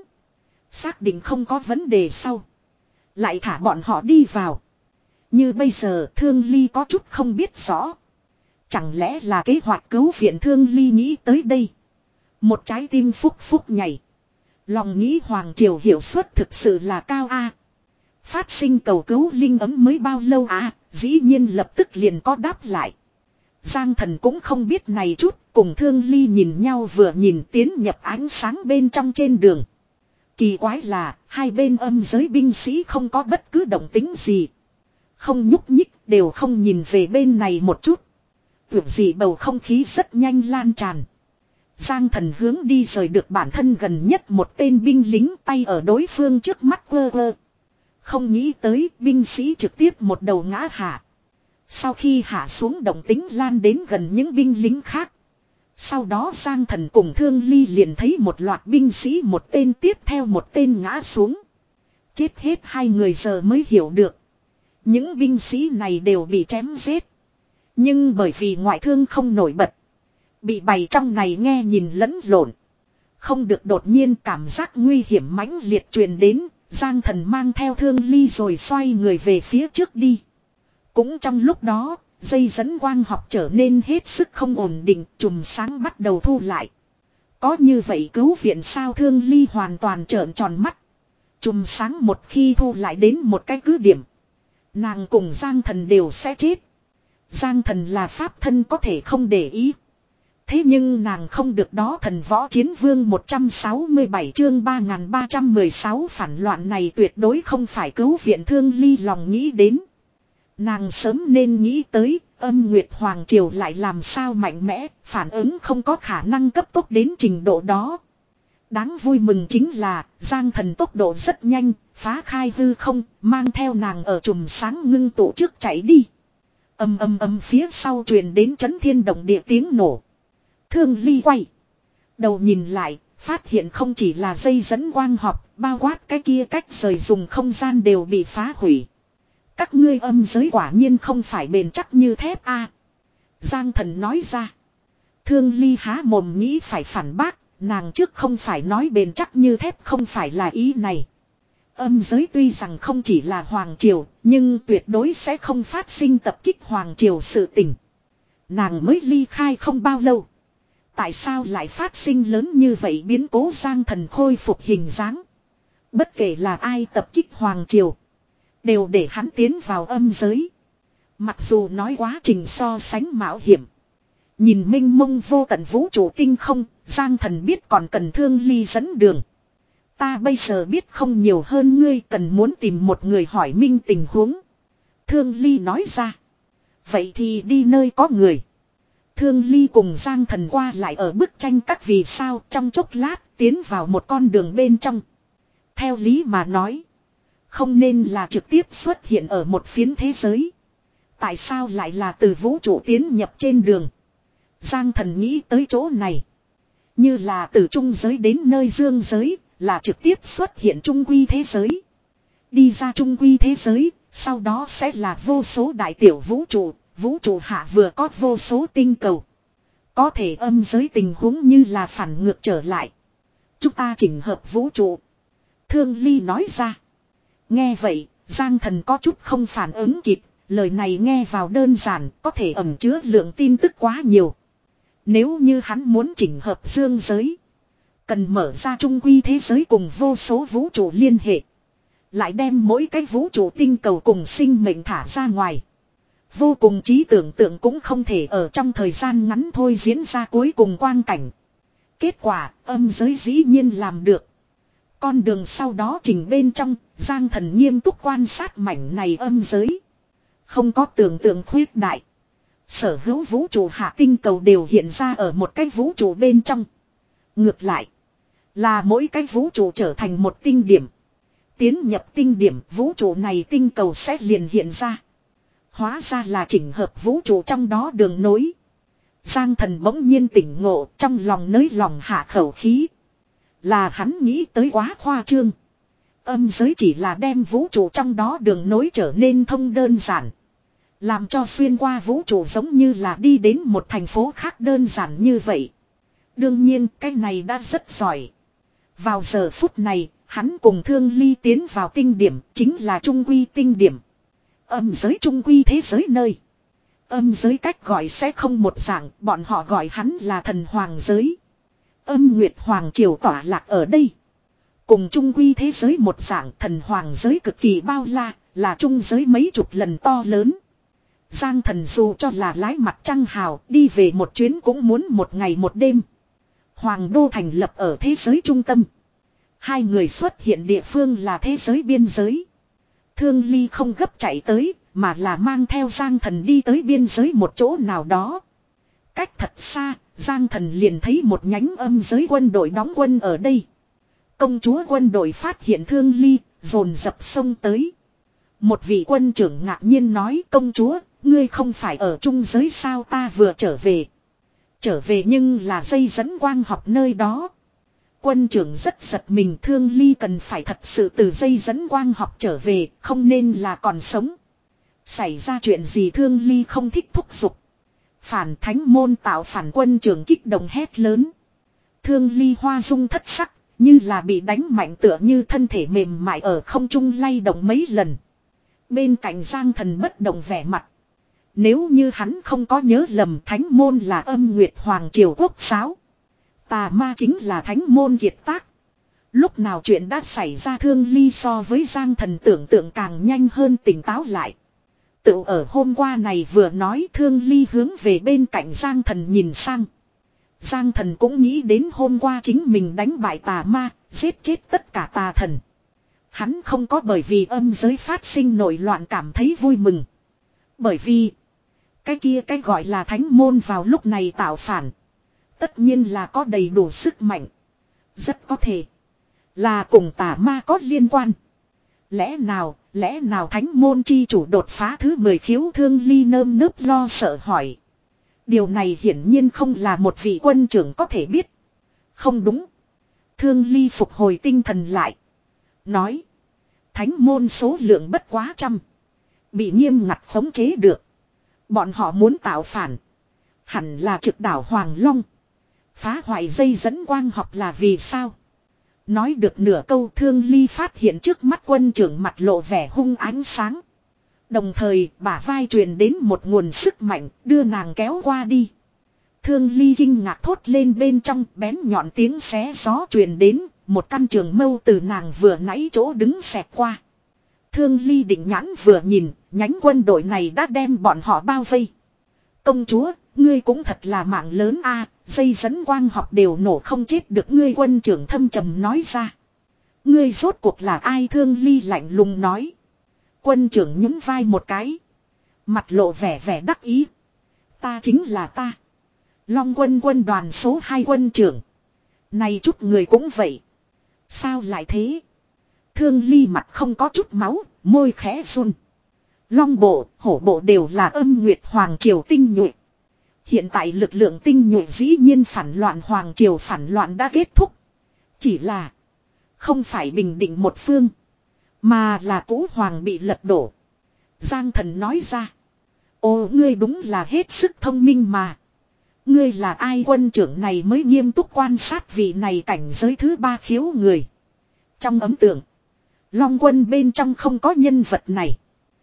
Speaker 1: Xác định không có vấn đề sau, lại thả bọn họ đi vào. Như bây giờ Thương Ly có chút không biết rõ. Chẳng lẽ là kế hoạch cứu viện? Thương Ly nghĩ tới đây, một trái tim phúc phúc nhảy. Lòng nghĩ Hoàng Triều hiệu suất thực sự là cao a. Phát sinh cầu cứu linh ấm mới bao lâu à, dĩ nhiên lập tức liền có đáp lại. Giang Thần cũng không biết này chút, cùng Thương Ly nhìn nhau vừa nhìn tiến nhập ánh sáng bên trong trên đường. Kỳ quái là, hai bên âm giới binh sĩ không có bất cứ động tính gì. Không nhúc nhích, đều không nhìn về bên này một chút. Tưởng gì bầu không khí rất nhanh lan tràn. Giang Thần hướng đi rời được bản thân gần nhất một tên binh lính, tay ở đối phương trước mắt quơ quơ. Không nghĩ tới binh sĩ trực tiếp một đầu ngã hạ. Sau khi hạ xuống động tính lan đến gần những binh lính khác. Sau đó Giang Thần cùng Thương Ly liền thấy một loạt binh sĩ một tên tiếp theo một tên ngã xuống. Chết hết hai người giờ mới hiểu được. Những binh sĩ này đều bị chém giết. Nhưng bởi vì ngoại thương không nổi bật, bị bày trong này nghe nhìn lẫn lộn. Không được, đột nhiên cảm giác nguy hiểm mãnh liệt truyền đến. Giang Thần mang theo Thương Ly rồi xoay người về phía trước đi. Cũng trong lúc đó, dây dẫn quang học trở nên hết sức không ổn định, chùm sáng bắt đầu thu lại. Có như vậy cứu viện sao? Thương Ly hoàn toàn trợn tròn mắt. Chùm sáng một khi thu lại đến một cái cứ điểm, nàng cùng Giang Thần đều sẽ chết. Giang Thần là pháp thân có thể không để ý. Thế nhưng nàng không được đó. Thần võ chiến vương một trăm sáu mươi bảy chương ba nghìn ba trăm mười sáu phản loạn này tuyệt đối không phải cứu viện. Thương Ly lòng nghĩ đến. Nàng sớm nên nghĩ tới, âm Nguyệt Hoàng Triều lại làm sao mạnh mẽ, phản ứng không có khả năng cấp tốc đến trình độ đó. Đáng vui mừng chính là, Giang Thần tốc độ rất nhanh, phá khai hư không, mang theo nàng ở chùm sáng ngưng tụ trước chạy đi. Âm âm âm phía sau truyền đến chấn thiên động địa tiếng nổ. Thương Ly quay đầu nhìn lại, phát hiện không chỉ là dây dẫn quang học, bao quát cái kia cách rời dùng không gian đều bị phá hủy. Các ngươi âm giới quả nhiên không phải bền chắc như thép a. Giang Thần nói ra. Thương Ly há mồm nghĩ phải phản bác, nàng trước không phải nói bền chắc như thép, không phải là ý này. Âm giới tuy rằng không chỉ là Hoàng Triều, nhưng tuyệt đối sẽ không phát sinh tập kích Hoàng Triều sự tình. Nàng mới ly khai không bao lâu. Tại sao lại phát sinh lớn như vậy biến cố? Giang Thần khôi phục hình dáng. Bất kể là ai tập kích Hoàng Triều, đều để hắn tiến vào âm giới. Mặc dù nói quá trình so sánh mạo hiểm, nhìn mênh mông vô tận vũ trụ tinh không, Giang Thần biết còn cần Thương Ly dẫn đường. Ta bây giờ biết không nhiều hơn ngươi, cần muốn tìm một người hỏi minh tình huống. Thương Ly nói ra. Vậy thì đi nơi có người. Thương Ly cùng Giang Thần qua lại ở bức tranh các vì sao, trong chốc lát tiến vào một con đường bên trong. Theo lý mà nói, không nên là trực tiếp xuất hiện ở một phiến thế giới. Tại sao lại là từ vũ trụ tiến nhập trên đường? Giang Thần nghĩ tới chỗ này. Như là từ trung giới đến nơi dương giới, là trực tiếp xuất hiện trung quy thế giới. Đi ra trung quy thế giới, sau đó sẽ là vô số đại tiểu vũ trụ. Vũ trụ hạ vừa có vô số tinh cầu. Có thể âm giới tình huống như là phản ngược trở lại. Chúng ta chỉnh hợp vũ trụ. Thương Ly nói ra. Nghe vậy, Giang Thần có chút không phản ứng kịp. Lời này nghe vào đơn giản, có thể ẩn chứa lượng tin tức quá nhiều. Nếu như hắn muốn chỉnh hợp dương giới, cần mở ra trung quy thế giới cùng vô số vũ trụ liên hệ. Lại đem mỗi cái vũ trụ tinh cầu cùng sinh mệnh thả ra ngoài. Vô cùng trí tưởng tượng cũng không thể ở trong thời gian ngắn thôi diễn ra cuối cùng quang cảnh. Kết quả, âm giới dĩ nhiên làm được. Con đường sau đó trình bên trong, Giang Thần nghiêm túc quan sát mảnh này âm giới. Không có tưởng tượng khuyết đại. Sở hữu vũ trụ hạ tinh cầu đều hiện ra ở một cái vũ trụ bên trong. Ngược lại, là mỗi cái vũ trụ trở thành một tinh điểm. Tiến nhập tinh điểm, vũ trụ này tinh cầu sẽ liền hiện ra. Hóa ra là chỉnh hợp vũ trụ trong đó đường nối. Giang Thần bỗng nhiên tỉnh ngộ, trong lòng nới lòng hạ khẩu khí. Là hắn nghĩ tới quá khoa trương. Âm giới chỉ là đem vũ trụ trong đó đường nối trở nên thông đơn giản. Làm cho xuyên qua vũ trụ giống như là đi đến một thành phố khác đơn giản như vậy. Đương nhiên cái này đã rất giỏi. Vào giờ phút này, hắn cùng Thương Ly tiến vào tinh điểm, chính là trung quy tinh điểm. Âm giới trung quy thế giới nơi. Âm giới cách gọi sẽ không một dạng, bọn họ gọi hắn là thần hoàng giới. Âm Nguyệt Hoàng Triều tỏa lạc ở đây. Cùng trung quy thế giới một dạng, thần hoàng giới cực kỳ bao la, là trung giới mấy chục lần to lớn. Giang Thần dù cho là lái mặt trăng hào, đi về một chuyến cũng muốn một ngày một đêm. Hoàng đô thành lập ở thế giới trung tâm. Hai người xuất hiện địa phương là thế giới biên giới. Thương Ly không gấp chạy tới, mà là mang theo Giang Thần đi tới biên giới một chỗ nào đó. Cách thật xa, Giang Thần liền thấy một nhánh âm giới quân đội đóng quân ở đây. Công chúa quân đội phát hiện Thương Ly, dồn dập xông tới. Một vị quân trưởng ngạc nhiên nói: công chúa, ngươi không phải ở trung giới sao? Ta vừa trở về. Trở về nhưng là dây dẫn quang học nơi đó. Quân trưởng rất giật mình, Thương Ly cần phải thật sự từ dây dẫn quang học trở về, không nên là còn sống. Xảy ra chuyện gì? Thương Ly không thích thúc giục. Phản thánh môn tạo phản, quân trưởng kích động hét lớn. Thương Ly hoa dung thất sắc, như là bị đánh mạnh, tựa như thân thể mềm mại ở không trung lay động mấy lần. Bên cạnh Giang Thần bất động vẻ mặt. Nếu như hắn không có nhớ lầm, thánh môn là Âm Nguyệt Hoàng Triều quốc giáo. Tà ma chính là thánh môn kiệt tác. Lúc nào chuyện đã xảy ra, Thương Ly so với Giang Thần tưởng tượng càng nhanh hơn, tỉnh táo lại. Tự ở hôm qua này vừa nói, Thương Ly hướng về bên cạnh Giang Thần nhìn sang. Giang Thần cũng nghĩ đến hôm qua chính mình đánh bại tà ma, giết chết tất cả tà thần. Hắn không có bởi vì âm giới phát sinh nổi loạn cảm thấy vui mừng. Bởi vì cái kia cái gọi là thánh môn vào lúc này tạo phản, tất nhiên là có đầy đủ sức mạnh. Rất có thể là cùng tà ma có liên quan. Lẽ nào, lẽ nào thánh môn chi chủ đột phá thứ mười khiếu? Thương Ly nơm nớp lo sợ hỏi. Điều này hiển nhiên không là một vị quân trưởng có thể biết. Không đúng. Thương Ly phục hồi tinh thần lại. Nói. Thánh môn số lượng bất quá trăm. Bị nghiêm ngặt khống chế được. Bọn họ muốn tạo phản. Hẳn là trực đảo Hoàng Long. Phá hoại dây dẫn quang học là vì sao? Nói được nửa câu, Thương Ly phát hiện trước mắt quân trưởng mặt lộ vẻ hung ánh sáng. Đồng thời bả vai truyền đến một nguồn sức mạnh đưa nàng kéo qua đi. Thương Ly kinh ngạc thốt lên, bên trong bén nhọn tiếng xé gió truyền đến. Một căn trường mâu từ nàng vừa nãy chỗ đứng xẹt qua. Thương Ly định nhãn vừa nhìn, nhánh quân đội này đã đem bọn họ bao vây. Công chúa, ngươi cũng thật là mạng lớn a, dây dẫn quang học đều nổ không chết được ngươi, quân trưởng thâm trầm nói ra. Ngươi rốt cuộc là ai? Thương Ly lạnh lùng nói. Quân trưởng nhún vai một cái. Mặt lộ vẻ vẻ đắc ý. Ta chính là ta. Long quân quân đoàn số hai quân trưởng. Này chút người cũng vậy. Sao lại thế? Thương Ly mặt không có chút máu, môi khẽ run. Long bộ, hổ bộ đều là Âm Nguyệt Hoàng Triều tinh nhuệ. Hiện tại lực lượng tinh nhuệ dĩ nhiên phản loạn, Hoàng Triều phản loạn đã kết thúc. Chỉ là không phải bình định một phương, mà là cũ hoàng bị lật đổ. Giang Thần nói ra. Ồ, ngươi đúng là hết sức thông minh mà. Ngươi là ai? Quân trưởng này mới nghiêm túc quan sát vị này cảnh giới thứ ba khiếu người. Trong ấn tượng, Long quân bên trong không có nhân vật này.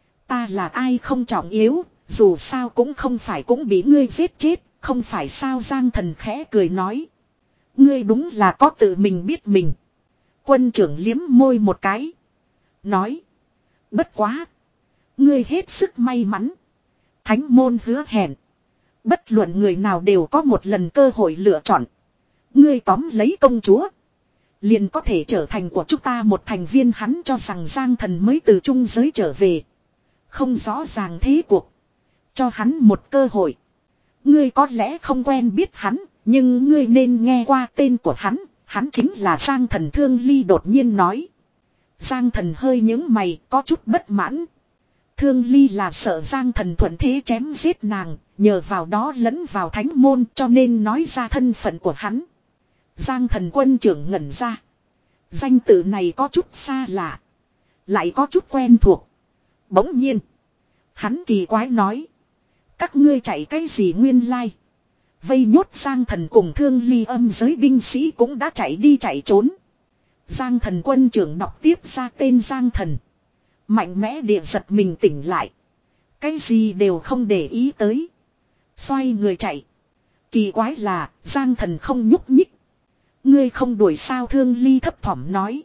Speaker 1: Ta là ai không trọng yếu, dù sao cũng không phải cũng bị ngươi giết chết, không phải sao? Giang Thần khẽ cười nói. Ngươi đúng là có tự mình biết mình. Quân trưởng liếm môi một cái. Nói. Bất quá. Ngươi hết sức may mắn. Thánh môn hứa hẹn. Bất luận người nào đều có một lần cơ hội lựa chọn. Ngươi tóm lấy công chúa, liền có thể trở thành của chúng ta một thành viên. Hắn cho rằng Giang Thần mới từ trung giới trở về, không rõ ràng thế cuộc. Cho hắn một cơ hội. Ngươi có lẽ không quen biết hắn, nhưng ngươi nên nghe qua tên của hắn. Hắn chính là Giang Thần. Thương Ly đột nhiên nói. Giang Thần hơi nhướng mày, có chút bất mãn. Thương Ly là sợ Giang Thần thuận thế chém giết nàng, nhờ vào đó lẫn vào thánh môn, cho nên nói ra thân phận của hắn. Giang Thần quân trưởng ngẩn ra. Danh tự này có chút xa lạ, lại có chút quen thuộc. Bỗng nhiên hắn kỳ quái nói. Các ngươi chạy cái gì? Nguyên lai vây nhốt Giang Thần cùng Thương Ly âm giới binh sĩ cũng đã chạy đi chạy trốn. Giang Thần quân trưởng đọc tiếp ra tên Giang Thần, mạnh mẽ địa giật mình tỉnh lại. Cái gì đều không để ý tới, xoay người chạy. Kỳ quái là Giang Thần không nhúc nhích. Ngươi không đuổi sao? Thương Ly thấp thỏm nói.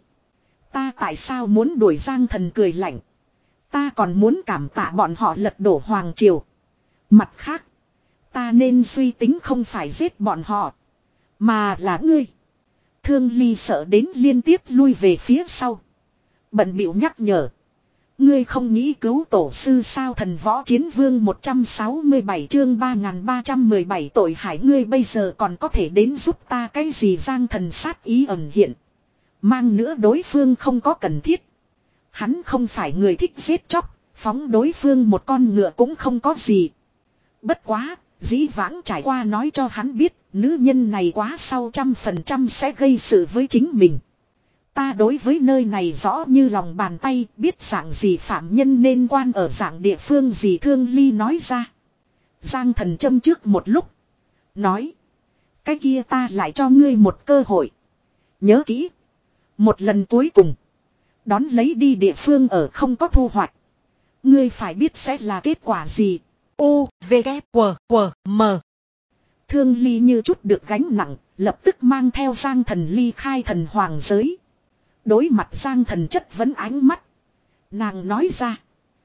Speaker 1: Ta tại sao muốn đuổi? Giang Thần cười lạnh. Ta còn muốn cảm tạ bọn họ lật đổ Hoàng Triều. Mặt khác, ta nên suy tính không phải giết bọn họ, mà là ngươi. Thương Ly sợ đến liên tiếp lui về phía sau, bận bịu nhắc nhở. Ngươi không nghĩ cứu tổ sư sao? Thần võ chiến vương một trăm sáu mươi bảy chương ba nghìn ba trăm mười bảy tội hại. Ngươi bây giờ còn có thể đến giúp ta cái gì? Giang Thần sát ý ẩn hiện. Mang nữa đối phương không có cần thiết. Hắn không phải người thích giết chóc, phóng đối phương một con ngựa cũng không có gì. Bất quá, dĩ vãng trải qua nói cho hắn biết, nữ nhân này quá sau trăm phần trăm sẽ gây sự với chính mình. Ta đối với nơi này rõ như lòng bàn tay, biết dạng gì phạm nhân nên quan ở dạng địa phương gì. Thương Ly nói ra. Giang Thần châm trước một lúc, nói. Cái kia ta lại cho ngươi một cơ hội. Nhớ kỹ, một lần cuối cùng, đón lấy đi địa phương ở không có thu hoạch. Ngươi phải biết sẽ là kết quả gì.
Speaker 2: U, V, K, W, W, M.
Speaker 1: Thương Ly như chút được gánh nặng, lập tức mang theo Giang Thần ly khai thần hoàng giới. Đối mặt Giang Thần chất vấn ánh mắt, nàng nói ra.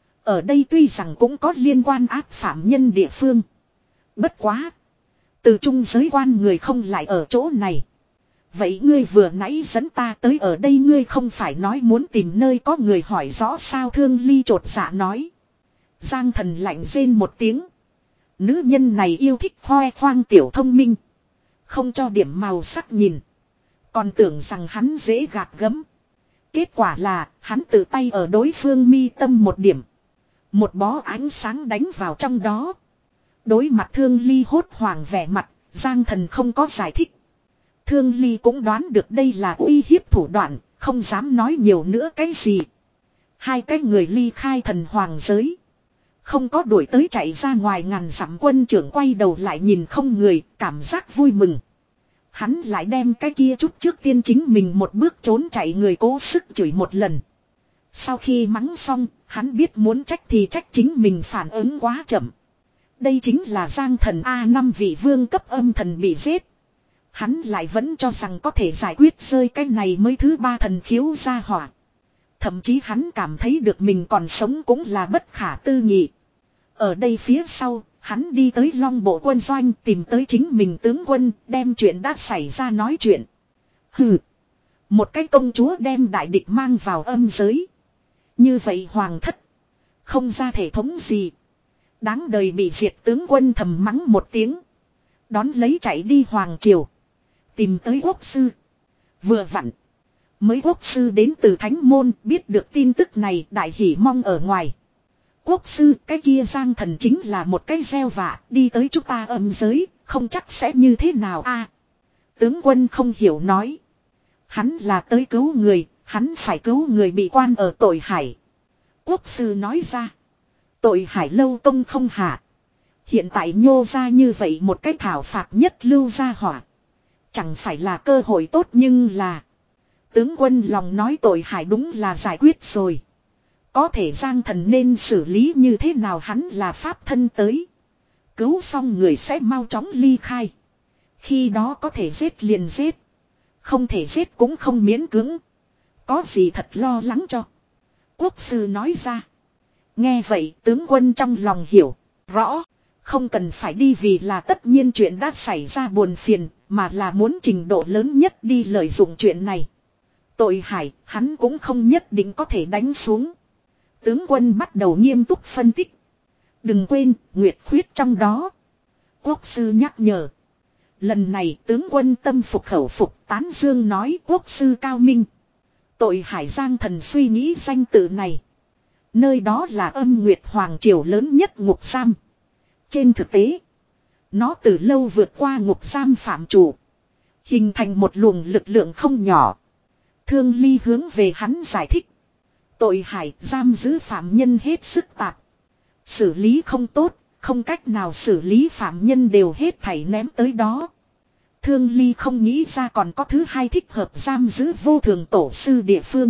Speaker 1: Ở đây tuy rằng cũng có liên quan ác phạm nhân địa phương. Bất quá. Từ trung giới quan người không lại ở chỗ này. Vậy ngươi vừa nãy dẫn ta tới ở đây, ngươi không phải nói muốn tìm nơi có người hỏi rõ sao? Thương Ly trột dạ nói. Giang Thần lạnh rên một tiếng. Nữ nhân này yêu thích khoe khoang tiểu thông minh. Không cho điểm màu sắc nhìn. Còn tưởng rằng hắn dễ gạt gẫm. Kết quả là hắn tự tay ở đối phương mi tâm một điểm. Một bó ánh sáng đánh vào trong đó. Đối mặt Thương Ly hốt hoảng vẻ mặt, Giang Thần không có giải thích. Thương Ly cũng đoán được đây là uy hiếp thủ đoạn, không dám nói nhiều nữa cái gì. Hai cái người ly khai thần hoàng giới. Không có đuổi tới chạy ra ngoài ngàn dặm, quân trưởng quay đầu lại nhìn không người, cảm giác vui mừng. Hắn lại đem cái kia chút trước tiên chính mình một bước trốn chạy người cố sức chửi một lần. Sau khi mắng xong, hắn biết muốn trách thì trách chính mình phản ứng quá chậm. Đây chính là Giang Thần A, năm vị vương cấp âm thần bị giết. Hắn lại vẫn cho rằng có thể giải quyết rơi cái này mới thứ ba thần khiếu ra hỏa. Thậm chí hắn cảm thấy được mình còn sống cũng là bất khả tư nghị. Ở đây phía sau, hắn đi tới Long Bộ quân doanh tìm tới chính mình tướng quân, đem chuyện đã xảy ra nói chuyện. Hừ. Một cái công chúa đem đại địch mang vào âm giới. Như vậy hoàng thất. Không ra thể thống gì. Đáng đời bị diệt, tướng quân thầm mắng một tiếng. Đón lấy chạy đi hoàng triều. Tìm tới quốc sư. Vừa vặn. Mới quốc sư đến từ thánh môn, biết được tin tức này đại hỉ mong ở ngoài. Quốc sư, cái kia Giang Thần chính là một cái gieo vạ, đi tới chúng ta âm giới, không chắc sẽ như thế nào a. À, tướng quân không hiểu nói. Hắn là tới cứu người, hắn phải cứu người bị quan ở tội hải. Quốc sư nói ra. Tội hải lâu công không hạ. Hiện tại nhô ra như vậy một cái thảo phạt nhất lưu ra hỏa. Chẳng phải là cơ hội tốt, nhưng là. Tướng quân lòng nói tội hải đúng là giải quyết rồi. Có thể Giang Thần nên xử lý như thế nào, hắn là pháp thân tới. Cứu xong người sẽ mau chóng ly khai. Khi đó có thể giết liền giết. Không thể giết cũng không miễn cưỡng. Có gì thật lo lắng cho. Quốc sư nói ra. Nghe vậy tướng quân trong lòng hiểu. Rõ. Không cần phải đi vì là tất nhiên chuyện đã xảy ra buồn phiền. Mà là muốn trình độ lớn nhất đi lợi dụng chuyện này. Tội hải hắn cũng không nhất định có thể đánh xuống. Tướng quân bắt đầu nghiêm túc phân tích. Đừng quên, Nguyệt Khuyết trong đó. Quốc sư nhắc nhở. Lần này tướng quân tâm phục khẩu phục, tán dương nói quốc sư cao minh. Tội hải Giang Thần suy nghĩ danh tự này. Nơi đó là âm Nguyệt Hoàng Triều lớn nhất ngục giam. Trên thực tế, nó từ lâu vượt qua ngục giam phạm chủ. Hình thành một luồng lực lượng không nhỏ. Thương Ly hướng về hắn giải thích. Tội hải giam giữ phạm nhân hết sức tạp. Xử lý không tốt, không cách nào xử lý phạm nhân đều hết thảy ném tới đó. Thương Ly không nghĩ ra còn có thứ hai thích hợp giam giữ vô thường tổ sư địa phương.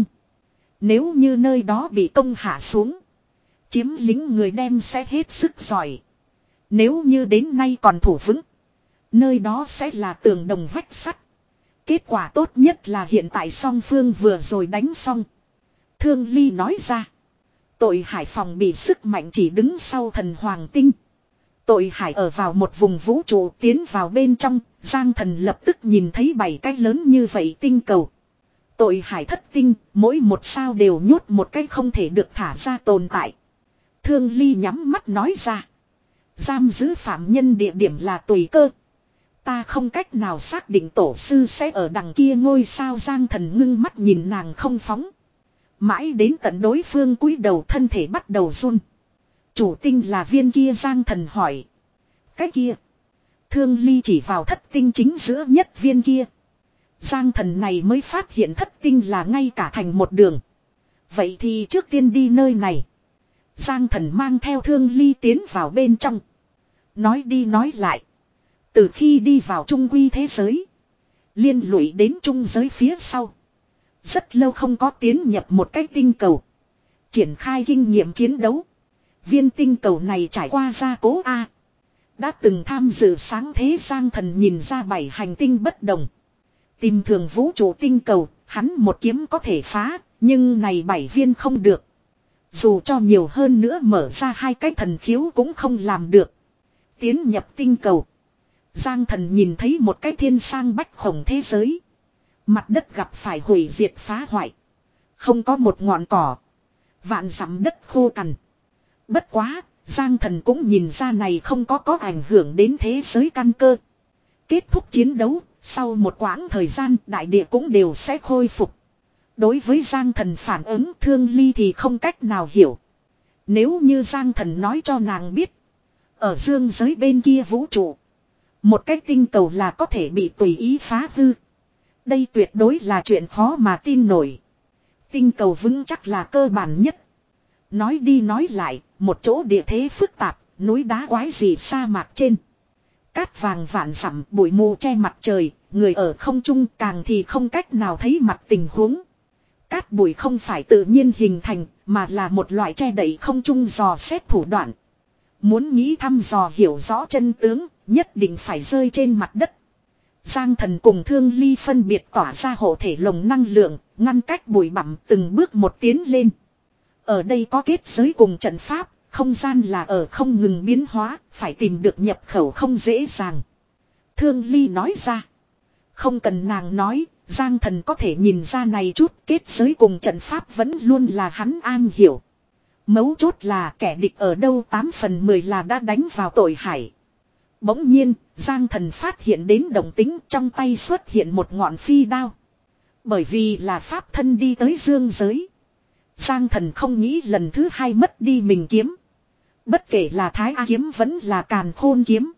Speaker 1: Nếu như nơi đó bị công hạ xuống, chiếm lính người đem sẽ hết sức giỏi. Nếu như đến nay còn thủ vững, nơi đó sẽ là tường đồng vách sắt. Kết quả tốt nhất là hiện tại song phương vừa rồi đánh xong. Thương Ly nói ra. Tội hải phòng bị sức mạnh chỉ đứng sau thần hoàng tinh. Tội hải ở vào một vùng vũ trụ, tiến vào bên trong, Giang Thần lập tức nhìn thấy bảy cái lớn như vậy tinh cầu. Tội hải thất tinh, mỗi một sao đều nhốt một cái không thể được thả ra tồn tại. Thương Ly nhắm mắt nói ra. Giam giữ phạm nhân địa điểm là tùy cơ. Ta không cách nào xác định tổ sư sẽ ở đằng kia ngôi sao. Giang Thần ngưng mắt nhìn nàng không phóng. Mãi đến tận đối phương cúi đầu thân thể bắt đầu run. Chủ tinh là viên kia. Giang Thần hỏi. Cái kia. Thương Ly chỉ vào thất tinh chính giữa nhất viên kia. Giang Thần này mới phát hiện thất tinh là ngay cả thành một đường. Vậy thì trước tiên đi nơi này. Giang Thần mang theo Thương Ly tiến vào bên trong. Nói đi nói lại. Từ khi đi vào trung quy thế giới, liên lụy đến trung giới phía sau. Rất lâu không có tiến nhập một cái tinh cầu. Triển khai kinh nghiệm chiến đấu. Viên tinh cầu này trải qua gia cố A. Đã từng tham dự sáng thế Giang Thần nhìn ra bảy hành tinh bất đồng. Tìm thường vũ trụ tinh cầu, hắn một kiếm có thể phá, nhưng này bảy viên không được. Dù cho nhiều hơn nữa mở ra hai cái thần khiếu cũng không làm được. Tiến nhập tinh cầu. Giang Thần nhìn thấy một cái thiên sang bách khổng thế giới. Mặt đất gặp phải hủy diệt phá hoại. Không có một ngọn cỏ. Vạn dặm đất khô cằn. Bất quá, Giang Thần cũng nhìn ra này không có có ảnh hưởng đến thế giới căn cơ. Kết thúc chiến đấu, sau một quãng thời gian đại địa cũng đều sẽ khôi phục. Đối với Giang Thần phản ứng Thương Ly thì không cách nào hiểu. Nếu như Giang Thần nói cho nàng biết. Ở dương giới bên kia vũ trụ. Một cái tinh cầu là có thể bị tùy ý phá hư. Đây tuyệt đối là chuyện khó mà tin nổi. Tinh cầu vững chắc là cơ bản nhất. Nói đi nói lại, một chỗ địa thế phức tạp, núi đá quái dị sa mạc trên. Cát vàng vạn dặm bụi mù che mặt trời, người ở không trung càng thì không cách nào thấy mặt tình huống. Cát bụi không phải tự nhiên hình thành, mà là một loại che đậy không trung dò xét thủ đoạn. Muốn nghĩ thăm dò hiểu rõ chân tướng, nhất định phải rơi trên mặt đất. Giang Thần cùng Thương Ly phân biệt tỏa ra hộ thể lồng năng lượng, ngăn cách bụi bặm từng bước một tiến lên. Ở đây có kết giới cùng trận pháp, không gian là ở không ngừng biến hóa, phải tìm được nhập khẩu không dễ dàng. Thương Ly nói ra. Không cần nàng nói, Giang Thần có thể nhìn ra này chút kết giới cùng trận pháp vẫn luôn là hắn an hiểu. Mấu chốt là kẻ địch ở đâu tám phần mười là đã đánh vào tội hải. Bỗng nhiên, Giang Thần phát hiện đến động tính trong tay xuất hiện một ngọn phi đao. Bởi vì là pháp thân đi tới dương giới. Giang Thần không nghĩ lần thứ hai mất đi mình kiếm. Bất kể là Thái A kiếm vẫn là Càn Khôn kiếm.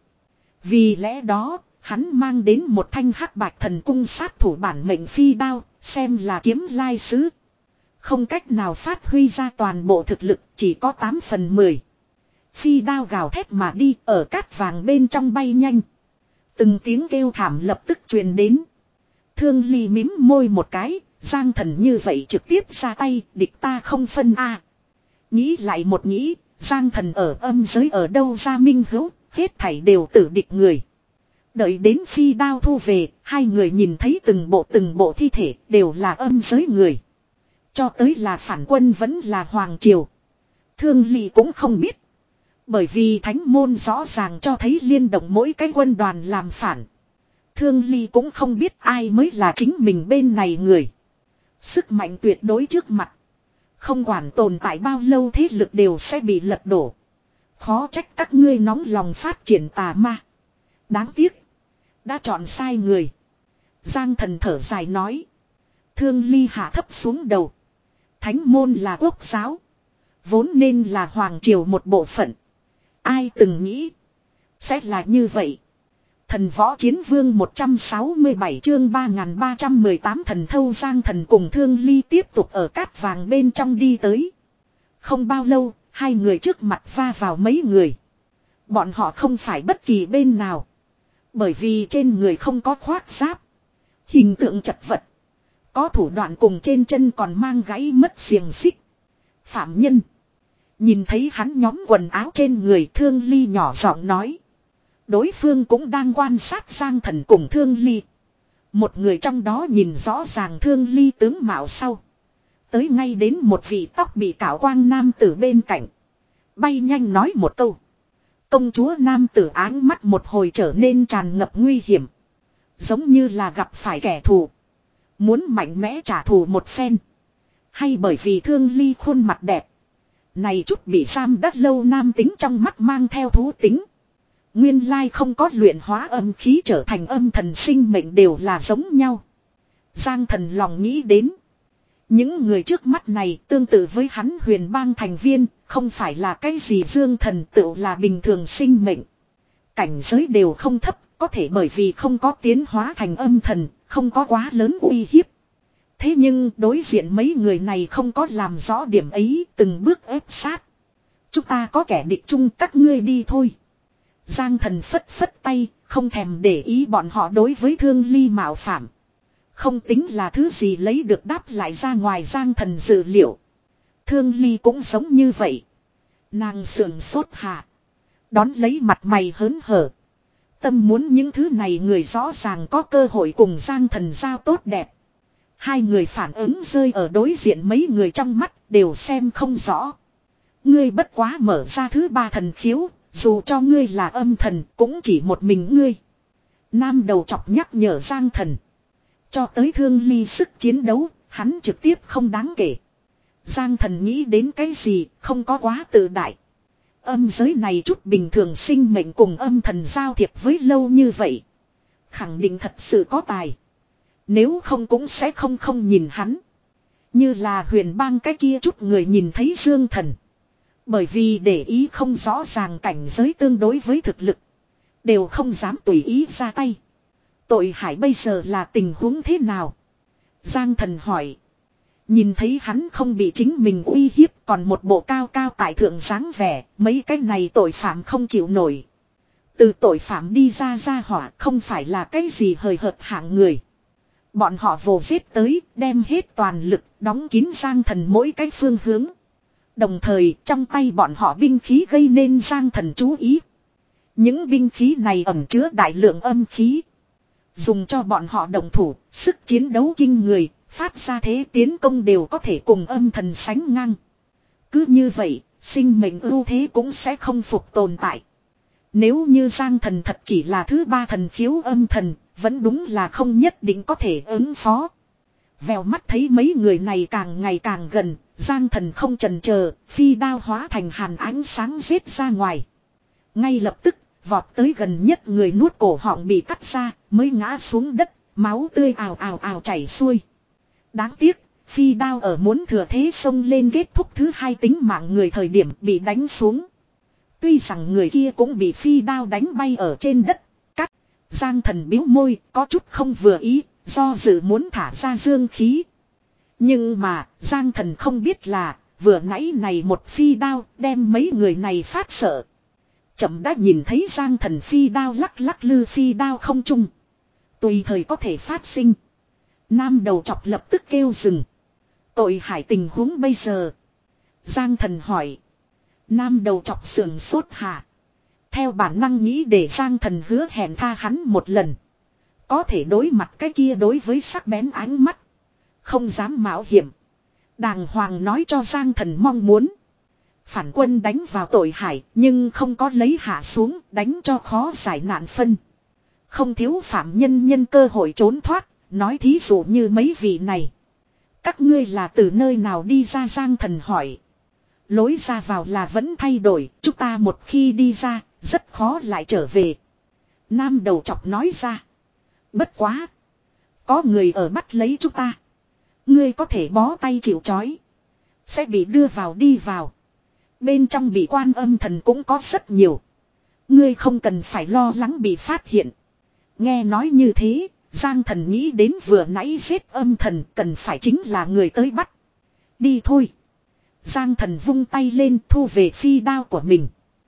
Speaker 1: Vì lẽ đó, hắn mang đến một thanh hắc bạch thần cung sát thủ bản mệnh phi đao, xem là kiếm lai sứ. Không cách nào phát huy ra toàn bộ thực lực, chỉ có tám phần mười. Phi đao gào thét mà đi ở cát vàng bên trong bay nhanh. Từng tiếng kêu thảm lập tức truyền đến. Thương Ly mím môi một cái, Giang Thần như vậy trực tiếp ra tay, địch ta không phân a. Nghĩ lại một nghĩ, Giang Thần ở âm giới ở đâu ra minh hữu, hết thảy đều tử địch người. Đợi đến phi đao thu về, hai người nhìn thấy từng bộ từng bộ thi thể đều là âm giới người. Cho tới là phản quân vẫn là hoàng triều. Thương Ly cũng không biết. Bởi vì thánh môn rõ ràng cho thấy liên động mỗi cái quân đoàn làm phản. Thương Ly cũng không biết ai mới là chính mình bên này người. Sức mạnh tuyệt đối trước mặt. Không quản tồn tại bao lâu thế lực đều sẽ bị lật đổ. Khó trách các ngươi nóng lòng phát triển tà ma. Đáng tiếc. Đã chọn sai người. Giang Thần thở dài nói. Thương Ly hạ thấp xuống đầu. Thánh môn là quốc giáo. Vốn nên là hoàng triều một bộ phận. Ai từng nghĩ. Sẽ là như vậy. Thần võ chiến vương một trăm sáu mươi bảy chương ba nghìn ba trăm mười tám thần thâu Giang Thần cùng Thương Ly tiếp tục ở cát vàng bên trong đi tới. Không bao lâu, hai người trước mặt va vào mấy người. Bọn họ không phải bất kỳ bên nào. Bởi vì trên người không có khoác giáp. Hình tượng chật vật. Có thủ đoạn cùng trên chân còn mang gãy mất xiềng xích. Phạm nhân. Nhìn thấy hắn nhóm quần áo trên người Thương Ly nhỏ giọng nói. Đối phương cũng đang quan sát Giang Thần cùng Thương Ly. Một người trong đó nhìn rõ ràng Thương Ly tướng mạo sau. Tới ngay đến một vị tóc bị cạo quang nam tử bên cạnh. Bay nhanh nói một câu. Công chúa nam tử áng mắt một hồi trở nên tràn ngập nguy hiểm. Giống như là gặp phải kẻ thù. Muốn mạnh mẽ trả thù một phen. Hay bởi vì Thương Ly khuôn mặt đẹp. Này chút bị giam đắt lâu nam tính trong mắt mang theo thú tính. Nguyên lai không có luyện hóa âm khí trở thành âm thần sinh mệnh đều là giống nhau. Giang Thần lòng nghĩ đến. Những người trước mắt này tương tự với hắn huyền bang thành viên, không phải là cái gì dương thần tự là bình thường sinh mệnh. Cảnh giới đều không thấp, có thể bởi vì không có tiến hóa thành âm thần, không có quá lớn uy hiếp. Thế nhưng đối diện mấy người này không có làm rõ điểm ấy, từng bước ép sát. Chúng ta có kẻ địch chung, các ngươi đi thôi. Giang Thần phất phất tay, không thèm để ý bọn họ đối với Thương Ly mạo phạm. Không tính là thứ gì lấy được đáp lại ra ngoài Giang Thần dự liệu. Thương Ly cũng giống như vậy. Nàng sườn sốt hạ. Đón lấy mặt mày hớn hở. Tâm muốn những thứ này người rõ ràng có cơ hội cùng Giang Thần giao tốt đẹp. Hai người phản ứng rơi ở đối diện mấy người trong mắt đều xem không rõ. Ngươi bất quá mở ra thứ ba thần khiếu, dù cho ngươi là âm thần cũng chỉ một mình ngươi. Nam đầu chọc nhắc nhở Giang Thần. Cho tới Thương Ly sức chiến đấu, hắn trực tiếp không đáng kể. Giang Thần nghĩ đến cái gì, không có quá tự đại. Âm giới này chút bình thường sinh mệnh cùng âm thần giao thiệp với lâu như vậy. Khẳng định thật sự có tài. Nếu không cũng sẽ không không nhìn hắn. Như là huyền bang cái kia chút người nhìn thấy Dương Thần. Bởi vì để ý không rõ ràng cảnh giới tương đối với thực lực. Đều không dám tùy ý ra tay. Tội Hải bây giờ là tình huống thế nào? Giang Thần hỏi. Nhìn thấy hắn không bị chính mình uy hiếp còn một bộ cao cao tại thượng dáng vẻ, mấy cái này tội phạm không chịu nổi. Từ tội phạm đi ra ra hỏa không phải là cái gì hời hợt hạng người. Bọn họ vồ giết tới, đem hết toàn lực, đóng kín Giang Thần mỗi cái phương hướng. Đồng thời trong tay bọn họ binh khí gây nên Giang Thần chú ý. Những binh khí này ẩn chứa đại lượng âm khí. Dùng cho bọn họ đồng thủ, sức chiến đấu kinh người, phát ra thế tiến công đều có thể cùng âm thần sánh ngang. Cứ như vậy, sinh mệnh ưu thế cũng sẽ không phục tồn tại. Nếu như Giang Thần thật chỉ là thứ ba thần khiếu âm thần, vẫn đúng là không nhất định có thể ứng phó. Vèo mắt thấy mấy người này càng ngày càng gần, Giang Thần không chần chờ, phi đao hóa thành hàn ánh sáng giết ra ngoài. Ngay lập tức, vọt tới gần nhất người nuốt cổ họng bị cắt ra, mới ngã xuống đất, máu tươi ào ào ào chảy xuôi. Đáng tiếc, phi đao ở muốn thừa thế xông lên kết thúc thứ hai tính mạng người thời điểm bị đánh xuống. Tuy rằng người kia cũng bị phi đao đánh bay ở trên đất, cắt. Giang Thần biếu môi, có chút không vừa ý, do dự muốn thả ra dương khí. Nhưng mà, Giang Thần không biết là, vừa nãy này một phi đao đem mấy người này phát sợ. Chậm đã nhìn thấy Giang Thần phi đao lắc lắc lư phi đao không trung. Tùy thời có thể phát sinh. Nam đầu chọc lập tức kêu dừng. Tội Hải tình huống bây giờ. Giang Thần hỏi. Nam đầu chọc sườn sốt hạ. Theo bản năng nghĩ để Giang Thần hứa hẹn tha hắn một lần. Có thể đối mặt cái kia đối với sắc bén ánh mắt. Không dám mạo hiểm. Đàng hoàng nói cho Giang Thần mong muốn. Phản quân đánh vào Tội Hải nhưng không có lấy hạ xuống, đánh cho khó giải nạn phân. Không thiếu phạm nhân nhân cơ hội trốn thoát, nói thí dụ như mấy vị này. Các ngươi là từ nơi nào đi ra? Giang Thần hỏi. Lối ra vào là vẫn thay đổi, chúng ta một khi đi ra, rất khó lại trở về. Nam đầu chọc nói ra. Bất quá. Có người ở bắt lấy chúng ta. Ngươi có thể bó tay chịu trói. Sẽ bị đưa vào đi vào. Bên trong bị quan âm thần cũng có rất nhiều. Ngươi không cần phải lo lắng bị phát hiện. Nghe nói như thế, Giang Thần nghĩ đến vừa nãy giết âm thần cần phải chính là người tới bắt. Đi thôi. Giang Thần vung tay lên thu về phi đao của mình.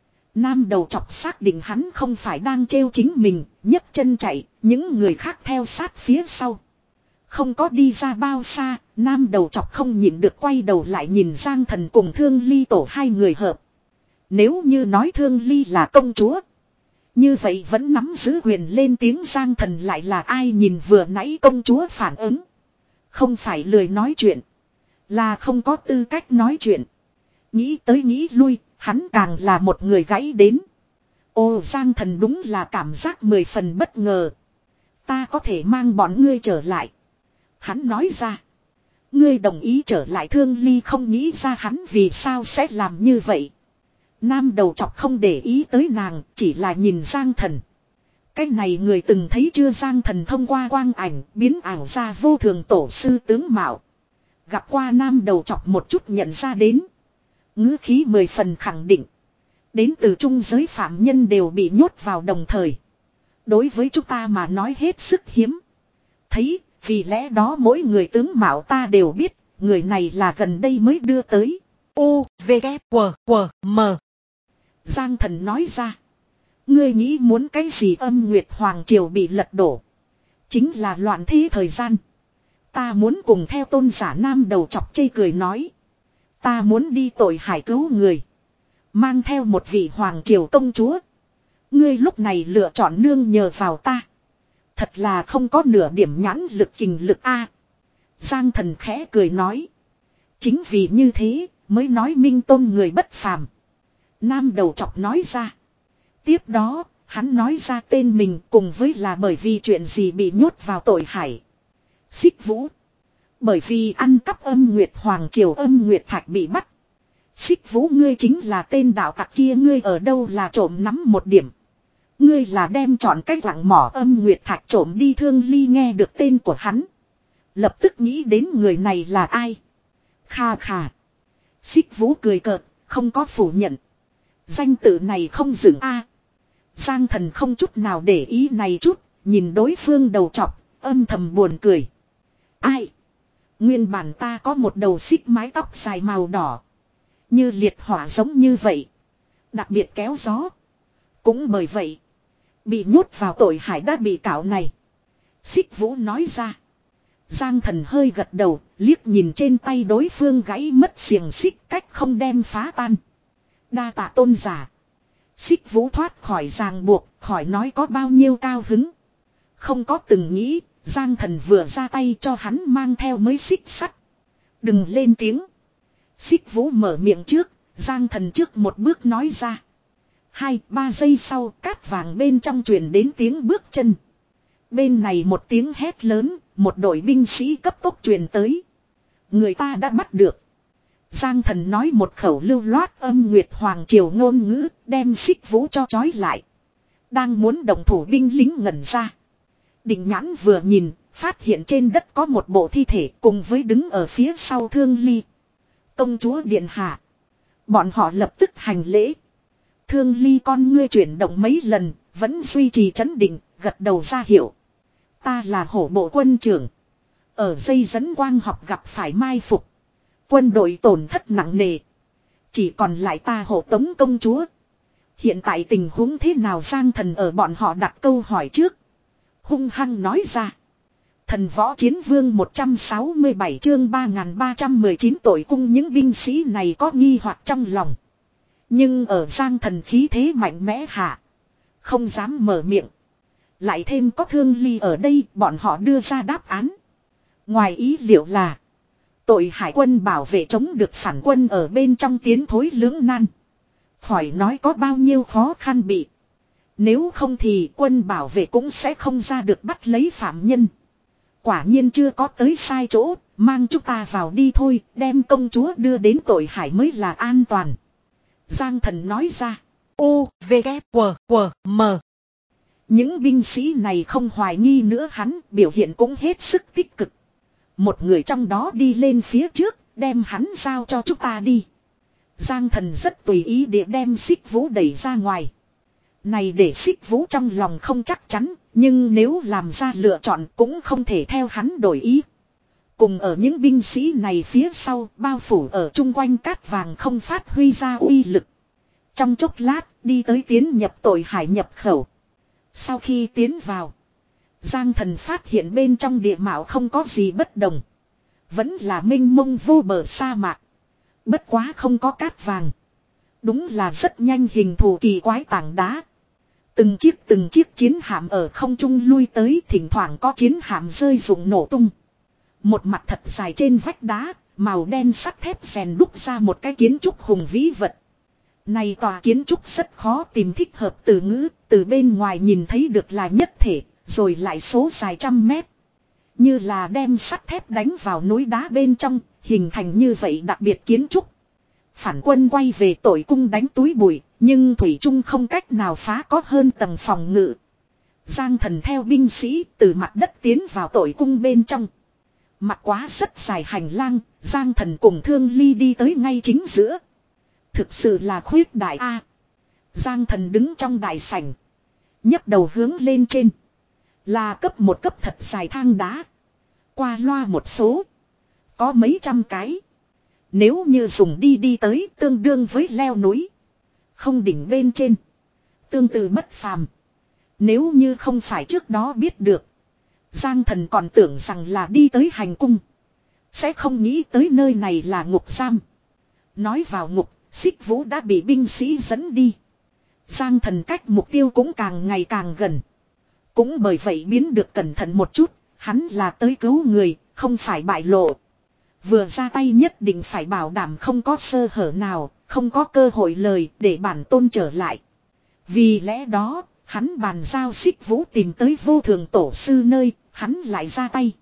Speaker 1: Nam đầu chọc xác định hắn không phải đang trêu chính mình, nhấc chân chạy, những người khác theo sát phía sau. Không có đi ra bao xa, nam đầu chọc không nhịn được quay đầu lại nhìn Giang Thần cùng Thương Ly tổ hai người hợp. Nếu như nói Thương Ly là công chúa, như vậy vẫn nắm giữ quyền lên tiếng. Giang Thần lại là ai? Nhìn vừa nãy công chúa phản ứng. Không phải lười nói chuyện, là không có tư cách nói chuyện. Nghĩ tới nghĩ lui, hắn càng là một người gãy đến. Ồ, Giang Thần đúng là cảm giác mười phần bất ngờ. Ta có thể mang bọn ngươi trở lại. Hắn nói ra. Ngươi đồng ý trở lại? Thương Ly không nghĩ ra hắn vì sao sẽ làm như vậy. Nam đầu chọc không để ý tới nàng, chỉ là nhìn Giang Thần. Cái này người từng thấy chưa? Giang Thần thông qua quang ảnh biến ảo ra vô thường tổ sư tướng mạo. Gặp qua nam đầu chọc một chút nhận ra đến. Ngữ khí mười phần khẳng định. Đến từ trung giới phạm nhân đều bị nhốt vào đồng thời. Đối với chúng ta mà nói hết sức hiếm thấy, vì lẽ đó mỗi người tướng mạo ta đều biết. Người này là gần đây mới đưa tới.
Speaker 2: U, V, K, W, W, M.
Speaker 1: Giang Thần nói ra. Ngươi nghĩ muốn cái gì? Âm Nguyệt Hoàng Triều bị lật đổ, chính là loạn thế thời gian. Ta muốn cùng theo tôn giả. Nam đầu chọc chê cười nói. Ta muốn đi Tội Hải cứu người. Mang theo một vị hoàng triều công chúa. Ngươi lúc này lựa chọn nương nhờ vào ta. Thật là không có nửa điểm nhãn lực kình lực a. Giang Thần khẽ cười nói. Chính vì như thế mới nói Minh Tôn người bất phàm. Nam đầu chọc nói ra. Tiếp đó hắn nói ra tên mình cùng với là bởi vì chuyện gì bị nhốt vào tội hải. Xích Vũ. Bởi vì ăn cắp âm nguyệt hoàng triều âm nguyệt thạch bị bắt. Xích Vũ ngươi chính là tên đạo tặc kia, ngươi ở đâu là trộm nắm một điểm. Ngươi là đem chọn cách lặng mỏ âm nguyệt thạch trộm đi. Thương Ly nghe được tên của hắn. Lập tức nghĩ đến người này là ai. Kha khà. Xích Vũ cười cợt, không có phủ nhận. Danh tự này không dừng a. Giang Thần không chút nào để ý này chút, nhìn đối phương đầu chọc, âm thầm buồn cười. Ai? Nguyên bản ta có một đầu xích mái tóc dài màu đỏ. Như liệt hỏa giống như vậy. Đặc biệt kéo gió. Cũng bởi vậy. Bị nhốt vào tội hải đã bị cạo này. Xích Vũ nói ra. Giang Thần hơi gật đầu. Liếc nhìn trên tay đối phương gãy mất xiềng xích cách không đem phá tan. Đa tạ tôn giả. Xích Vũ thoát khỏi ràng buộc. Khỏi nói có bao nhiêu cao hứng. Không có từng nghĩ. Giang Thần vừa ra tay cho hắn mang theo mới xích sắt. Đừng lên tiếng. Xích Vũ mở miệng trước. Giang Thần trước một bước nói ra. Hai ba giây sau cát vàng bên trong truyền đến tiếng bước chân. Bên này một tiếng hét lớn. Một đội binh sĩ cấp tốc truyền tới. Người ta đã bắt được. Giang Thần nói một khẩu lưu loát âm nguyệt hoàng triều ngôn ngữ. Đem Xích Vũ cho trói lại. Đang muốn động thủ binh lính ngẩn ra. Định nhãn vừa nhìn. Phát hiện trên đất có một bộ thi thể cùng với đứng ở phía sau Thương Ly. Công chúa điện hạ. Bọn họ lập tức hành lễ. Thương Ly con ngươi chuyển động mấy lần. Vẫn duy trì trấn định. Gật đầu ra hiệu. Ta là hổ bộ quân trưởng. Ở dây dẫn quang học gặp phải mai phục. Quân đội tổn thất nặng nề. Chỉ còn lại ta hộ tống công chúa. Hiện tại tình huống thế nào? Giang Thần ở bọn họ đặt câu hỏi trước. Hung hăng nói ra. Thần võ chiến vương một trăm sáu mươi bảy chương ba nghìn ba trăm mười chín tội cung. Những binh sĩ này có nghi hoặc trong lòng. Nhưng ở Giang Thần khí thế mạnh mẽ hạ. Không dám mở miệng. Lại thêm có Thương Ly ở đây, bọn họ đưa ra đáp án. Ngoài ý liệu là. Tội hải quân bảo vệ chống được phản quân ở bên trong tiến thối lưỡng nan. Khỏi nói có bao nhiêu khó khăn bị. Nếu không thì quân bảo vệ cũng sẽ không ra được bắt lấy phạm nhân. Quả nhiên chưa có tới sai chỗ, mang chúng ta vào đi thôi, đem công chúa đưa đến tội hải mới là an toàn. Giang Thần nói ra.
Speaker 2: U, V, K, W, W, M.
Speaker 1: Những binh sĩ này không hoài nghi nữa, hắn biểu hiện cũng hết sức tích cực. Một người trong đó đi lên phía trước, đem hắn giao cho chúng ta đi. Giang Thần rất tùy ý địa đem Xích Vũ đẩy ra ngoài. Này để Xích Vũ trong lòng không chắc chắn, nhưng nếu làm ra lựa chọn cũng không thể theo hắn đổi ý. Cùng ở những binh sĩ này phía sau, bao phủ ở chung quanh cát vàng không phát huy ra uy lực. Trong chốc lát, đi tới tiến nhập tội hải nhập khẩu. Sau khi tiến vào, Giang Thần phát hiện bên trong địa mạo không có gì bất đồng. Vẫn là mênh mông vô bờ sa mạc. Bất quá không có cát vàng. Đúng là rất nhanh hình thù kỳ quái tảng đá. Từng chiếc từng chiếc chiến hạm ở không trung lui tới, thỉnh thoảng có chiến hạm rơi rụng nổ tung. Một mặt thật dài trên vách đá, màu đen sắt thép rèn đúc ra một cái kiến trúc hùng vĩ vật. Này tòa kiến trúc rất khó tìm thích hợp từ ngữ, từ bên ngoài nhìn thấy được là nhất thể, rồi lại số dài trăm mét. Như là đem sắt thép đánh vào núi đá bên trong, hình thành như vậy đặc biệt kiến trúc. Phản quân quay về tội cung đánh túi bụi, nhưng thủy chung không cách nào phá có hơn tầng phòng ngự. Giang Thần theo binh sĩ từ mặt đất tiến vào tội cung bên trong. Mặt quá rất dài hành lang, Giang Thần cùng Thương Ly đi tới ngay chính giữa. Thực sự là khuyết đại A. Giang Thần đứng trong đại sảnh. nhấc đầu hướng lên trên. Là cấp một cấp thật dài thang đá. Qua loa một số. Có mấy trăm cái. Nếu như dùng đi đi tới tương đương với leo núi. Không đỉnh bên trên. Tương tự bất phàm. Nếu như không phải trước đó biết được. Giang Thần còn tưởng rằng là đi tới hành cung. Sẽ không nghĩ tới nơi này là ngục giam. Nói vào ngục, Xích Vũ đã bị binh sĩ dẫn đi. Giang Thần cách mục tiêu cũng càng ngày càng gần. Cũng bởi vậy biến được cẩn thận một chút, hắn là tới cứu người, không phải bại lộ. Vừa ra tay nhất định phải bảo đảm không có sơ hở nào, không có cơ hội lời để bản tôn trở lại. Vì lẽ đó, hắn bàn giao Xích Vũ tìm tới vô thường tổ sư nơi, hắn lại ra tay.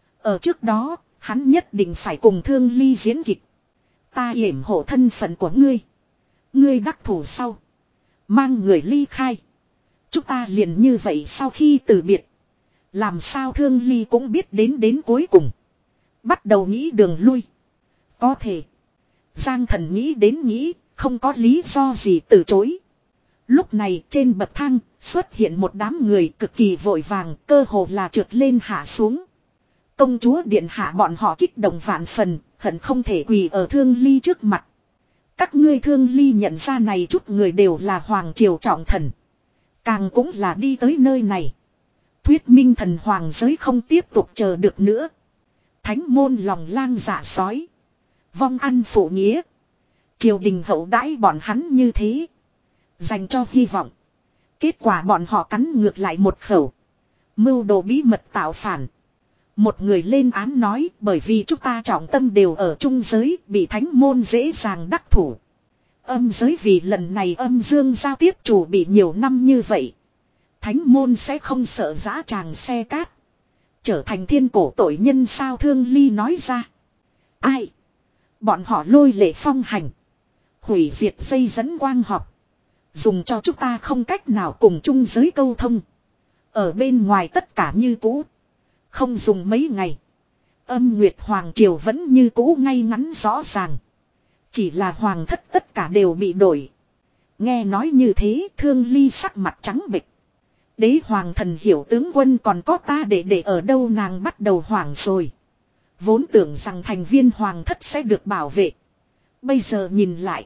Speaker 1: Ở trước đó, hắn nhất định phải cùng Thương Ly diễn kịch. Ta yểm hộ thân phận của ngươi. Ngươi đắc thủ sau. Mang người ly khai. Chúng ta liền như vậy sau khi từ biệt. Làm sao Thương Ly cũng biết đến đến cuối cùng. Bắt đầu nghĩ đường lui. Có thể. Giang Thần nghĩ đến nghĩ, không có lý do gì từ chối. Lúc này trên bậc thang xuất hiện một đám người cực kỳ vội vàng, cơ hồ là trượt lên hạ xuống. Công chúa điện hạ bọn họ kích động vạn phần, hận không thể quỳ ở Thương Ly trước mặt. Các ngươi Thương Ly nhận ra này chút người đều là hoàng triều trọng thần. Càng cũng là đi tới nơi này. Thuyết minh thần hoàng giới không tiếp tục chờ được nữa. Thánh môn lòng lang dạ sói. Vong ăn phụ nghĩa. Triều đình hậu đãi bọn hắn như thế. Dành cho hy vọng. Kết quả bọn họ cắn ngược lại một khẩu. Mưu đồ bí mật tạo phản. Một người lên án nói bởi vì chúng ta trọng tâm đều ở trung giới bị thánh môn dễ dàng đắc thủ. Âm giới vì lần này âm dương giao tiếp chủ bị nhiều năm như vậy. Thánh môn sẽ không sợ dã tràng xe cát. Trở thành thiên cổ tội nhân sao Thương Ly nói ra. Ai? Bọn họ lôi lệ phong hành. Hủy diệt dây dẫn quang học. Dùng cho chúng ta không cách nào cùng chung giới câu thông. Ở bên ngoài tất cả như cũ. Không dùng mấy ngày. Âm Nguyệt Hoàng Triều vẫn như cũ ngay ngắn rõ ràng. Chỉ là hoàng thất tất cả đều bị đổi. Nghe nói như thế Thương Ly sắc mặt trắng bệch. Đế hoàng thần hiểu tướng quân còn có ta để để ở đâu nàng bắt đầu hoảng rồi. Vốn tưởng rằng thành viên hoàng thất sẽ được bảo vệ. Bây giờ nhìn lại.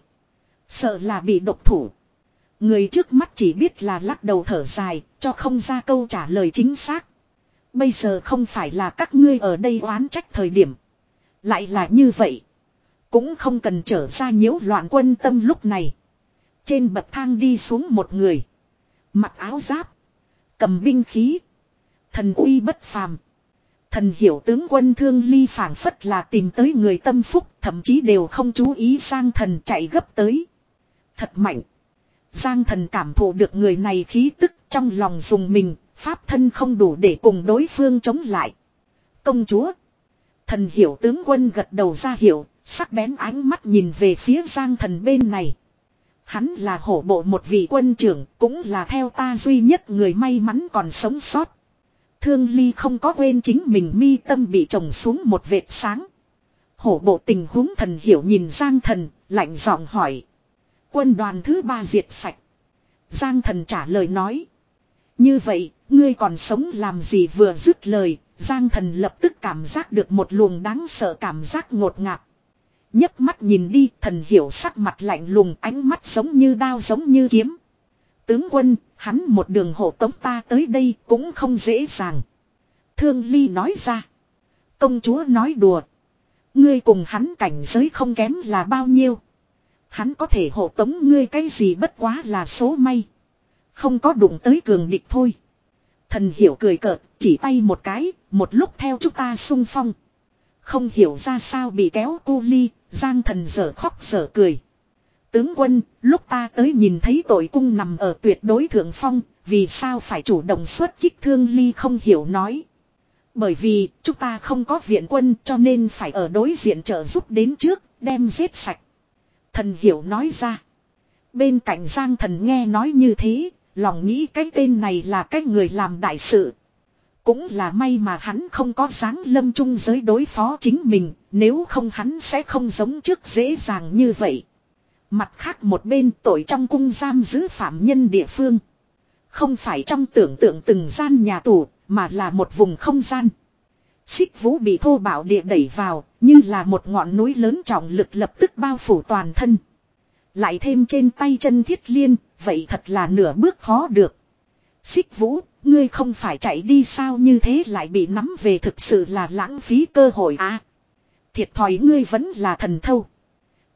Speaker 1: Sợ là bị độc thủ. Người trước mắt chỉ biết là lắc đầu thở dài cho không ra câu trả lời chính xác. Bây giờ không phải là các ngươi ở đây oán trách thời điểm. Lại là như vậy. Cũng không cần trở ra nhiễu loạn quân tâm lúc này. Trên bậc thang đi xuống một người. Mặc áo giáp. Cầm binh khí. Thần uy bất phàm. Thần hiểu tướng quân Thương Ly phảng phất là tìm tới người tâm phúc. Thậm chí đều không chú ý Giang Thần chạy gấp tới. Thật mạnh. Giang Thần cảm thụ được người này khí tức trong lòng dùng mình. Pháp thân không đủ để cùng đối phương chống lại. Công chúa. Thần hiểu tướng quân gật đầu ra hiệu. Sắc bén ánh mắt nhìn về phía Giang Thần bên này. Hắn là hổ bộ một vị quân trưởng, cũng là theo ta duy nhất người may mắn còn sống sót. Thương Ly không có quên chính mình mi tâm bị trồng xuống một vệt sáng. Hổ bộ tình huống thần hiểu nhìn Giang Thần, lạnh giọng hỏi. Quân đoàn thứ ba diệt sạch. Giang Thần trả lời nói. Như vậy, ngươi còn sống làm gì vừa dứt lời, Giang Thần lập tức cảm giác được một luồng đáng sợ cảm giác ngột ngạt. Nhấc mắt nhìn đi, thần hiểu sắc mặt lạnh lùng, ánh mắt giống như đao giống như kiếm. Tướng quân, hắn một đường hộ tống ta tới đây cũng không dễ dàng. Thương Ly nói ra. Công chúa nói đùa. Ngươi cùng hắn cảnh giới không kém là bao nhiêu. Hắn có thể hộ tống ngươi cái gì bất quá là số may. Không có đụng tới cường địch thôi. Thần hiểu cười cợt, chỉ tay một cái, một lúc theo chúng ta xung phong. Không hiểu ra sao bị kéo cu ly, Giang Thần dở khóc dở cười. Tướng quân, lúc ta tới nhìn thấy tội cung nằm ở tuyệt đối thượng phong, vì sao phải chủ động xuất kích Thương Ly không hiểu nói. Bởi vì, chúng ta không có viện quân cho nên phải ở đối diện trợ giúp đến trước, đem giết sạch. Thần hiểu nói ra. Bên cạnh Giang Thần nghe nói như thế, lòng nghĩ cái tên này là cái người làm đại sự. Cũng là may mà hắn không có dáng lâm chung giới đối phó chính mình, nếu không hắn sẽ không giống trước dễ dàng như vậy. Mặt khác một bên tội trong cung giam giữ phạm nhân địa phương. Không phải trong tưởng tượng từng gian nhà tù, mà là một vùng không gian. Xích Vũ bị thô bạo địa đẩy vào, như là một ngọn núi lớn trọng lực lập tức bao phủ toàn thân. Lại thêm trên tay chân thiết liên, vậy thật là nửa bước khó được. Xích Vũ, ngươi không phải chạy đi sao như thế lại bị nắm về thực sự là lãng phí cơ hội à. Thiệt thòi ngươi vẫn là thần thâu.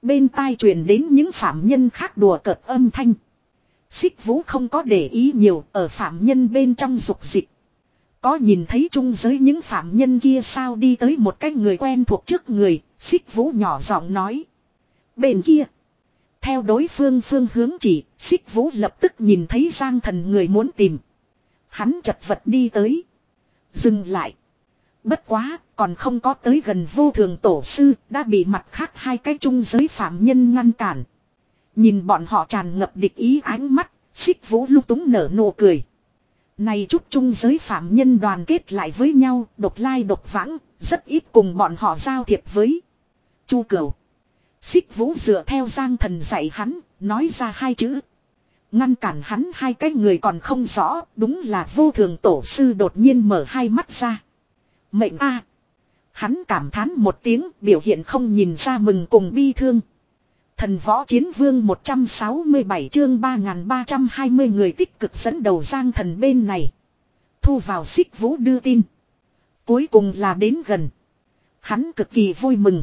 Speaker 1: Bên tai truyền đến những phạm nhân khác đùa cợt âm thanh. Xích Vũ không có để ý nhiều, ở phạm nhân bên trong dục dịch. Có nhìn thấy trung giới những phạm nhân kia sao, đi tới một cái người quen thuộc trước người, Xích Vũ nhỏ giọng nói. Bên kia. Theo đối phương phương hướng chỉ, Xích Vũ lập tức nhìn thấy Giang Thần người muốn tìm. Hắn chật vật đi tới. Dừng lại. Bất quá, còn không có tới gần Vô Thường tổ sư, đã bị mặt khác hai cái trung giới phạm nhân ngăn cản. Nhìn bọn họ tràn ngập địch ý ánh mắt, Xích Vũ lung túng nở nụ cười. Này chút trung giới phạm nhân đoàn kết lại với nhau, độc lai độc vãng, rất ít cùng bọn họ giao thiệp với. Chu Cửu. Xích Vũ dựa theo Giang Thần dạy hắn, nói ra hai chữ. Ngăn cản hắn hai cái người còn không rõ, đúng là Vô Thường tổ sư đột nhiên mở hai mắt ra. Mệnh a. Hắn cảm thán một tiếng, biểu hiện không nhìn ra mừng cùng bi thương. Thần Võ Chiến Vương một trăm sáu mươi bảy chương ba nghìn ba trăm hai mươi người tích cực dẫn đầu Giang Thần bên này. Thu vào Xích Vũ đưa tin. Cuối cùng là đến gần. Hắn cực kỳ vui mừng.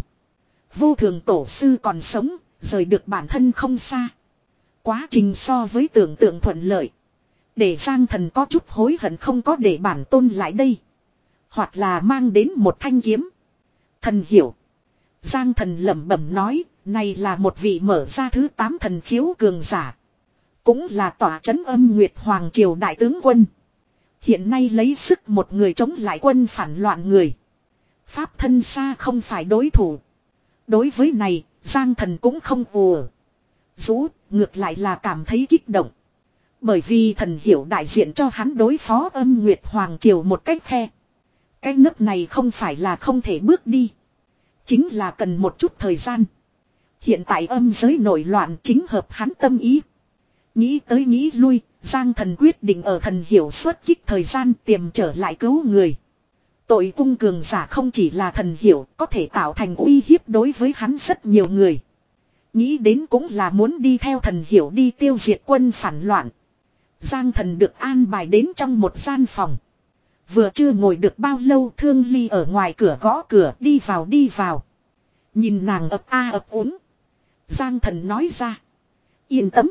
Speaker 1: Vô Thường tổ sư còn sống, rời được bản thân không xa. Quá trình so với tưởng tượng thuận lợi. Để Giang Thần có chút hối hận không có để bản tôn lại đây. Hoặc là mang đến một thanh kiếm. Thần hiểu. Giang Thần lẩm bẩm nói, này là một vị mở ra thứ tám thần khiếu cường giả. Cũng là tỏa trấn Âm Nguyệt Hoàng Triều đại tướng quân. Hiện nay lấy sức một người chống lại quân phản loạn người. Pháp thân xa không phải đối thủ. Đối với này, Giang Thần cũng không ùa. Rũ, ngược lại là cảm thấy kích động. Bởi vì thần hiểu đại diện cho hắn đối phó Âm Nguyệt Hoàng Triều một cách khe. Cái nước này không phải là không thể bước đi. Chính là cần một chút thời gian. Hiện tại âm giới nổi loạn chính hợp hắn tâm ý. Nghĩ tới nghĩ lui, Giang Thần quyết định ở thần hiểu xuất kích thời gian tiềm trở lại cứu người. Tội cung cường giả không chỉ là thần hiểu, có thể tạo thành uy hiếp đối với hắn rất nhiều người. Nghĩ đến cũng là muốn đi theo thần hiểu đi tiêu diệt quân phản loạn. Giang Thần được an bài đến trong một gian phòng. Vừa chưa ngồi được bao lâu, Thương Ly ở ngoài cửa gõ cửa, đi vào đi vào. Nhìn nàng ập a ập úng. Giang Thần nói ra. Yên tâm.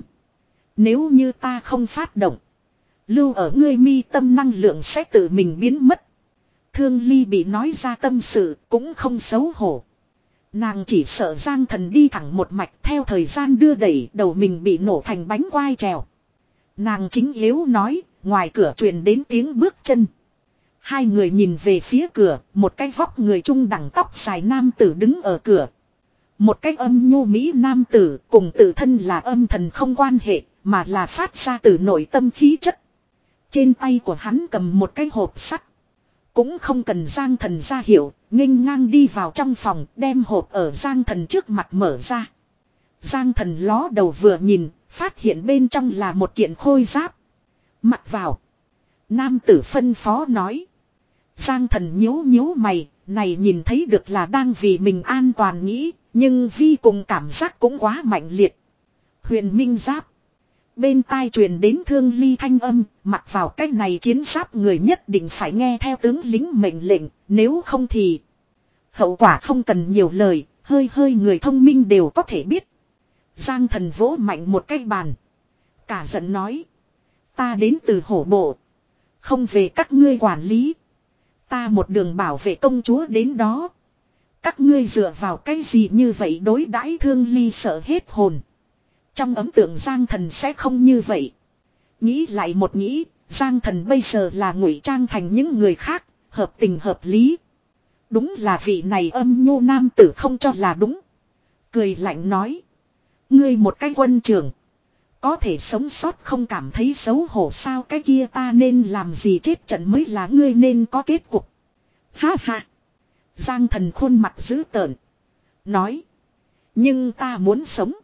Speaker 1: Nếu như ta không phát động, lưu ở ngươi mi tâm năng lượng sẽ tự mình biến mất. Thương Ly bị nói ra tâm sự cũng không xấu hổ. Nàng chỉ sợ Giang Thần đi thẳng một mạch theo thời gian đưa đẩy, đầu mình bị nổ thành bánh quai trèo. Nàng chính yếu nói, ngoài cửa truyền đến tiếng bước chân. Hai người nhìn về phía cửa, một cái vóc người trung đẳng tóc dài nam tử đứng ở cửa. Một cái âm nhu mỹ nam tử cùng tự thân là âm thần không quan hệ, mà là phát ra từ nội tâm khí chất. Trên tay của hắn cầm một cái hộp sắt. Cũng không cần Giang Thần ra hiệu, nghênh ngang đi vào trong phòng, đem hộp ở Giang Thần trước mặt mở ra. Giang Thần ló đầu vừa nhìn, phát hiện bên trong là một kiện khôi giáp. Mặc vào. Nam tử phân phó nói. Giang Thần nhíu nhíu mày, này nhìn thấy được là đang vì mình an toàn nghĩ, nhưng vi cùng cảm giác cũng quá mạnh liệt. Huyền Minh Giáp. Bên tai truyền đến Thương Ly thanh âm, mặc vào cái này chiến giáp người nhất định phải nghe theo tướng lính mệnh lệnh, nếu không thì hậu quả không cần nhiều lời, hơi hơi người thông minh đều có thể biết. Giang Thần vỗ mạnh một cái bàn. Cả giận nói. Ta đến từ hổ bộ. Không về các ngươi quản lý. Ta một đường bảo vệ công chúa đến đó. Các ngươi dựa vào cái gì như vậy đối đãi Thương Ly sợ hết hồn. Trong ấn tượng Giang Thần sẽ không như vậy. Nghĩ lại một nghĩ, Giang Thần bây giờ là ngụy trang thành những người khác, hợp tình hợp lý. Đúng là vị này âm nhu nam tử không cho là đúng. Cười lạnh nói. Ngươi một cái quân trưởng. Có thể sống sót không cảm thấy xấu hổ sao, cái kia ta nên làm gì chết trận mới là ngươi nên có kết cục. Ha ha. Giang Thần khuôn mặt dữ tợn. Nói. Nhưng ta muốn sống.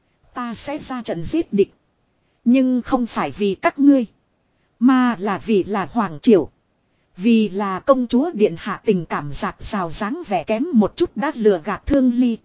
Speaker 1: Ta sẽ ra trận giết địch. Nhưng không phải vì các ngươi. Mà là vì là Hoàng Triều. Vì là công chúa điện hạ tình cảm giạt rào dáng vẻ kém một chút đã lừa gạt Thương Ly.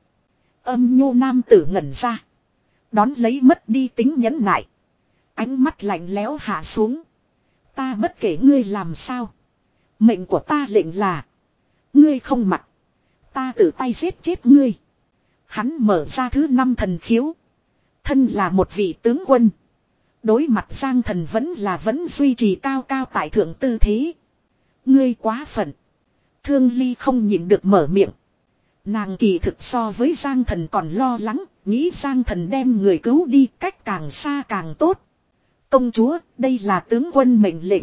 Speaker 1: Âm nhu nam tử ngẩn ra. Đón lấy mất đi tính nhẫn nại. Ánh mắt lạnh lẽo hạ xuống. Ta bất kể ngươi làm sao. Mệnh của ta lệnh là. Ngươi không mặc. Ta tự tay giết chết ngươi. hắn mở ra thứ năm thần khiếu. Thân là một vị tướng quân. Đối mặt Giang Thần vẫn là vẫn duy trì cao cao tại thượng tư thế. Ngươi quá phận. Thương Ly không nhịn được mở miệng. Nàng kỳ thực so với Giang Thần còn lo lắng, nghĩ Giang Thần đem người cứu đi cách càng xa càng tốt. Công chúa, đây là tướng quân mệnh lệnh.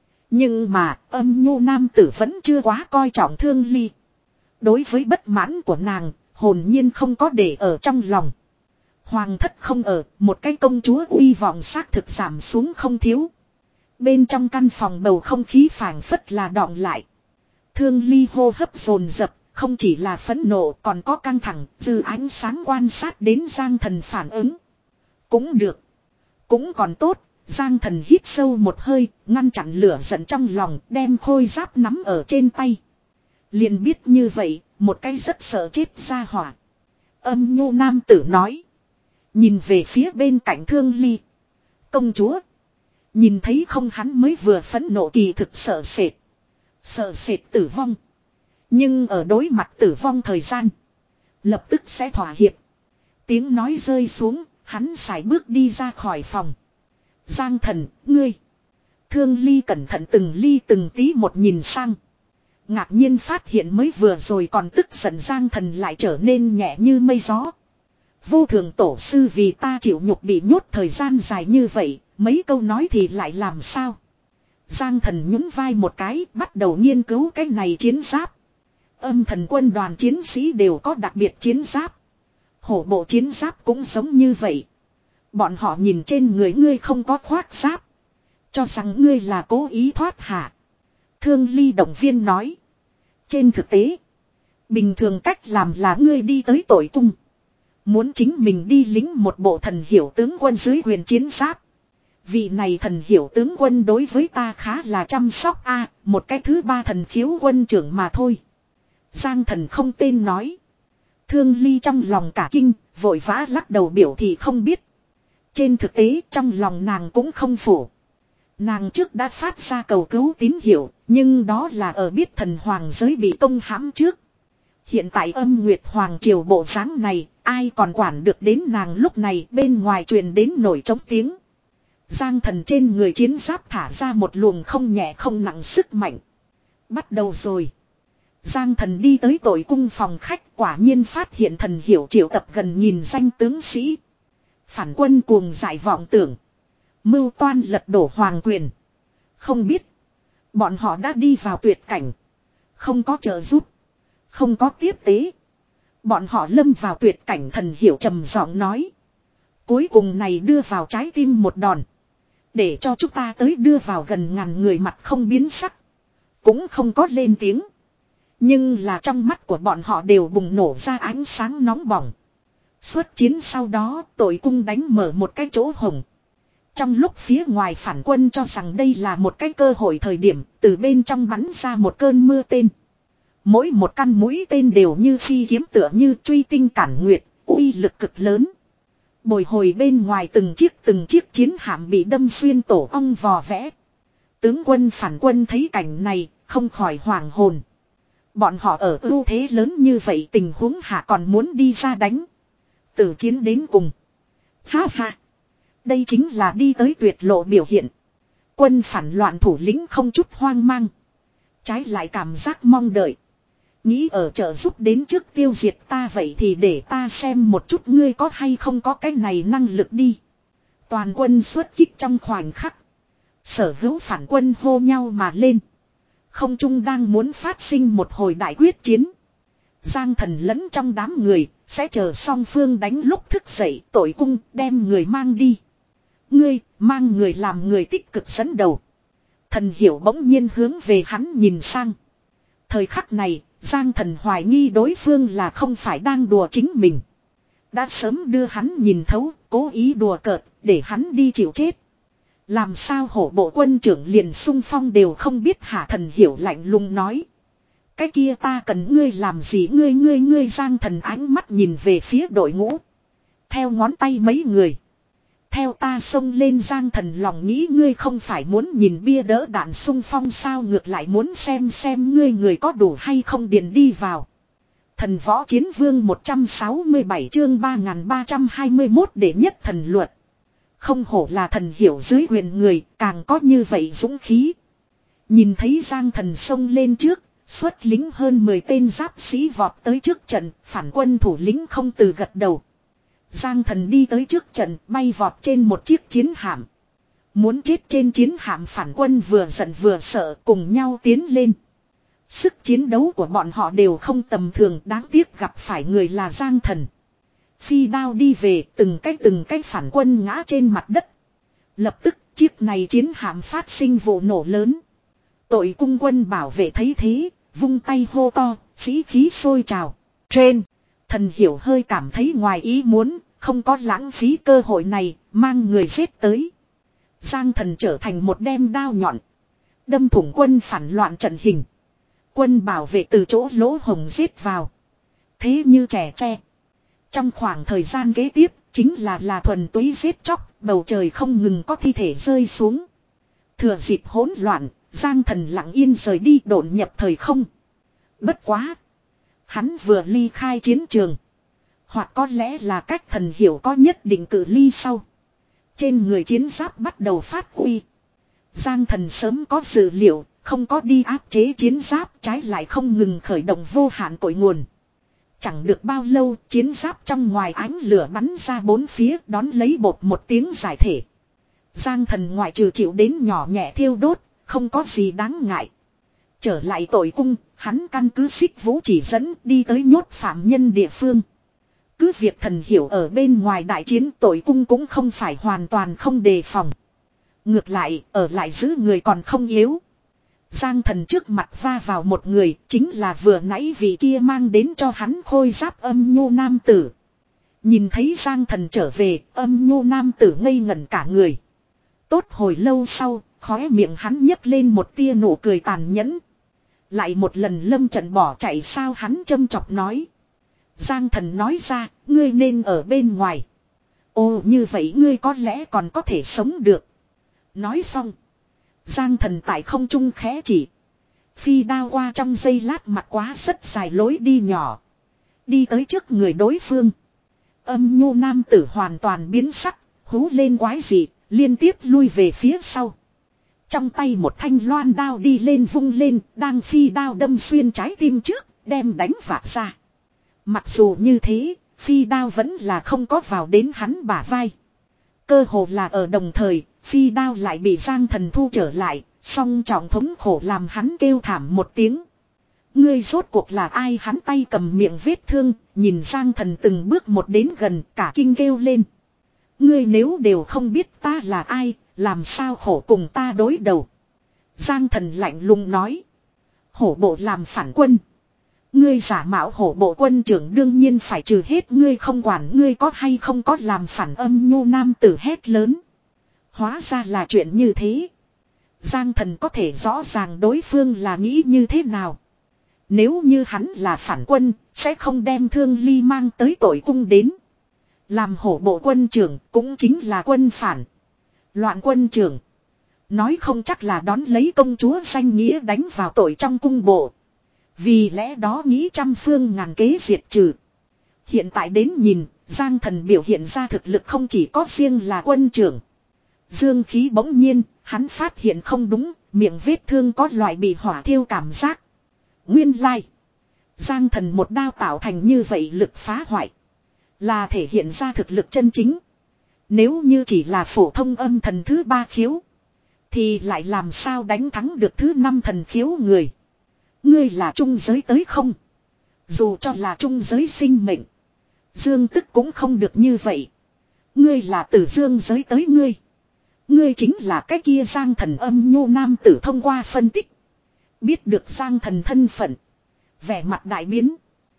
Speaker 1: Nhưng mà, âm nhu nam tử vẫn chưa quá coi trọng Thương Ly. Đối với bất mãn của nàng, hồn nhiên không có để ở trong lòng. Hoàng thất không ở, một cái công chúa uy vọng xác thực giảm xuống không thiếu. Bên trong căn phòng bầu không khí phảng phất là đọng lại. Thương Ly hô hấp dồn dập, không chỉ là phẫn nộ còn có căng thẳng, dư ánh sáng quan sát đến Giang Thần phản ứng. Cũng được. Cũng còn tốt, Giang Thần hít sâu một hơi, ngăn chặn lửa giận trong lòng, đem khôi giáp nắm ở trên tay. Liền biết như vậy, một cái rất sợ chết ra hỏa. Âm nhu nam tử nói. Nhìn về phía bên cạnh Thương Ly. Công chúa. Nhìn thấy không, hắn mới vừa phẫn nộ kỳ thực sợ sệt. Sợ sệt tử vong. Nhưng ở đối mặt tử vong thời gian. Lập tức sẽ thỏa hiệp. Tiếng nói rơi xuống. Hắn sải bước đi ra khỏi phòng. Giang Thần, ngươi. Thương Ly cẩn thận từng ly từng tí một nhìn sang. Ngạc nhiên phát hiện mới vừa rồi còn tức giận Giang Thần lại trở nên nhẹ như mây gió. Vô thường tổ sư vì ta chịu nhục bị nhốt thời gian dài như vậy, mấy câu nói thì lại làm sao? Giang Thần nhún vai một cái, bắt đầu nghiên cứu cái này chiến giáp. Âm thần quân đoàn chiến sĩ đều có đặc biệt chiến giáp. Hổ bộ chiến giáp cũng giống như vậy. Bọn họ nhìn trên người ngươi không có khoác giáp, cho rằng ngươi là cố ý thoát hạ. Thương Ly động viên nói. Trên thực tế, bình thường cách làm là ngươi đi tới tội cung. Muốn chính mình đi lính một bộ thần hiểu tướng quân dưới quyền chiến giáp. Vị này thần hiểu tướng quân đối với ta khá là chăm sóc a, một cái thứ ba thần khiếu quân trưởng mà thôi. Giang Thần không tên nói. Thương Ly trong lòng cả kinh, vội vã lắc đầu biểu thị không biết. Trên thực tế trong lòng nàng cũng không phủ. Nàng trước đã phát ra cầu cứu tín hiệu, nhưng đó là ở biết thần hoàng giới bị công hãm trước. Hiện tại âm nguyệt hoàng triều bộ dáng này, ai còn quản được đến nàng lúc này, bên ngoài truyền đến nổi trống tiếng. Giang Thần trên người chiến giáp thả ra một luồng không nhẹ không nặng sức mạnh. Bắt đầu rồi. Giang Thần đi tới tội cung phòng khách, quả nhiên phát hiện thần hiểu triệu tập gần nghìn danh tướng sĩ. Phản quân cuồng dại vọng tưởng. Mưu toan lật đổ hoàng quyền. Không biết. Bọn họ đã đi vào tuyệt cảnh. Không có trợ giúp. Không có tiếp tế. Bọn họ lâm vào tuyệt cảnh, thần hiểu trầm giọng nói. Cuối cùng này đưa vào trái tim một đòn. Để cho chúng ta tới đưa vào gần ngàn người mặt không biến sắc. Cũng không có lên tiếng. Nhưng là trong mắt của bọn họ đều bùng nổ ra ánh sáng nóng bỏng. Xuất chiến sau đó tội cung đánh mở một cái chỗ hổng. Trong lúc phía ngoài phản quân cho rằng đây là một cái cơ hội thời điểm, từ bên trong bắn ra một cơn mưa tên. Mỗi một căn mũi tên đều như phi kiếm tựa như truy tinh cản nguyệt, uy lực cực lớn. Bồi hồi bên ngoài từng chiếc từng chiếc chiến hạm bị đâm xuyên tổ ong vò vẽ. Tướng quân phản quân thấy cảnh này, không khỏi hoảng hồn. Bọn họ ở ưu thế lớn như vậy tình huống hạ còn muốn đi ra đánh. Từ chiến đến cùng. Ha ha. Đây chính là đi tới tuyệt lộ biểu hiện. Quân phản loạn thủ lĩnh không chút hoang mang. Trái lại cảm giác mong đợi. Nghĩ ở trợ giúp đến trước tiêu diệt ta, vậy thì để ta xem một chút ngươi có hay không có cái này năng lực đi. Toàn quân xuất kích trong khoảnh khắc. Sở hữu phản quân hô nhau mà lên. Không trung đang muốn phát sinh một hồi đại quyết chiến. Giang Thần lẫn trong đám người, sẽ chờ song phương đánh lúc thức dậy tội cung đem người mang đi. Ngươi, mang người làm người tích cực dẫn đầu. Thần hiểu bỗng nhiên hướng về hắn nhìn sang. Thời khắc này, Giang Thần hoài nghi đối phương là không phải đang đùa chính mình. Đã sớm đưa hắn nhìn thấu, cố ý đùa cợt, để hắn đi chịu chết. Làm sao hổ bộ quân trưởng liền xung phong đều không biết hả? Thần hiểu lạnh lùng nói. Cái kia ta cần ngươi làm gì? Ngươi ngươi ngươi Giang Thần ánh mắt nhìn về phía đội ngũ. Theo ngón tay mấy người. Theo ta xông lên. Giang Thần lòng nghĩ ngươi không phải muốn nhìn bia đỡ đạn xung phong sao, ngược lại muốn xem xem ngươi người có đủ hay không điền đi vào. Thần võ chiến vương một trăm sáu mươi bảy chương ba nghìn ba trăm hai mươi mốt để nhất thần luật. Không hổ là thần hiểu dưới quyền người, càng có như vậy dũng khí. Nhìn thấy Giang Thần xông lên trước, xuất lính hơn mười tên giáp sĩ vọt tới trước trận, phản quân thủ lĩnh không từ gật đầu. Giang Thần đi tới trước trận, bay vọt trên một chiếc chiến hạm. Muốn chết trên chiến hạm phản quân vừa giận vừa sợ cùng nhau tiến lên. Sức chiến đấu của bọn họ đều không tầm thường, đáng tiếc gặp phải người là Giang Thần. Phi đao đi về, từng cái từng cái phản quân ngã trên mặt đất. Lập tức chiếc này chiến hạm phát sinh vụ nổ lớn. Tội cung quân bảo vệ thấy thế, vung tay hô to, sĩ khí sôi trào. Trên, thần hiểu hơi cảm thấy ngoài ý muốn, không có lãng phí cơ hội này, mang người giết tới. Giang Thần trở thành một đem đao nhọn, đâm thủng quân phản loạn trận hình. Quân bảo vệ từ chỗ lỗ hồng giết vào. Thế như trẻ tre. Trong khoảng thời gian kế tiếp, chính là là thuần túy giết chóc, bầu trời không ngừng có thi thể rơi xuống. Thừa dịp hỗn loạn, Giang Thần lặng yên rời đi độn nhập thời không. Bất quá. Hắn vừa ly khai chiến trường. Hoặc có lẽ là cách thần hiểu có nhất định cự ly sau. Trên người chiến giáp bắt đầu phát uy. Giang Thần sớm có dự liệu, không có đi áp chế chiến giáp, trái lại không ngừng khởi động vô hạn cội nguồn. Chẳng được bao lâu, chiến giáp trong ngoài ánh lửa bắn ra bốn phía, đón lấy bột một tiếng giải thể. Giang Thần ngoại trừ chịu đến nhỏ nhẹ thiêu đốt, không có gì đáng ngại. Trở lại tội cung, hắn căn cứ xích vũ chỉ dẫn đi tới nhốt phạm nhân địa phương. Cứ việc thần hiểu ở bên ngoài đại chiến, tội cung cũng không phải hoàn toàn không đề phòng. Ngược lại, ở lại giữ người còn không yếu. Giang Thần trước mặt va vào một người, chính là vừa nãy vị kia mang đến cho hắn khôi giáp âm nhu nam tử. Nhìn thấy Giang Thần trở về, âm nhu nam tử ngây ngẩn cả người. Tốt hồi lâu sau, khóe miệng hắn nhấc lên một tia nụ cười tàn nhẫn. Lại một lần lâm trận bỏ chạy sao, hắn châm chọc nói. Giang Thần nói ra, ngươi nên ở bên ngoài. Ồ, như vậy ngươi có lẽ còn có thể sống được. Nói xong, Giang Thần tại không trung khẽ chỉ. Phi đao qua trong giây lát mặt quá rất dài lối đi nhỏ. Đi tới trước người đối phương. Âm nhu nam tử hoàn toàn biến sắc, hú lên quái dị, liên tiếp lui về phía sau. Trong tay một thanh loan đao đi lên vung lên, đang phi đao đâm xuyên trái tim trước, đem đánh vạt ra. Mặc dù như thế, phi đao vẫn là không có vào đến hắn bả vai. Cơ hồ là ở đồng thời, phi đao lại bị Giang Thần thu trở lại, song trọng thống khổ làm hắn kêu thảm một tiếng. Ngươi rốt cuộc là ai? Hắn tay cầm miệng vết thương, nhìn Giang Thần từng bước một đến gần, cả kinh kêu lên. Ngươi nếu đều không biết ta là ai, làm sao khổ cùng ta đối đầu? Giang Thần lạnh lùng nói. Hổ bộ làm phản quân. Ngươi giả mạo hổ bộ quân trưởng đương nhiên phải trừ hết, ngươi không quản ngươi có hay không có làm phản. Âm nhu nam tử hét lớn. Hóa ra là chuyện như thế. Giang Thần có thể rõ ràng đối phương là nghĩ như thế nào. Nếu như hắn là phản quân, sẽ không đem Thương Ly mang tới tội cung đến. Làm hổ bộ quân trưởng cũng chính là quân phản. Loạn quân trưởng. Nói không chắc là đón lấy công chúa danh nghĩa đánh vào tội trong cung bộ. Vì lẽ đó nghĩ trăm phương ngàn kế diệt trừ. Hiện tại đến nhìn, Giang Thần biểu hiện ra thực lực không chỉ có riêng là quân trưởng. Dương khí bỗng nhiên, hắn phát hiện không đúng, miệng vết thương có loại bị hỏa thiêu cảm giác. Nguyên lai. Giang Thần một đao tạo thành như vậy lực phá hoại. Là thể hiện ra thực lực chân chính. Nếu như chỉ là phổ thông âm thần thứ ba khiếu. Thì lại làm sao đánh thắng được thứ năm thần khiếu người. Ngươi là trung giới tới không? Dù cho là trung giới sinh mệnh. Dương tức cũng không được như vậy. Ngươi là từ dương giới tới ngươi. Ngươi chính là cái kia Giang Thần âm nhu nam tử thông qua phân tích. Biết được Giang Thần thân phận. Vẻ mặt đại biến.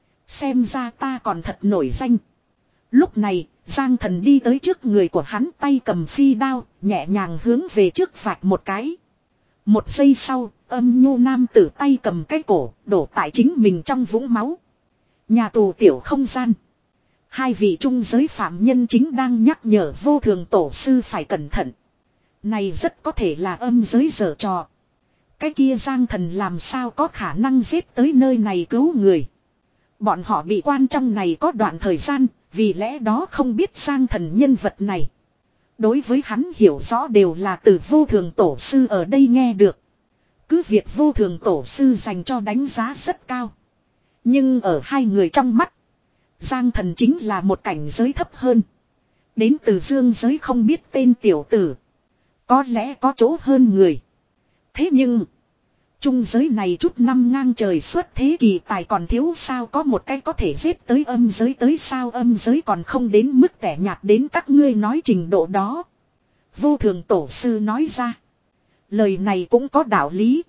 Speaker 1: Xem ra ta còn thật nổi danh. Lúc này, Giang Thần đi tới trước người của hắn, tay cầm phi đao, nhẹ nhàng hướng về trước vạch một cái. Một giây sau, âm nhu nam tử tay cầm cái cổ, đổ tại chính mình trong vũng máu. Nhà tù tiểu không gian. Hai vị trung giới phạm nhân chính đang nhắc nhở vô thường tổ sư phải cẩn thận. Này rất có thể là âm giới giở trò. Cái kia Giang Thần làm sao có khả năng giết tới nơi này cứu người. Bọn họ bị quan trong này có đoạn thời gian, vì lẽ đó không biết Giang Thần nhân vật này. Đối với hắn hiểu rõ đều là từ vô thường tổ sư ở đây nghe được. Cứ việc vô thường tổ sư dành cho đánh giá rất cao. Nhưng ở hai người trong mắt, Giang Thần chính là một cảnh giới thấp hơn. Đến từ dương giới không biết tên tiểu tử. Có lẽ có chỗ hơn người. Thế nhưng, trung giới này chút năm ngang trời suốt thế kỳ tài còn thiếu sao có một cái có thể giết tới âm giới tới sao âm giới còn không đến mức tẻ nhạt đến các ngươi nói trình độ đó. Vô thường tổ sư nói ra. Lời này cũng có đạo lý.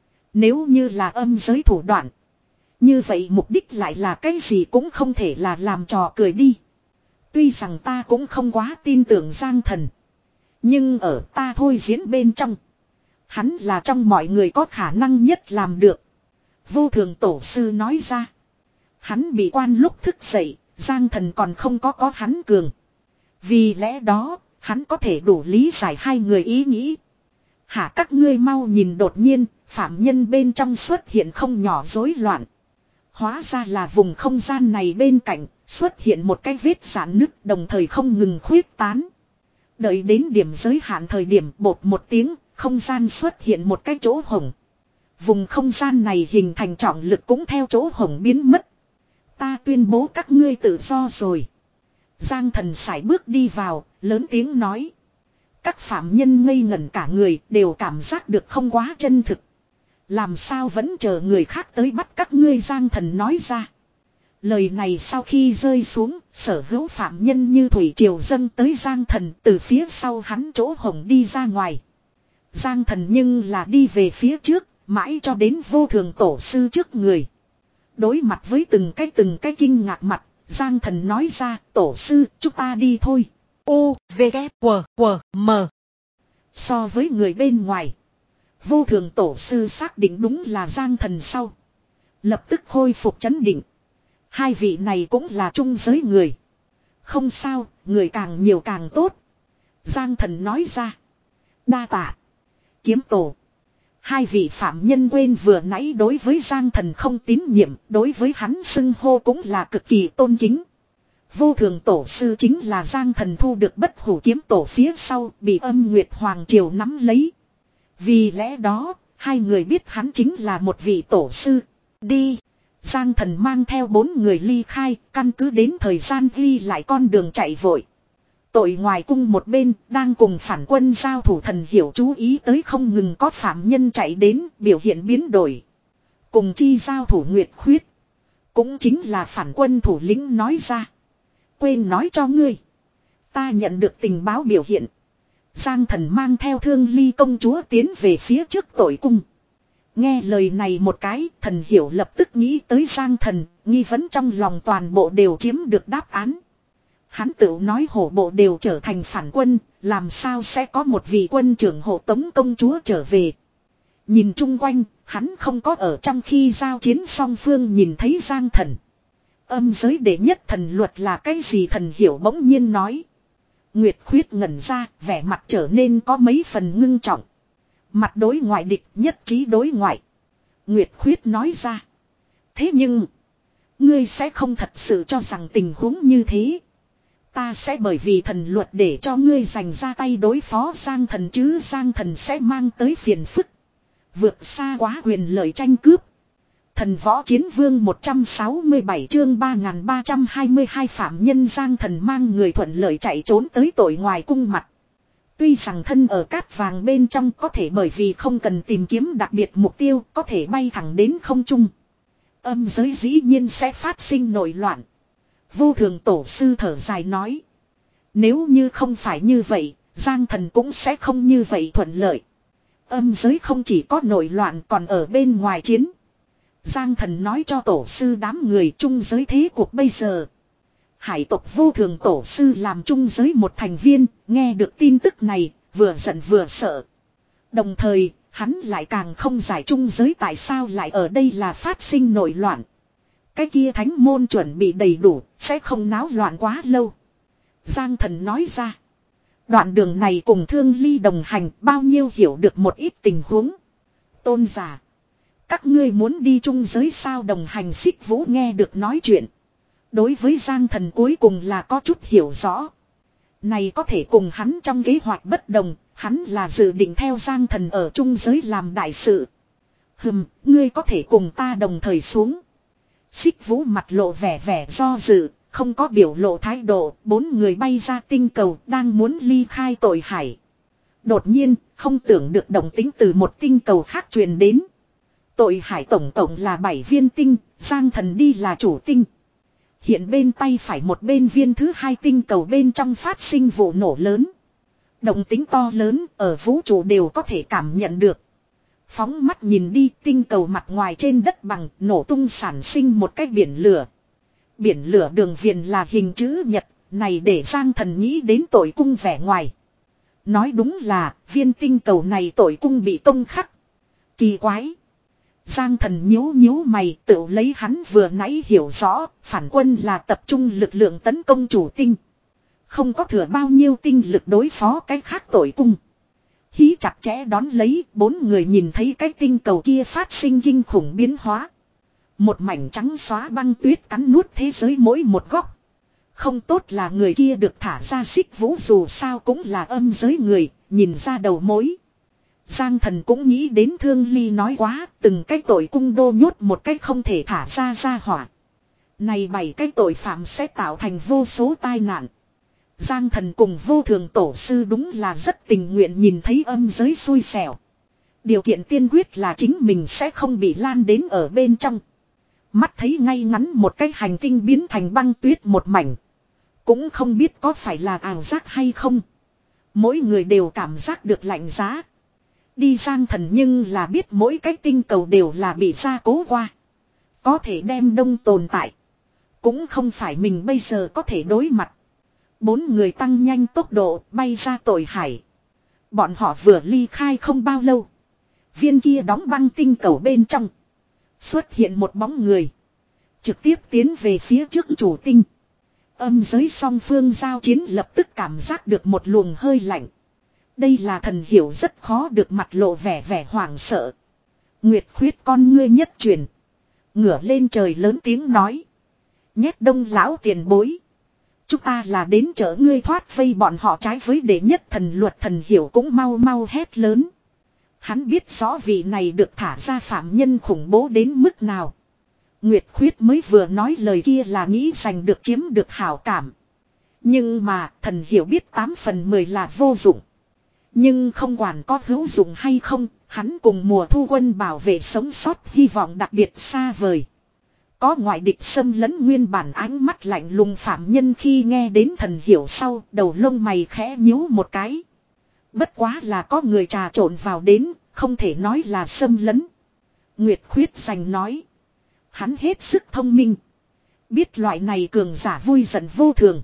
Speaker 1: Nếu như là âm giới thủ đoạn. Như vậy mục đích lại là cái gì cũng không thể là làm trò cười đi. Tuy rằng ta cũng không quá tin tưởng Giang Thần. Nhưng ở ta thôi diễn bên trong. Hắn là trong mọi người có khả năng nhất làm được. Vô thường tổ sư nói ra. Hắn bị quan lúc thức dậy, Giang Thần còn không có có hắn cường. Vì lẽ đó, hắn có thể đủ lý giải hai người ý nghĩ. Hả các ngươi mau nhìn đột nhiên, phạm nhân bên trong xuất hiện không nhỏ rối loạn. Hóa ra là vùng không gian này bên cạnh, xuất hiện một cái vết giãn nứt đồng thời không ngừng khuyết tán. Đợi đến điểm giới hạn thời điểm bột một tiếng, không gian xuất hiện một cái chỗ hổng. Vùng không gian này hình thành trọng lực cũng theo chỗ hổng biến mất. Ta tuyên bố các ngươi tự do rồi. Giang Thần sải bước đi vào, lớn tiếng nói. Các phạm nhân ngây ngẩn cả người đều cảm giác được không quá chân thực. Làm sao vẫn chờ người khác tới bắt các ngươi Giang Thần nói ra. Lời này sau khi rơi xuống, sở hữu phạm nhân như thủy triều dâng tới Giang Thần từ phía sau hắn chỗ hổng đi ra ngoài. Giang Thần nhưng là đi về phía trước, mãi cho đến vô thường tổ sư trước người. Đối mặt với từng cái từng cái kinh ngạc mặt, Giang Thần nói ra, tổ sư, chúng ta đi thôi.
Speaker 2: U, V, K, W, W, M.
Speaker 1: So với người bên ngoài, vô thường tổ sư xác định đúng là Giang Thần sau. Lập tức khôi phục chấn định. Hai vị này cũng là trung giới người. Không sao, người càng nhiều càng tốt. Giang Thần nói ra. Đa tạ. Kiếm tổ. Hai vị phạm nhân quên vừa nãy đối với Giang Thần không tín nhiệm, đối với hắn xưng hô cũng là cực kỳ tôn kính. Vô thường tổ sư chính là Giang Thần thu được bất hủ kiếm tổ phía sau, bị âm Nguyệt Hoàng Triều nắm lấy. Vì lẽ đó, hai người biết hắn chính là một vị tổ sư. Đi. Giang Thần mang theo bốn người ly khai, căn cứ đến thời gian ghi lại con đường chạy vội. Tội ngoài cung một bên, đang cùng phản quân giao thủ Thần Hiểu chú ý tới không ngừng có phạm nhân chạy đến, biểu hiện biến đổi. Cùng chi giao thủ Nguyệt Khuyết. Cũng chính là phản quân thủ lĩnh nói ra. Quên nói cho ngươi. Ta nhận được tình báo biểu hiện. Giang Thần mang theo Thương Ly công chúa tiến về phía trước tội cung. Nghe lời này một cái, Thần Hiểu lập tức nghĩ tới Giang Thần, nghi vấn trong lòng toàn bộ đều chiếm được đáp án. Hắn tự nói hổ bộ đều trở thành phản quân, làm sao sẽ có một vị quân trưởng hộ tống công chúa trở về. Nhìn chung quanh, hắn không có ở trong khi giao chiến song phương nhìn thấy Giang Thần. Âm giới đệ nhất thần luật là cái gì Thần Hiểu bỗng nhiên nói. Nguyệt Khuyết ngẩn ra, vẻ mặt trở nên có mấy phần ngưng trọng. Mặt đối ngoại địch nhất trí đối ngoại. Nguyệt Khuyết nói ra. Thế nhưng, ngươi sẽ không thật sự cho rằng tình huống như thế. Ta sẽ bởi vì thần luật để cho ngươi dành ra tay đối phó Giang Thần chứ Giang Thần sẽ mang tới phiền phức. Vượt xa quá quyền lợi tranh cướp. Thần võ chiến vương một trăm sáu mươi bảy chương ba nghìn ba trăm hai mươi hai phạm nhân Giang Thần mang người thuận lợi chạy trốn tới tội ngoài cung mặt. Tuy rằng thân ở cát vàng bên trong có thể bởi vì không cần tìm kiếm đặc biệt mục tiêu có thể bay thẳng đến không trung. Âm giới dĩ nhiên sẽ phát sinh nổi loạn. Vô thường tổ sư thở dài nói. Nếu như không phải như vậy, Giang Thần cũng sẽ không như vậy thuận lợi. Âm giới không chỉ có nổi loạn còn ở bên ngoài chiến. Giang Thần nói cho tổ sư đám người trung giới thế cuộc bây giờ. Hải tộc vô thường tổ sư làm trung giới một thành viên, nghe được tin tức này, vừa giận vừa sợ. Đồng thời, hắn lại càng không giải trung giới tại sao lại ở đây là phát sinh nổi loạn. Cái kia thánh môn chuẩn bị đầy đủ, sẽ không náo loạn quá lâu. Giang Thần nói ra. Đoạn đường này cùng Thương Ly đồng hành bao nhiêu hiểu được một ít tình huống. Tôn giả. Các ngươi muốn đi chung giới sao? Đồng hành Xích Vũ nghe được nói chuyện. Đối với Giang Thần cuối cùng là có chút hiểu rõ. Này có thể cùng hắn trong kế hoạch bất đồng, hắn là dự định theo Giang Thần ở chung giới làm đại sự. Hừm, ngươi có thể cùng ta đồng thời xuống. Xích Vũ mặt lộ vẻ vẻ do dự, không có biểu lộ thái độ, bốn người bay ra tinh cầu đang muốn ly khai tội hải. Đột nhiên, không tưởng được động tính từ một tinh cầu khác truyền đến. Tội hải tổng cộng là bảy viên tinh, Giang Thần đi là chủ tinh. Hiện bên tay phải một bên viên thứ hai tinh cầu bên trong phát sinh vụ nổ lớn. Động tính to lớn ở vũ trụ đều có thể cảm nhận được. Phóng mắt nhìn đi, tinh cầu mặt ngoài trên đất bằng nổ tung sản sinh một cái biển lửa. Biển lửa đường viền là hình chữ nhật, này để Giang Thần nghĩ đến tội cung vẻ ngoài. Nói đúng là viên tinh cầu này tội cung bị tông khắc. Kỳ quái. Giang Thần nhíu nhíu mày, tự lấy hắn vừa nãy hiểu rõ, phản quân là tập trung lực lượng tấn công chủ tinh. Không có thừa bao nhiêu tinh lực đối phó cái khác tội cung. Hí chặt chẽ đón lấy, bốn người nhìn thấy cái tinh cầu kia phát sinh kinh khủng biến hóa. Một mảnh trắng xóa băng tuyết cắn nuốt thế giới mỗi một góc. Không tốt là người kia được thả ra Xích Vũ dù sao cũng là âm giới người, nhìn ra đầu mối. Giang Thần cũng nghĩ đến Thương Ly nói quá, từng cái tội cung đô nhốt một cái không thể thả ra ra hỏa. Này bảy cái tội phạm sẽ tạo thành vô số tai nạn. Giang Thần cùng vô thường tổ sư đúng là rất tình nguyện nhìn thấy âm giới xui xẻo. Điều kiện tiên quyết là chính mình sẽ không bị lan đến ở bên trong. Mắt thấy ngay ngắn một cái hành tinh biến thành băng tuyết một mảnh. Cũng không biết có phải là ảo giác hay không. Mỗi người đều cảm giác được lạnh giá. Đi Giang Thần nhưng là biết mỗi cái tinh cầu đều là bị gia cố qua. Có thể đem đông tồn tại. Cũng không phải mình bây giờ có thể đối mặt. Bốn người tăng nhanh tốc độ bay ra tội hải. Bọn họ vừa ly khai không bao lâu. Viên kia đóng băng tinh cầu bên trong. Xuất hiện một bóng người. Trực tiếp tiến về phía trước chủ tinh. Âm giới song phương giao chiến lập tức cảm giác được một luồng hơi lạnh. Đây là Thần Hiểu rất khó được mặt lộ vẻ vẻ hoảng sợ. Nguyệt Khuyết con ngươi nhất truyền. Ngửa lên trời lớn tiếng nói. Nhét đông lão tiền bối. Chúng ta là đến chở ngươi thoát vây bọn họ trái với đệ nhất thần luật. Thần Hiểu cũng mau mau hét lớn. Hắn biết rõ vị này được thả ra phạm nhân khủng bố đến mức nào. Nguyệt Khuyết mới vừa nói lời kia là nghĩ giành được chiếm được hảo cảm. Nhưng mà Thần Hiểu biết tám phần mười là vô dụng. Nhưng không quản có hữu dụng hay không, hắn cùng mùa thu quân bảo vệ sống sót hy vọng đặc biệt xa vời. Có ngoại địch xâm lấn nguyên bản ánh mắt lạnh lùng phạm nhân khi nghe đến Thần Hiểu sau, đầu lông mày khẽ nhíu một cái. Bất quá là có người trà trộn vào đến, không thể nói là xâm lấn. Nguyệt Khuyết giành nói. Hắn hết sức thông minh. Biết loại này cường giả vui giận vô thường.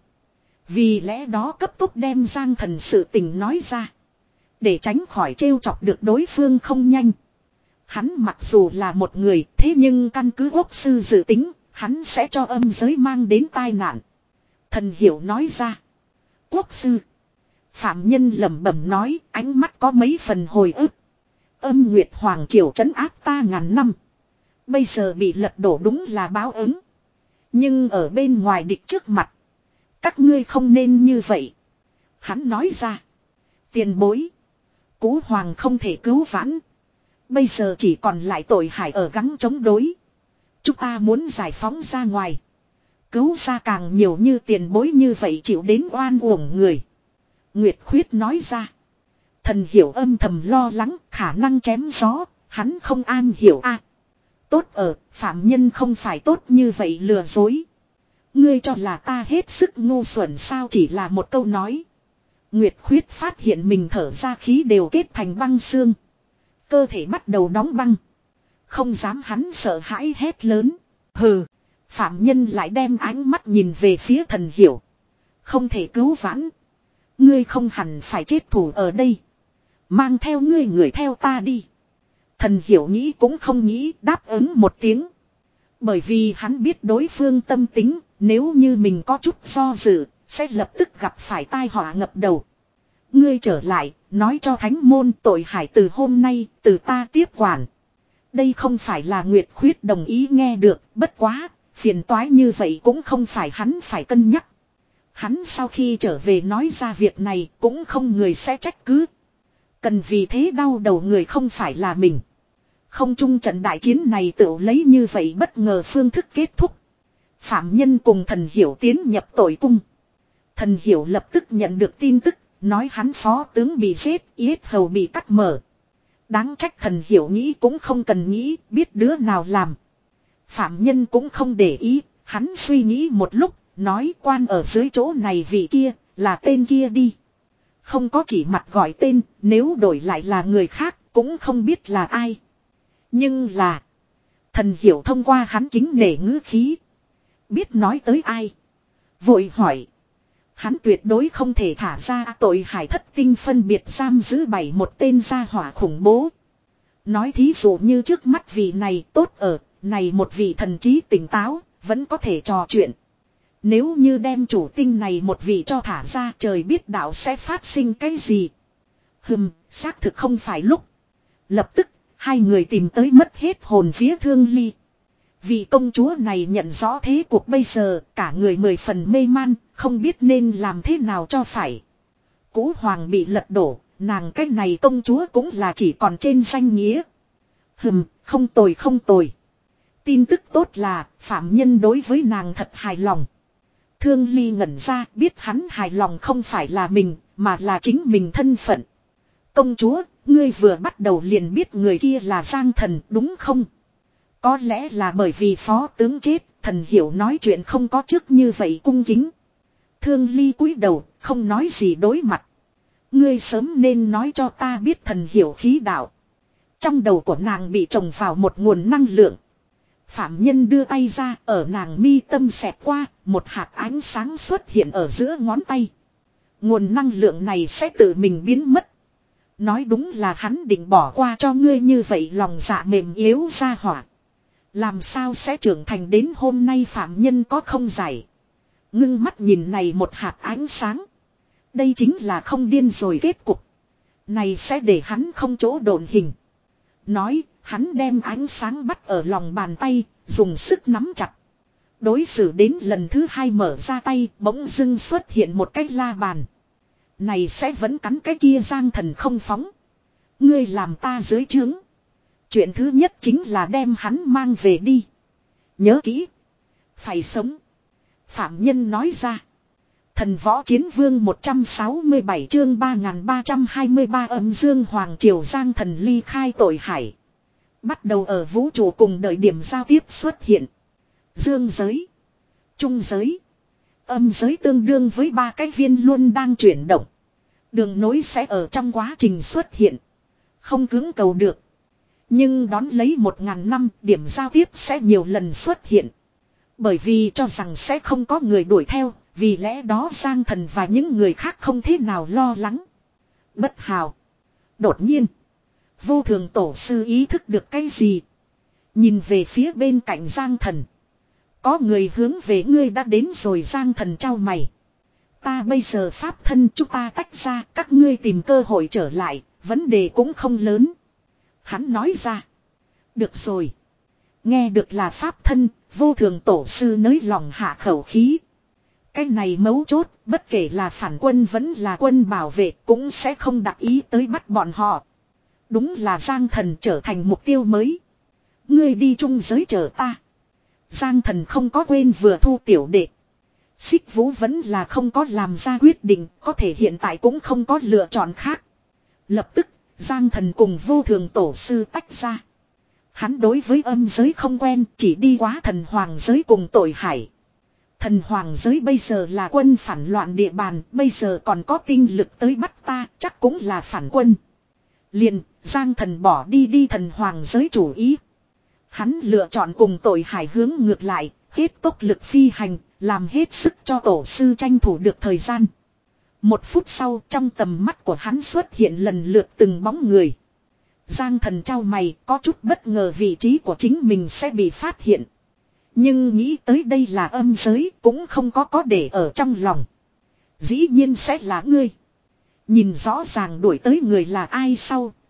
Speaker 1: Vì lẽ đó cấp tốc đem Giang Thần sự tình nói ra. Để tránh khỏi trêu chọc được đối phương không nhanh. Hắn mặc dù là một người, thế nhưng căn cứ quốc sư dự tính, hắn sẽ cho âm giới mang đến tai nạn. Thần Hiểu nói ra. Quốc sư. Phạm nhân lẩm bẩm nói, ánh mắt có mấy phần hồi ức. Âm Nguyệt Hoàng Triều trấn áp ta ngàn năm. Bây giờ bị lật đổ đúng là báo ứng. Nhưng ở bên ngoài địch trước mặt. Các ngươi không nên như vậy. Hắn nói ra. Tiền bối. Cú Hoàng không thể cứu vãn. Bây giờ chỉ còn lại tội hải ở gắng chống đối. Chúng ta muốn giải phóng ra ngoài. Cứu ra càng nhiều như tiền bối như vậy chịu đến oan uổng người. Nguyệt Khuyết nói ra. Thần Hiểu âm thầm lo lắng khả năng chém gió. Hắn không an hiểu a. À, tốt ở phạm nhân không phải tốt như vậy lừa dối. Ngươi cho là ta hết sức ngu xuẩn sao chỉ là một câu nói. Nguyệt Khuyết phát hiện mình thở ra khí đều kết thành băng xương. Cơ thể bắt đầu đóng băng. Không dám hắn sợ hãi hét lớn. Hừ. Phạm nhân lại đem ánh mắt nhìn về phía Thần Hiểu. Không thể cứu vãn. Ngươi không hẳn phải chết thủ ở đây. Mang theo ngươi người theo ta đi. Thần Hiểu nghĩ cũng không nghĩ đáp ứng một tiếng. Bởi vì hắn biết đối phương tâm tính. Nếu như mình có chút do dự. Sẽ lập tức gặp phải tai họa ngập đầu. Ngươi trở lại. Nói cho thánh môn tội hải từ hôm nay. Từ ta tiếp quản. Đây không phải là Nguyệt Khuyết đồng ý nghe được, bất quá, phiền toái như vậy cũng không phải hắn phải cân nhắc. Hắn sau khi trở về nói ra việc này cũng không người sẽ trách cứ. Cần vì thế đau đầu người không phải là mình. Không chung trận đại chiến này tự lấy như vậy bất ngờ phương thức kết thúc. Phạm Nhân cùng Thần Hiểu tiến nhập tội cung. Thần Hiểu lập tức nhận được tin tức, nói hắn phó tướng bị giết, yết hầu bị cắt mở. Đáng trách Thần Hiểu nghĩ cũng không cần nghĩ, biết đứa nào làm. Phạm Nhân cũng không để ý, hắn suy nghĩ một lúc, nói quan ở dưới chỗ này vị kia, là tên kia đi. Không có chỉ mặt gọi tên, nếu đổi lại là người khác, cũng không biết là ai. Nhưng là, Thần Hiểu thông qua hắn kính nể ngữ khí. Biết nói tới ai. Vội hỏi. Hắn tuyệt đối không thể thả ra tội hải thất tinh phân biệt giam giữ bảy một tên gia hỏa khủng bố. Nói thí dụ như trước mắt vị này tốt ở, này một vị thần trí tỉnh táo, vẫn có thể trò chuyện. Nếu như đem chủ tinh này một vị cho thả ra trời biết đạo sẽ phát sinh cái gì. Hừm, xác thực không phải lúc. Lập tức, hai người tìm tới mất hết hồn phía Thương Ly. Vị công chúa này nhận rõ thế cuộc bây giờ, cả người mười phần mê man, không biết nên làm thế nào cho phải. Cũ hoàng bị lật đổ, nàng cái này công chúa cũng là chỉ còn trên danh nghĩa. Hừm, không tồi không tồi. Tin tức tốt là, phạm nhân đối với nàng thật hài lòng. Thương Ly ngẩn ra, biết hắn hài lòng không phải là mình, mà là chính mình thân phận. Công chúa, ngươi vừa bắt đầu liền biết người kia là Giang Thần, đúng không? Có lẽ là bởi vì phó tướng chết, Thần Hiểu nói chuyện không có trước như vậy cung kính. Thương Ly cúi đầu, không nói gì đối mặt. Ngươi sớm nên nói cho ta biết Thần Hiểu khí đạo. Trong đầu của nàng bị trồng vào một nguồn năng lượng. Phạm Nhân đưa tay ra, ở nàng mi tâm xẹt qua, một hạt ánh sáng xuất hiện ở giữa ngón tay. Nguồn năng lượng này sẽ tự mình biến mất. Nói đúng là hắn định bỏ qua cho ngươi như vậy lòng dạ mềm yếu ra hỏa. Làm sao sẽ trưởng thành đến hôm nay Phạm Nhân có không giải. Ngưng mắt nhìn này một hạt ánh sáng. Đây chính là không điên rồi kết cục. Này sẽ để hắn không chỗ độn hình. Nói, hắn đem ánh sáng bắt ở lòng bàn tay, dùng sức nắm chặt. Đối xử đến lần thứ hai mở ra tay, bỗng dưng xuất hiện một cái la bàn. Này sẽ vẫn cắn cái kia Giang Thần không phóng. Ngươi làm ta dưới trướng. Chuyện thứ nhất chính là đem hắn mang về đi. Nhớ kỹ. Phải sống. Phạm Nhân nói ra. Thần Võ Chiến Vương một trăm sáu mươi bảy chương ba nghìn ba trăm hai mươi ba âm dương Hoàng Triều Giang Thần ly khai tội hải. Bắt đầu ở vũ trụ cùng đợi điểm giao tiếp xuất hiện. Dương giới. Trung giới. Âm giới tương đương với ba cái viên luôn đang chuyển động. Đường nối sẽ ở trong quá trình xuất hiện. Không cưỡng cầu được. Nhưng đón lấy một ngàn năm điểm giao tiếp sẽ nhiều lần xuất hiện. Bởi vì cho rằng sẽ không có người đuổi theo. Vì lẽ đó Giang Thần và những người khác không thế nào lo lắng. Bất hào. Đột nhiên. Vô thường tổ sư ý thức được cái gì. Nhìn về phía bên cạnh Giang Thần. Có người hướng về ngươi đã đến rồi. Giang Thần trao mày. Ta bây giờ pháp thân chúng ta tách ra. Các ngươi tìm cơ hội trở lại. Vấn đề cũng không lớn. Hắn nói ra. Được rồi. Nghe được là pháp thân. Vô thường tổ sư nới lòng hạ khẩu khí. Cái này mấu chốt, bất kể là phản quân vẫn là quân bảo vệ cũng sẽ không đặt ý tới bắt bọn họ. Đúng là Giang Thần trở thành mục tiêu mới. Ngươi đi trung giới chờ ta. Giang Thần không có quên vừa thu tiểu đệ. Xích Vũ vẫn là không có làm ra quyết định, có thể hiện tại cũng không có lựa chọn khác. Lập tức, Giang Thần cùng vô thường tổ sư tách ra. Hắn đối với âm giới không quen, chỉ đi quá thần hoàng giới cùng tội hải. Thần hoàng giới bây giờ là quân phản loạn địa bàn, bây giờ còn có tinh lực tới bắt ta, chắc cũng là phản quân. Liền, Giang Thần bỏ đi đi thần hoàng giới chủ ý. Hắn lựa chọn cùng tội hải hướng ngược lại, hết tốc lực phi hành, làm hết sức cho tổ sư tranh thủ được thời gian. Một phút sau, trong tầm mắt của hắn xuất hiện lần lượt từng bóng người. Giang Thần trao mày, có chút bất ngờ vị trí của chính mình sẽ bị phát hiện. Nhưng nghĩ tới đây là âm giới cũng không có có để ở trong lòng. Dĩ nhiên sẽ là ngươi. Nhìn rõ ràng đuổi tới người là ai sau,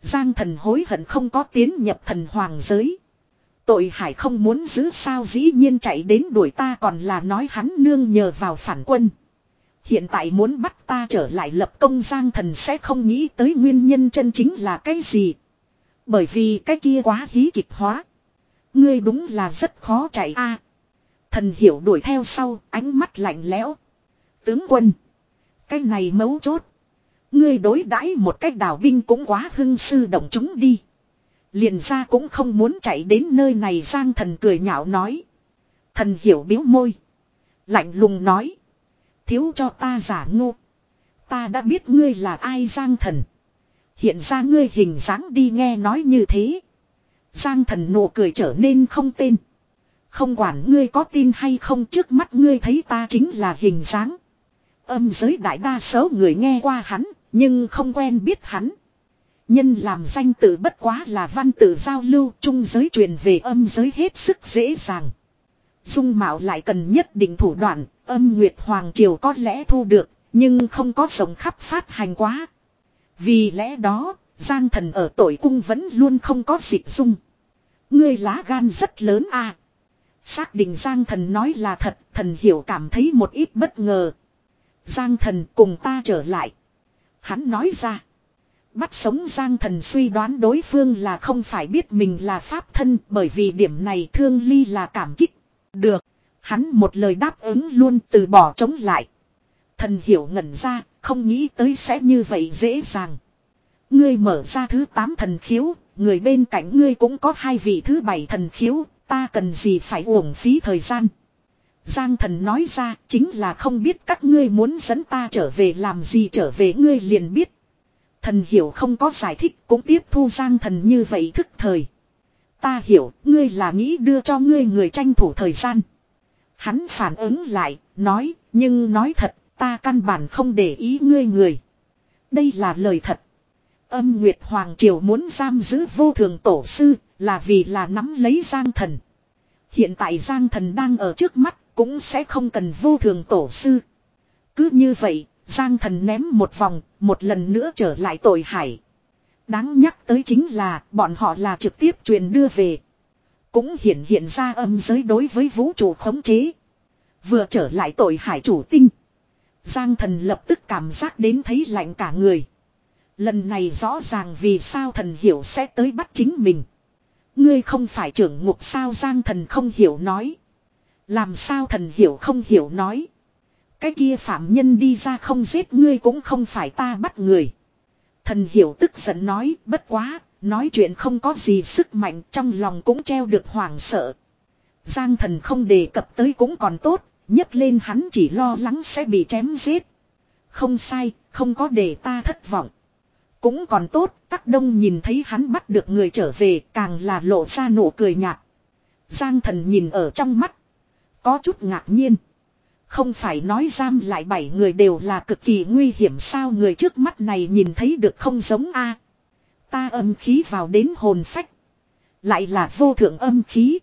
Speaker 1: Giang thần hối hận không có tiến nhập thần hoàng giới. Tội hải không muốn giữ sao dĩ nhiên chạy đến đuổi ta, còn là nói hắn nương nhờ vào phản quân. Hiện tại muốn bắt ta trở lại lập công, Giang thần sẽ không nghĩ tới nguyên nhân chân chính là cái gì. Bởi vì cái kia quá hí kịch hóa. Ngươi đúng là rất khó chạy a. Thần hiểu đuổi theo sau, ánh mắt lạnh lẽo. Tướng quân. Cái này mấu chốt. Ngươi đối đãi một cách đào binh cũng quá hưng sư động chúng đi. Liền ra cũng không muốn chạy đến nơi này, Giang thần cười nhạo nói. Thần hiểu biếu môi. Lạnh lùng nói. Thiếu cho ta giả ngu. Ta đã biết ngươi là ai Giang thần. Hiện ra ngươi hình dáng đi, nghe nói như thế. Giang thần nụ cười trở nên không tên. Không quản ngươi có tin hay không, trước mắt ngươi thấy ta chính là hình dáng. Âm giới đại đa số người nghe qua hắn, nhưng không quen biết hắn. Nhân làm danh tự bất quá là văn tự giao lưu, trung giới truyền về âm giới hết sức dễ dàng. Dung mạo lại cần nhất định thủ đoạn, âm Nguyệt Hoàng Triều có lẽ thu được, nhưng không có rộng khắp phát hành quá. Vì lẽ đó, Giang thần ở tội cung vẫn luôn không có dịch dung. Ngươi lá gan rất lớn à. Xác định Giang thần nói là thật, thần hiểu cảm thấy một ít bất ngờ. Giang thần cùng ta trở lại. Hắn nói ra. Bắt sống Giang thần suy đoán đối phương là không phải biết mình là pháp thân, bởi vì điểm này Thương Ly là cảm kích. Được. Hắn một lời đáp ứng luôn, từ bỏ chống lại. Thần hiểu ngẩn ra, không nghĩ tới sẽ như vậy dễ dàng. Ngươi mở ra thứ tám thần khiếu, người bên cạnh ngươi cũng có hai vị thứ bảy thần khiếu, ta cần gì phải uổng phí thời gian. Giang thần nói ra, chính là không biết các ngươi muốn dẫn ta trở về làm gì, trở về ngươi liền biết. Thần hiểu không có giải thích, cũng tiếp thu Giang thần như vậy thức thời. Ta hiểu, ngươi là nghĩ đưa cho ngươi người tranh thủ thời gian. Hắn phản ứng lại, nói, nhưng nói thật, ta căn bản không để ý ngươi người. Đây là lời thật. Âm Nguyệt Hoàng Triều muốn giam giữ vô thường tổ sư, là vì là nắm lấy Giang thần. Hiện tại Giang thần đang ở trước mắt, cũng sẽ không cần vô thường tổ sư. Cứ như vậy, Giang thần ném một vòng, một lần nữa trở lại tội hải. Đáng nhắc tới chính là, bọn họ là trực tiếp truyền đưa về. Cũng hiện hiện ra âm giới đối với vũ trụ khống chế. Vừa trở lại tội hải chủ tinh. Giang thần lập tức cảm giác đến thấy lạnh cả người. Lần này rõ ràng vì sao thần hiểu sẽ tới bắt chính mình. Ngươi không phải trưởng ngục sao, Giang thần không hiểu nói. Làm sao thần hiểu không hiểu nói. Cái kia phạm nhân đi ra không giết ngươi cũng không phải ta bắt người. Thần hiểu tức giận nói, bất quá, nói chuyện không có gì sức mạnh, trong lòng cũng treo được hoảng sợ. Giang thần không đề cập tới cũng còn tốt, nhấc lên hắn chỉ lo lắng sẽ bị chém giết. Không sai, không có để ta thất vọng. Cũng còn tốt, Tắc Đông nhìn thấy hắn bắt được người trở về, càng là lộ ra nụ cười nhạt. Giang thần nhìn ở trong mắt. Có chút ngạc nhiên. Không phải nói giam lại bảy người đều là cực kỳ nguy hiểm sao, người trước mắt này nhìn thấy được không giống a. Ta âm khí vào đến hồn phách. Lại là vô thượng âm khí.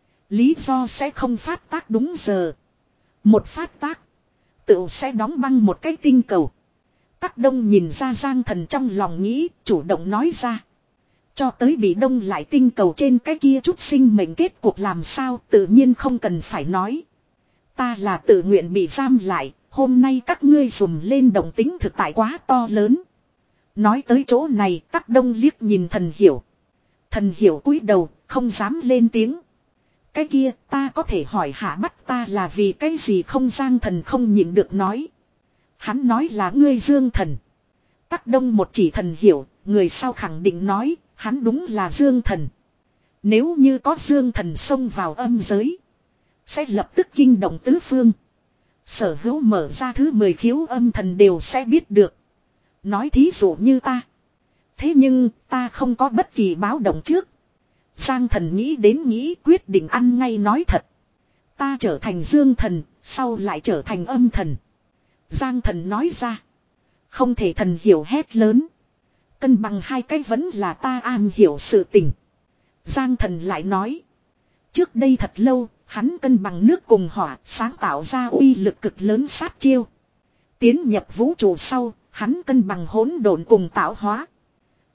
Speaker 1: Lý do sẽ không phát tác đúng giờ. Một phát tác. Tự sẽ đóng băng một cái tinh cầu. Tắc Đông nhìn ra Giang thần trong lòng nghĩ, chủ động nói ra. Cho tới bị đông lại tinh cầu trên cái kia chút sinh mệnh kết cuộc làm sao, tự nhiên không cần phải nói. Ta là tự nguyện bị giam lại, hôm nay các ngươi dùng lên động tính thực tại quá to lớn. Nói tới chỗ này, Tắc Đông liếc nhìn thần hiểu. Thần hiểu cúi đầu, không dám lên tiếng. Cái kia, ta có thể hỏi hạ bắt ta là vì cái gì không, Giang thần không nhịn được nói. Hắn nói là ngươi Dương thần. Tắc Đông một chỉ thần hiểu, người sau khẳng định nói, hắn đúng là Dương thần. Nếu như có Dương thần xông vào âm giới, sẽ lập tức kinh động tứ phương. Sở hữu mở ra thứ mười khiếu âm thần đều sẽ biết được. Nói thí dụ như ta. Thế nhưng ta không có bất kỳ báo động trước. Giang thần nghĩ đến nghĩ quyết định ăn ngay nói thật. Ta trở thành Dương thần, sau lại trở thành âm thần. Giang thần nói ra. Không thể, thần hiểu hét lớn. Cân bằng hai cái vẫn là ta am hiểu sự tình. Giang thần lại nói. Trước đây thật lâu, hắn cân bằng nước cùng hỏa, sáng tạo ra uy lực cực lớn sát chiêu. Tiến nhập vũ trụ sau, hắn cân bằng hỗn độn cùng tạo hóa.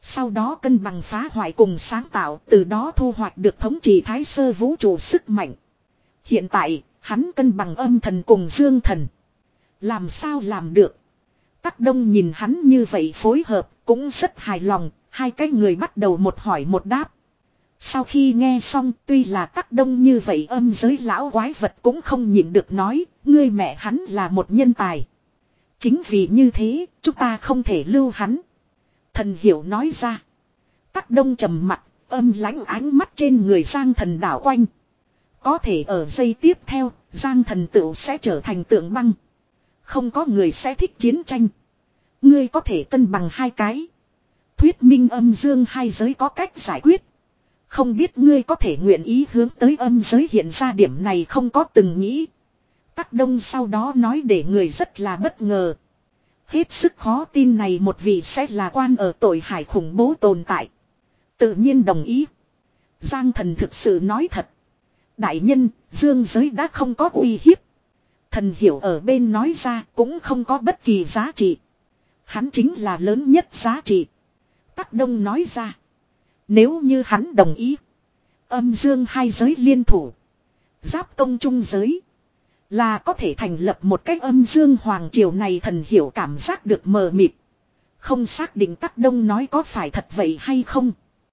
Speaker 1: Sau đó cân bằng phá hoại cùng sáng tạo, từ đó thu hoạch được thống trị thái sơ vũ trụ sức mạnh. Hiện tại, hắn cân bằng âm thần cùng dương thần. Làm sao làm được? Tắc Đông nhìn hắn như vậy phối hợp, cũng rất hài lòng, hai cái người bắt đầu một hỏi một đáp. Sau khi nghe xong, tuy là Tắc Đông như vậy âm giới lão quái vật cũng không nhịn được nói, ngươi mẹ hắn là một nhân tài. Chính vì như thế, chúng ta không thể lưu hắn. Thần Hiểu nói ra. Tắc Đông trầm mặt, âm lãnh ánh mắt trên người Giang Thần đảo quanh. Có thể ở giây tiếp theo, Giang Thần tựu sẽ trở thành tượng băng. Không có người sẽ thích chiến tranh. Ngươi có thể cân bằng hai cái. Thuyết minh âm dương hai giới có cách giải quyết. Không biết ngươi có thể nguyện ý hướng tới âm giới hiện ra điểm này không có từng nghĩ. Tắc Đông sau đó nói để người rất là bất ngờ. Hết sức khó tin này một vị sẽ là quan ở tội hải khủng bố tồn tại. Tự nhiên đồng ý. Giang Thần thực sự nói thật. Đại nhân, dương giới đã không có uy hiếp. Thần Hiểu ở bên nói ra cũng không có bất kỳ giá trị. Hắn chính là lớn nhất giá trị. Tắc Đông nói ra. Nếu như hắn đồng ý. Âm dương hai giới liên thủ. Giáp công trung giới. Là có thể thành lập một cách âm dương hoàng triều này. Thần Hiểu cảm giác được mờ mịt. Không xác định Tắc Đông nói có phải thật vậy hay không.